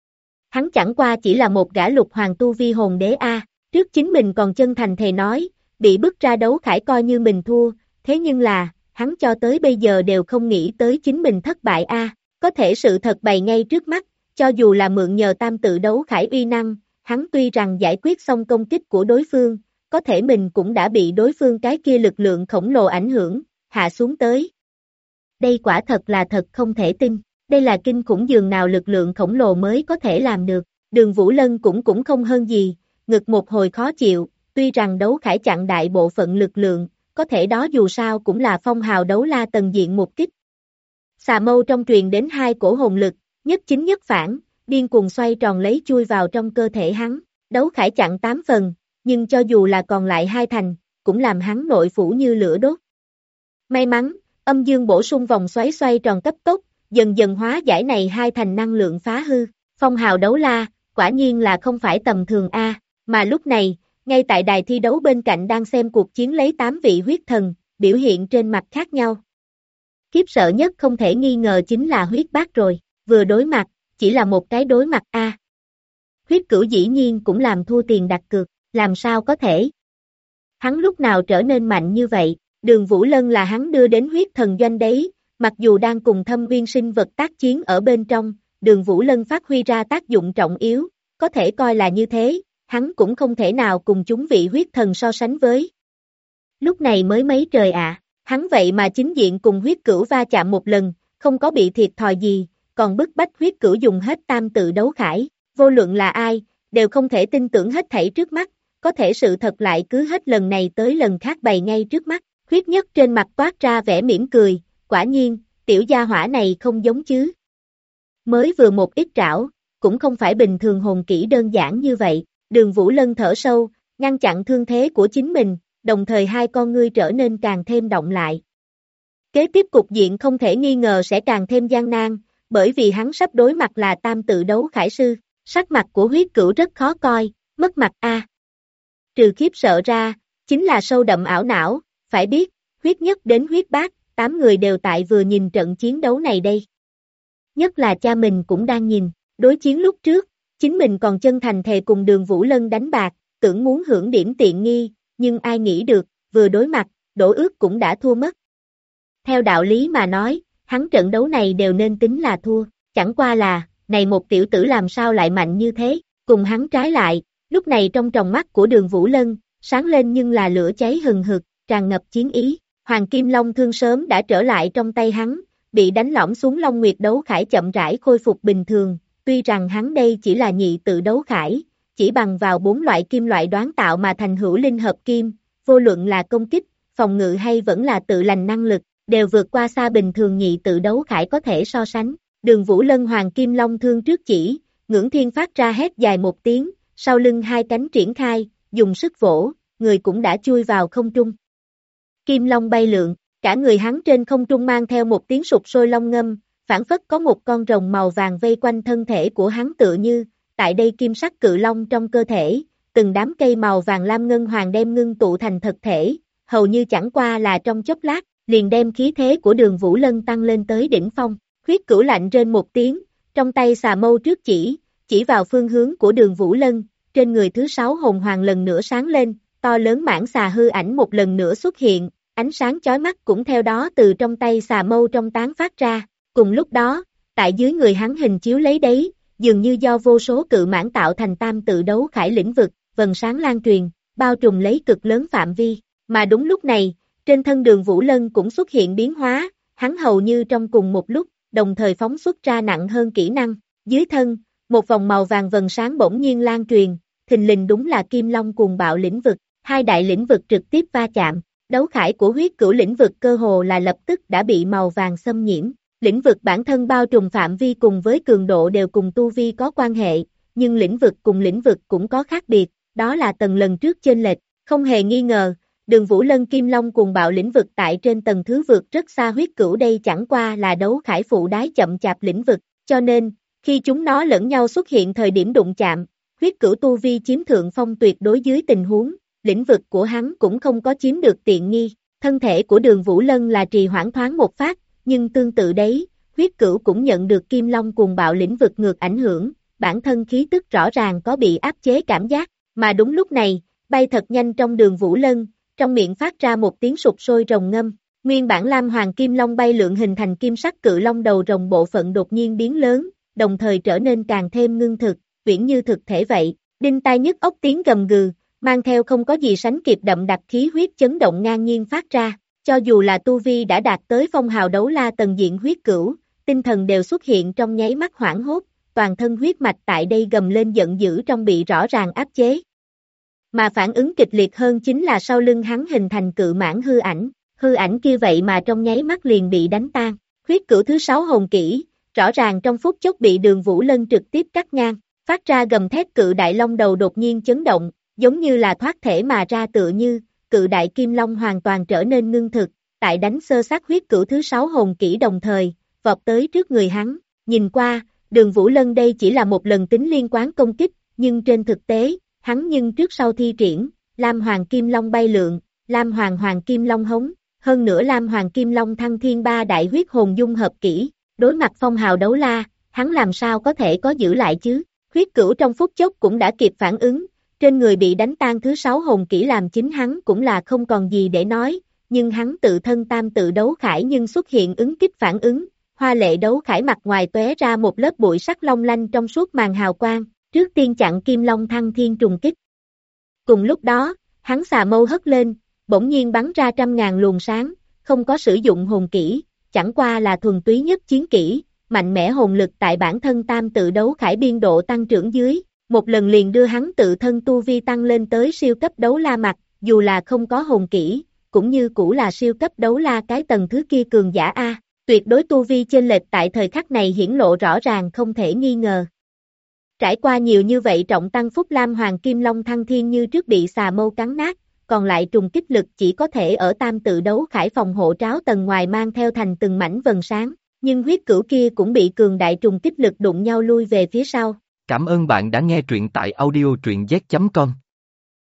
Hắn chẳng qua chỉ là một gã lục hoàng tu vi hồn đế a, trước chính mình còn chân thành thề nói, bị bức ra đấu khải coi như mình thua, thế nhưng là, hắn cho tới bây giờ đều không nghĩ tới chính mình thất bại a, có thể sự thật bày ngay trước mắt, cho dù là mượn nhờ tam tự đấu khải uy năng, hắn tuy rằng giải quyết xong công kích của đối phương, có thể mình cũng đã bị đối phương cái kia lực lượng khổng lồ ảnh hưởng, hạ xuống tới. Đây quả thật là thật không thể tin, đây là kinh khủng dường nào lực lượng khổng lồ mới có thể làm được, Đường Vũ Lân cũng không hơn gì, ngực một hồi khó chịu, tuy rằng đấu khải chặn đại bộ phận lực lượng, có thể đó dù sao cũng là phong hào đấu la tầng diện một kích. Xà mâu trong truyền đến hai cổ hồn lực, nhất chính nhất phản, điên cuồng xoay tròn lấy chui vào trong cơ thể hắn, đấu khải chặn 8 phần, nhưng cho dù là còn lại 2 thành, cũng làm hắn nội phủ như lửa đốt. May mắn, âm dương bổ sung vòng xoáy xoay tròn cấp tốc, dần dần hóa giải này hai thành năng lượng phá hư. Phong hào đấu la, quả nhiên là không phải tầm thường a. Mà lúc này, ngay tại đài thi đấu bên cạnh đang xem cuộc chiến lấy 8 vị huyết thần, biểu hiện trên mặt khác nhau. Khiếp sợ nhất không thể nghi ngờ chính là huyết bác rồi, vừa đối mặt, chỉ là một cái đối mặt a. Huyết cửu dĩ nhiên cũng làm thua tiền đặt cược, làm sao có thể? Hắn lúc nào trở nên mạnh như vậy? Đường Vũ Lân là hắn đưa đến huyết thần doanh đấy, mặc dù đang cùng Thâm Uyên sinh vật tác chiến ở bên trong, Đường Vũ Lân phát huy ra tác dụng trọng yếu, có thể coi là như thế, hắn cũng không thể nào cùng chúng vị huyết thần so sánh với. Lúc này mới mấy trời ạ, hắn vậy mà chính diện cùng huyết cửu va chạm một lần, không có bị thiệt thòi gì, còn bức bách huyết cửu dùng hết tam tự đấu khải, vô luận là ai, đều không thể tin tưởng hết thảy trước mắt, có thể sự thật lại cứ hết lần này tới lần khác bày ngay trước mắt. Huyết Nhất trên mặt toát ra vẻ mỉm cười, quả nhiên, tiểu gia hỏa này không giống chứ. Mới vừa một ít trảo, cũng không phải bình thường hồn kỹ đơn giản như vậy, Đường Vũ Lân thở sâu, ngăn chặn thương thế của chính mình, đồng thời hai con ngươi trở nên càng thêm động lại. Kế tiếp cục diện không thể nghi ngờ sẽ càng thêm gian nan, bởi vì hắn sắp đối mặt là tam tự đấu khải sư, sắc mặt của huyết cửu rất khó coi, mất mặt a. Trừ khiếp sợ ra, chính là sâu đậm ảo não. Phải biết, huyết nhất đến huyết bác, 8 người đều tại vừa nhìn trận chiến đấu này đây. Nhất là cha mình cũng đang nhìn, đối chiến lúc trước, chính mình còn chân thành thề cùng Đường Vũ Lân đánh bạc, tưởng muốn hưởng điểm tiện nghi, nhưng ai nghĩ được, vừa đối mặt, đổ ước cũng đã thua mất. Theo đạo lý mà nói, hắn trận đấu này đều nên tính là thua, chẳng qua là, này một tiểu tử làm sao lại mạnh như thế, cùng hắn trái lại, lúc này trong tròng mắt của Đường Vũ Lân, sáng lên nhưng là lửa cháy hừng hực, tràn ngập chiến ý, Hoàng Kim Long thương sớm đã trở lại trong tay hắn, bị đánh lõm xuống Long Nguyệt đấu khải chậm rãi khôi phục bình thường, tuy rằng hắn đây chỉ là nhị tự đấu khải, chỉ bằng vào 4 loại kim loại đoán tạo mà thành hữu linh hợp kim, vô luận là công kích, phòng ngự hay vẫn là tự lành năng lực, đều vượt qua xa bình thường nhị tự đấu khải có thể so sánh. Đường Vũ Lân Hoàng Kim Long thương trước chỉ, Ngưỡng Thiên phát ra hét dài một tiếng, sau lưng hai cánh triển khai, dùng sức vỗ, người cũng đã chui vào không trung. Kim Long bay lượn, cả người hắn trên không trung mang theo một tiếng sụp sôi long ngâm, phảng phất có một con rồng màu vàng vây quanh thân thể của hắn tựa như, tại đây kim sắc cự long trong cơ thể, từng đám cây màu vàng lam ngân hoàng đem ngưng tụ thành thực thể, hầu như chẳng qua là trong chốc lát, liền đem khí thế của Đường Vũ Lân tăng lên tới đỉnh phong. Huyết Cửu lạnh rên một tiếng, trong tay xà mâu trước chỉ vào phương hướng của Đường Vũ Lân, trên người thứ 6 hồn hoàng lần nữa sáng lên, to lớn mãng xà hư ảnh một lần nữa xuất hiện, ánh sáng chói mắt cũng theo đó từ trong tay xà mâu trong tán phát ra, cùng lúc đó, tại dưới người hắn hình chiếu lấy đấy, dường như do vô số cự mãng tạo thành tam tự đấu khải lĩnh vực, vầng sáng lan truyền, bao trùm lấy cực lớn phạm vi, mà đúng lúc này, trên thân Đường Vũ Lân cũng xuất hiện biến hóa, hắn hầu như trong cùng một lúc, đồng thời phóng xuất ra nặng hơn kỹ năng, dưới thân, một vòng màu vàng vầng sáng bỗng nhiên lan truyền, thình lình đúng là Kim Long cuồng bạo lĩnh vực, hai đại lĩnh vực trực tiếp va chạm, đấu khải của huyết cửu lĩnh vực cơ hồ là lập tức đã bị màu vàng xâm nhiễm, lĩnh vực bản thân bao trùm phạm vi cùng với cường độ đều cùng tu vi có quan hệ, nhưng lĩnh vực cùng lĩnh vực cũng có khác biệt, đó là tầng lần trước chênh lệch, không hề nghi ngờ, Đường Vũ Lân Kim Long cuồng bạo lĩnh vực tại trên tầng thứ vượt rất xa huyết cửu đây chẳng qua là đấu khải phụ đái chậm chạp lĩnh vực, cho nên, khi chúng nó lẫn nhau xuất hiện thời điểm đụng chạm, huyết cửu tu vi chiếm thượng phong tuyệt đối dưới tình huống, lĩnh vực của hắn cũng không có chiếm được tiện nghi, thân thể của Đường Vũ Lân là trì hoãn thoáng một phát, nhưng tương tự đấy, huyết cửu cũng nhận được Kim Long cuồng bạo lĩnh vực ngược ảnh hưởng, bản thân khí tức rõ ràng có bị áp chế cảm giác, mà đúng lúc này, bay thật nhanh trong Đường Vũ Lân, trong miệng phát ra một tiếng sụp sôi rồng ngâm, nguyên bản lam hoàng kim long bay lượn hình thành kim sắc cự long đầu rồng bộ phận đột nhiên biến lớn, đồng thời trở nên càng thêm ngưng thực, uyển như thực thể vậy, đinh tai nhức óc tiếng gầm gừ, mang theo không có gì sánh kịp đậm đặc khí huyết chấn động ngang nhiên phát ra, cho dù là tu vi đã đạt tới phong hào đấu la tầng diện huyết cửu, tinh thần đều xuất hiện trong nháy mắt hoảng hốt, toàn thân huyết mạch tại đây gầm lên giận dữ trong bị rõ ràng áp chế. Mà phản ứng kịch liệt hơn chính là sau lưng hắn hình thành cự mãng hư ảnh kia vậy mà trong nháy mắt liền bị đánh tan, huyết cửu thứ 6 hồn kỹ, rõ ràng trong phút chốc bị Đường Vũ Lân trực tiếp cắt ngang, phát ra gầm thét cự đại long đầu đột nhiên chấn động, giống như là thoát thể mà ra tựa như, cự đại kim long hoàn toàn trở nên ngưng thực, tại đánh xơ xác huyết cửu thứ 6 hồn kỹ đồng thời, vọt tới trước người hắn, nhìn qua, Đường Vũ Lân đây chỉ là một lần tính liên quán công kích, nhưng trên thực tế, hắn nhưng trước sau thi triển, Lam Hoàng Kim Long bay lượn, Lam Hoàng Hoàng Kim Long hống, hơn nữa Lam Hoàng Kim Long thăng thiên ba đại huyết hồn dung hợp kỹ, đối mặt phong hào đấu la, hắn làm sao có thể có giữ lại chứ, huyết cửu trong phút chốc cũng đã kịp phản ứng, trên người bị đánh tan thứ 6 hồn kỹ làm chính hắn cũng là không còn gì để nói, nhưng hắn tự thân tam tự đấu khải nhưng xuất hiện ứng kích phản ứng, hoa lệ đấu khải mặt ngoài tóe ra một lớp bụi sắc long lanh trong suốt màn hào quang, trước tiên chặn kim long thăng thiên trùng kích. Cùng lúc đó, hắn xà mâu hất lên, bỗng nhiên bắn ra 100.000 luồng sáng, không có sử dụng hồn kỹ, chẳng qua là thuần túy nhất chiến kỹ, mạnh mẽ hồn lực tại bản thân tam tự đấu khải biên độ tăng trưởng dưới, một lần liền đưa hắn tự thân tu vi tăng lên tới siêu cấp đấu la mặt, dù là không có hồn kỹ, cũng như cũ là siêu cấp đấu la cái tầng thứ kia cường giả A, tuyệt đối tu vi chênh lệch tại thời khắc này hiển lộ rõ ràng không thể nghi ngờ. Trải qua nhiều như vậy trọng tăng phúc Lam Hoàng Kim Long thăng thiên như trước bị xà mâu cắn nát, còn lại trùng kích lực chỉ có thể ở tam tự đấu khải phòng hộ tráo tầng ngoài mang theo thành từng mảnh vần sáng, nhưng huyết cửu kia cũng bị cường đại trùng kích lực đụng nhau lui về phía sau. Cảm ơn bạn đã nghe truyện tại audio truyện z.com.